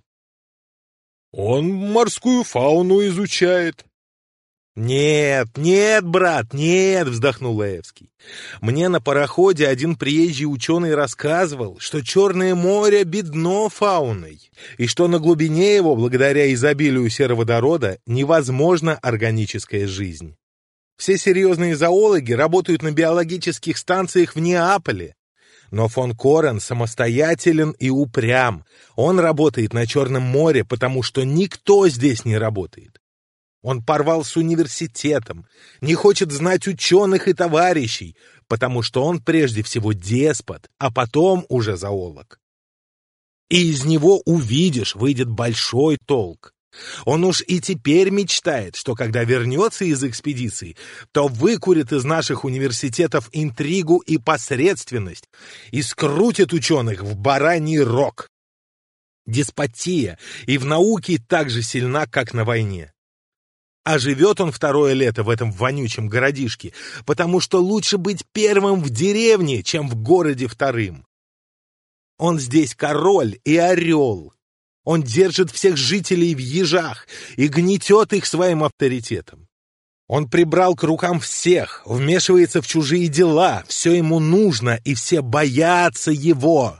Он морскую фауну изучает. «Нет, брат, нет!» — вздохнул Лаевский. «Мне на пароходе один приезжий ученый рассказывал, что Черное море бедно фауной, и что на глубине его, благодаря изобилию сероводорода, невозможна органическая жизнь. Все серьезные зоологи работают на биологических станциях в Неаполе. Но фон Корен самостоятелен и упрям. Он работает на Черном море, потому что никто здесь не работает. Он порвал с университетом, не хочет знать ученых и товарищей, потому что он прежде всего деспот, а потом уже зоолог. И из него, увидишь, выйдет большой толк. Он уж и теперь мечтает, что когда вернется из экспедиции, то выкурит из наших университетов интригу и посредственность и скрутит ученых в бараний рог. Деспотия и в науке так же сильна, как на войне. А живет он второе лето в этом вонючем городишке, потому что лучше быть первым в деревне, чем в городе вторым. Он здесь король и орел. Он держит всех жителей в ежах и гнетет их своим авторитетом. Он прибрал к рукам всех, вмешивается в чужие дела, все ему нужно, и все боятся его.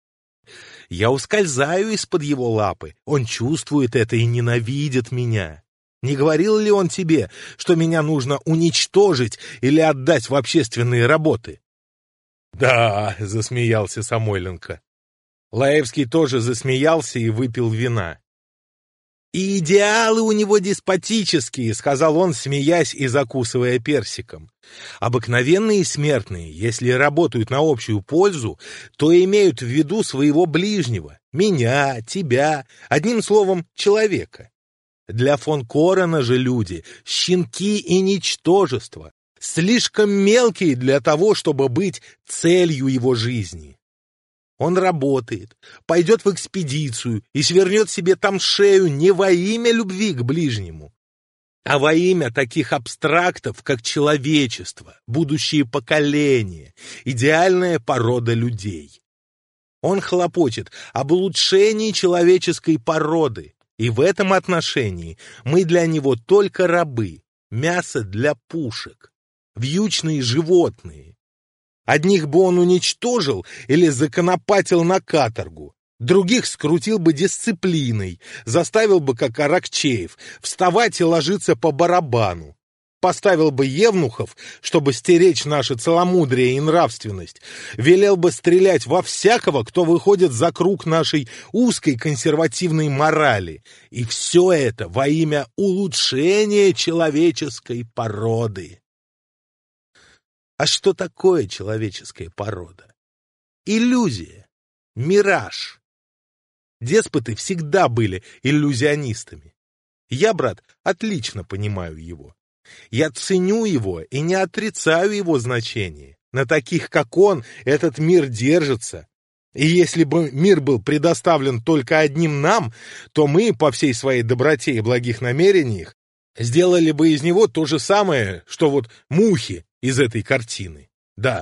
Я ускользаю из-под его лапы, он чувствует это и ненавидит меня. Не говорил ли он тебе, что меня нужно уничтожить или отдать в общественные работы? Да, засмеялся Самойленко. Лаевский тоже засмеялся и выпил вина. «И идеалы у него деспотические», — сказал он, смеясь и закусывая персиком. «Обыкновенные смертные, если работают на общую пользу, то имеют в виду своего ближнего, меня, тебя, одним словом, человека. Для фон Корена же люди — щенки и ничтожества, слишком мелкие для того, чтобы быть целью его жизни. Он работает, пойдет в экспедицию и свернет себе там шею не во имя любви к ближнему, а во имя таких абстрактов, как человечество, будущие поколения, идеальная порода людей. Он хлопочет об улучшении человеческой породы, и в этом отношении мы для него только рабы, мясо для пушек, вьючные животные. Одних бы он уничтожил или законопатил на каторгу, других скрутил бы дисциплиной, заставил бы, как Аракчеев, вставать и ложиться по барабану, поставил бы евнухов, чтобы стеречь наше целомудрие и нравственность, велел бы стрелять во всякого, кто выходит за круг нашей узкой консервативной морали, и все это во имя улучшения человеческой породы. А что такое человеческая порода? Иллюзия, мираж. Деспоты всегда были иллюзионистами. Я, брат, отлично понимаю его. Я ценю его и не отрицаю его значение. На таких, как он, этот мир держится. И если бы мир был предоставлен только одним нам, то мы, по всей своей доброте и благих намерениях, сделали бы из него то же самое, что вот мухи из этой картины. Да.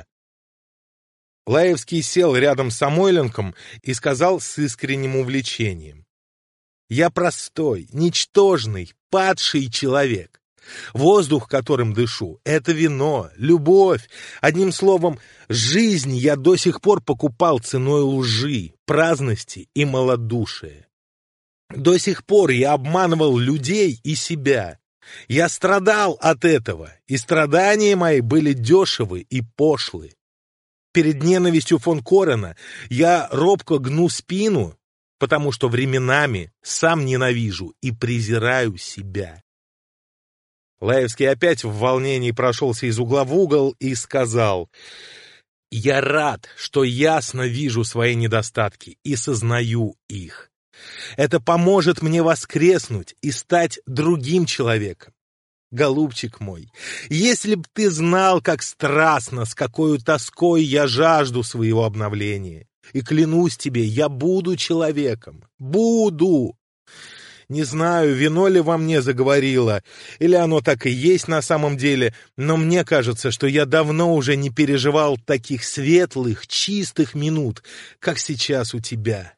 Лаевский сел рядом с Самойленком и сказал с искренним увлечением: «Я простой, ничтожный, падший человек. Воздух, которым дышу, — это вино, любовь. Одним словом, жизнь я до сих пор покупал ценой лжи, праздности и малодушия. До сих пор я обманывал людей и себя. Я страдал от этого, и страдания мои были дешевы и пошлы. Перед ненавистью фон Корена я робко гну спину, потому что временами сам ненавижу и презираю себя». Лаевский опять в волнении прошелся из угла в угол и сказал: «Я рад, что ясно вижу свои недостатки и сознаю их. Это поможет мне воскреснуть и стать другим человеком. Голубчик мой, если б ты знал, как страстно, с какой тоской я жажду своего обновления, и клянусь тебе, я буду человеком, буду. Не знаю, вино ли во мне заговорило, или оно так и есть на самом деле, но мне кажется, что я давно уже не переживал таких светлых, чистых минут, как сейчас у тебя».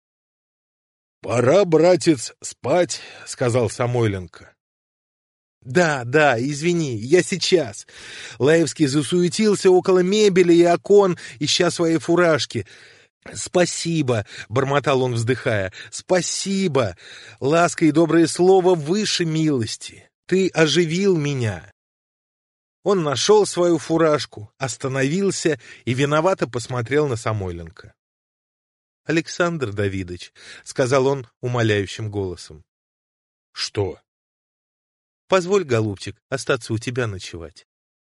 «Пора, братец, спать», — сказал Самойленко. «Да, извини, я сейчас». Лаевский засуетился около мебели и окон, ища свои фуражки. «Спасибо», — бормотал он, вздыхая, — «спасибо. Ласка и доброе слово выше милости. Ты оживил меня». Он нашел свою фуражку, остановился и виновато посмотрел на Самойленко. «Александр Давидович», — сказал он умоляющим голосом. «Что?» «Позволь, голубчик, остаться у тебя ночевать».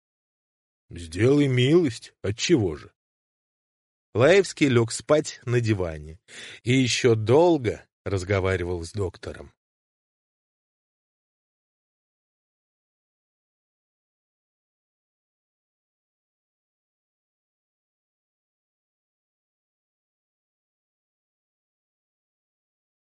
«Сделай милость. Отчего же?» Лаевский лег спать на диване и еще долго разговаривал с доктором.